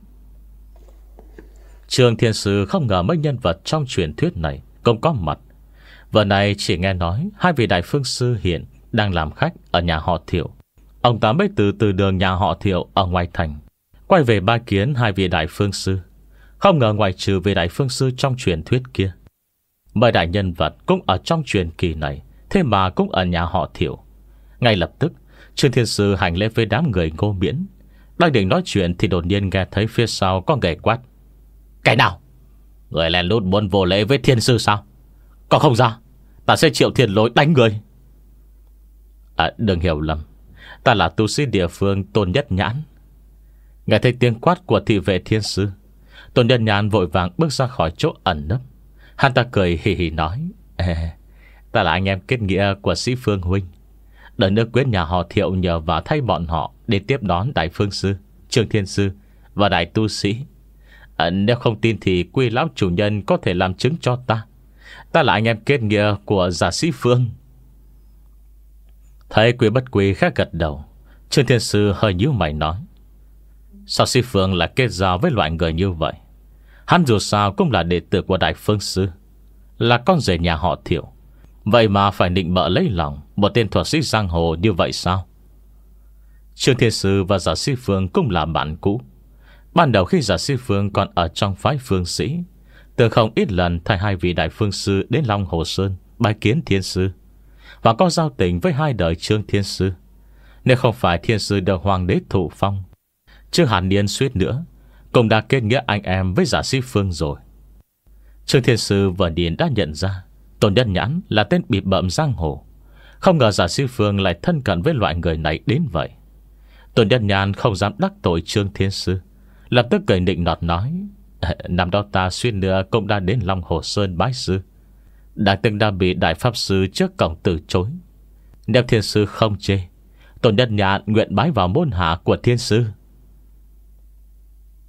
Trương Thiên Sư không ngờ mấy nhân vật trong truyền thuyết này cũng có mặt. Vừa này chỉ nghe nói hai vị đại phương sư hiện đang làm khách ở nhà họ Thiệu. Ông ta mới từ từ đường nhà họ Thiệu ở ngoài thành quay về bái kiến hai vị đại phương sư. Không ngờ ngoài trừ vị đại phương sư trong truyền thuyết kia, mấy đại nhân vật cũng ở trong truyền kỳ này thế mà cũng ở nhà họ Thiệu. Ngay lập tức Trương Thiên Sư hành lễ với đám người Ngô Miễn. Đang định nói chuyện thì đột nhiên nghe thấy phía sau có người quát: Cái nào? Người lén lút muốn vô lễ với Thiên Sư sao? Còn không ra, ta sẽ triệu thiên lôi đánh người. À, đừng hiểu lầm, ta là tu sĩ địa phương Tôn Nhất Nhãn. Nghe thấy tiếng quát của thị vệ Thiên Sư, Tôn Nhất Nhãn vội vàng bước ra khỏi chỗ ẩn nấp. Hắn ta cười hì hì nói: Ê, ta là anh em kết nghĩa của Sĩ Phương huynh. Đợi nước quyết nhà họ Thiệu nhờ vào thay bọn họ để tiếp đón đại phương sư, Trương Thiên Sư và đại tu sĩ. à, Nếu không tin thì Quy lão chủ nhân có thể làm chứng cho ta. Ta là anh em kết nghĩa của Giả Sĩ Phương. Thấy Quy Bất Quy khác gật đầu, Trương Thiên Sư hơi nhíu mày nói: Sao Sĩ Phương là kết giao với loại người như vậy? Hắn dù sao cũng là đệ tử của đại phương sư, là con rể nhà họ Thiệu, vậy mà phải định bợ lấy lòng một tên thuật sĩ giang hồ như vậy sao? Trương Thiên Sư và Giả Sĩ Phương cũng là bạn cũ. Ban đầu khi Giả Sĩ Phương còn ở trong phái phương sĩ, từng không ít lần thay hai vị đại phương sư đến Long Hồ Sơn bái kiến Thiên Sư, và có giao tình với hai đời Trương Thiên Sư. Nếu không phải Thiên Sư được hoàng đế thụ phong, Trương Hàn Niên suýt nữa cũng đã kết nghĩa anh em với Giả Sĩ Phương rồi. Trương Thiên Sư vừa điền đã nhận ra Tôn Nhất Nhãn là tên bịp bợm giang hồ. Không ngờ Giả Sĩ Phương lại thân cận với loại người này đến vậy. Tôn Nhất Nhãn không dám đắc tội Trương Thiên Sư, lập tức cười nịnh nọt nói: Năm đó ta suýt nữa cũng đã đến Long Hồ Sơn bái sư, đã từng đã bị đại pháp sư trước cổng từ chối. Nếu Thiên Sư không chê, Tôn Nhất Nhãn nguyện bái vào môn hạ của Thiên Sư.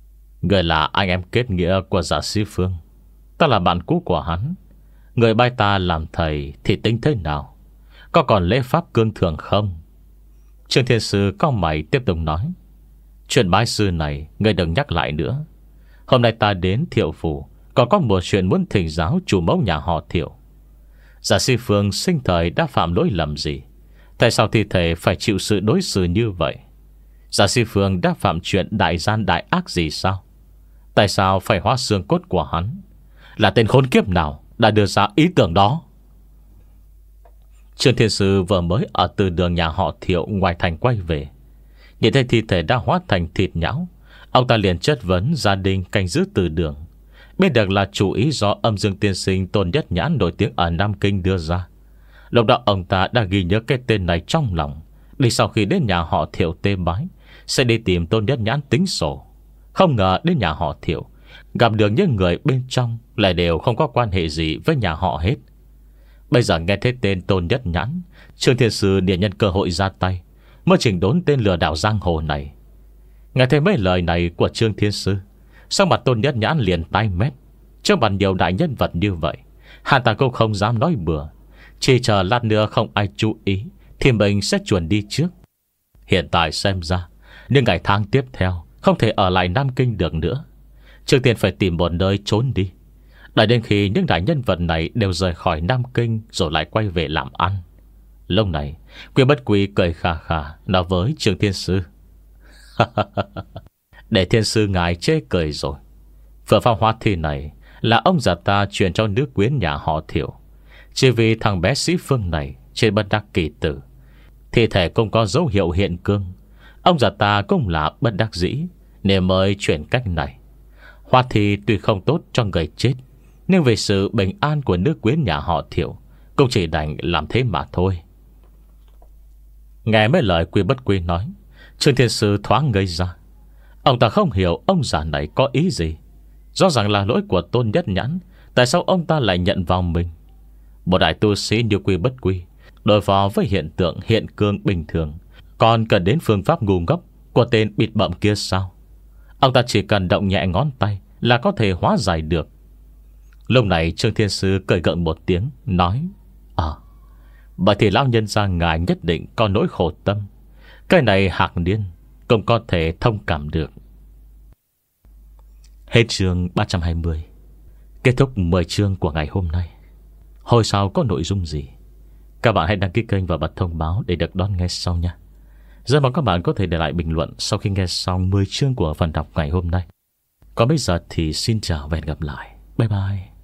Người là anh em kết nghĩa của Giả Sĩ Phương. Ta là bạn cũ của hắn. Người bái ta làm thầy thì tính thế nào? Có còn lễ pháp cương thường không? Trương Thiên Sư cau mày tiếp tục nói: Chuyện bái sư này người đừng nhắc lại nữa. Hôm nay ta đến Thiệu Phủ còn có một chuyện muốn thỉnh giáo chủ mẫu nhà họ Thiệu. Giả Sĩ Phương sinh thời đã phạm lỗi lầm gì? Tại sao thi thể phải chịu sự đối xử như vậy? Giả Sĩ Phương đã phạm chuyện đại gian đại ác gì sao? Tại sao phải hóa xương cốt của hắn? Là tên khốn kiếp nào đã đưa ra ý tưởng đó? Trương Thiên Sư vừa mới ở từ đường nhà họ Thiệu ngoài thành quay về, nhìn thấy thi thể đã hóa thành thịt nhão, ông ta liền chất vấn gia đình canh giữ từ đường. Biết được là chủ ý do Âm Dương tiên sinh Tôn Nhất Nhãn nổi tiếng ở Nam Kinh đưa ra. Lúc đó ông ta đã ghi nhớ cái tên này trong lòng, đi sau khi đến nhà họ Thiệu tê bái sẽ đi tìm Tôn Nhất Nhãn tính sổ. Không ngờ đến nhà họ Thiệu gặp được những người bên trong lại đều không có quan hệ gì với nhà họ hết. Bây giờ nghe thấy tên Tôn Nhất Nhãn, Trương Thiên Sư liền nhân cơ hội ra tay, mới chỉnh đốn tên lừa đảo giang hồ này. Nghe thấy mấy lời này của Trương Thiên Sư, sau mặt Tôn Nhất Nhãn liền tái mét. Trước mặt nhiều đại nhân vật như vậy, hắn ta cũng không dám nói bừa, chỉ chờ lát nữa không ai chú ý thì mình sẽ chuẩn đi trước. Hiện tại xem ra những ngày tháng tiếp theo không thể ở lại Nam Kinh được nữa. Trước tiên phải tìm một nơi trốn đi, đợi đến khi những đại nhân vật này đều rời khỏi Nam Kinh rồi lại quay về làm ăn. Lúc này Quy Bất Quy cười khà khà nói với Trương Thiên Sư: Để Thiên Sư ngài chê cười rồi. Phở Phong Hoa Thi này là ông già ta truyền cho nữ quyến nhà họ Thiệu. Chỉ vì thằng bé Sĩ Phương này trên bất đắc kỳ tử, thi thể cũng có dấu hiệu hiện cương. Ông già ta cũng là bất đắc dĩ nên mới chuyển cách này. Hoa Thi tuy không tốt cho người chết, nhưng vì sự bình an của nữ quyến nhà họ Thiệu cũng chỉ đành làm thế mà thôi. Nghe mấy lời Quy Bất Quy nói, Trương Thiên Sư thoáng ngây ra. Ông ta không hiểu ông già này có ý gì. Rõ ràng là lỗi của Tôn Nhất Nhãn, tại sao ông ta lại nhận vào mình? Một đại tu sĩ như Quy Bất Quy đối phó với hiện tượng hiện cương bình thường còn cần đến phương pháp ngu ngốc của tên bịt bậm kia sao? Ông ta chỉ cần động nhẹ ngón tay là có thể hóa giải được. Lúc này Trương Thiên Sư cười gượng một tiếng, nói: À, vậy thì lão nhân gia ngài nhất định có nỗi khổ tâm. Cái này Hạc Niên cũng có thể thông cảm được. Hết chương ba trăm hai mươi. Kết thúc mười chương của ngày hôm nay. Hồi sau có nội dung gì, các bạn hãy đăng ký kênh và bật thông báo để được đón nghe sau nha. Rất mong các bạn có thể để lại bình luận sau khi nghe xong mười chương của phần đọc ngày hôm nay. Còn bây giờ thì xin chào và hẹn gặp lại. Bye bye.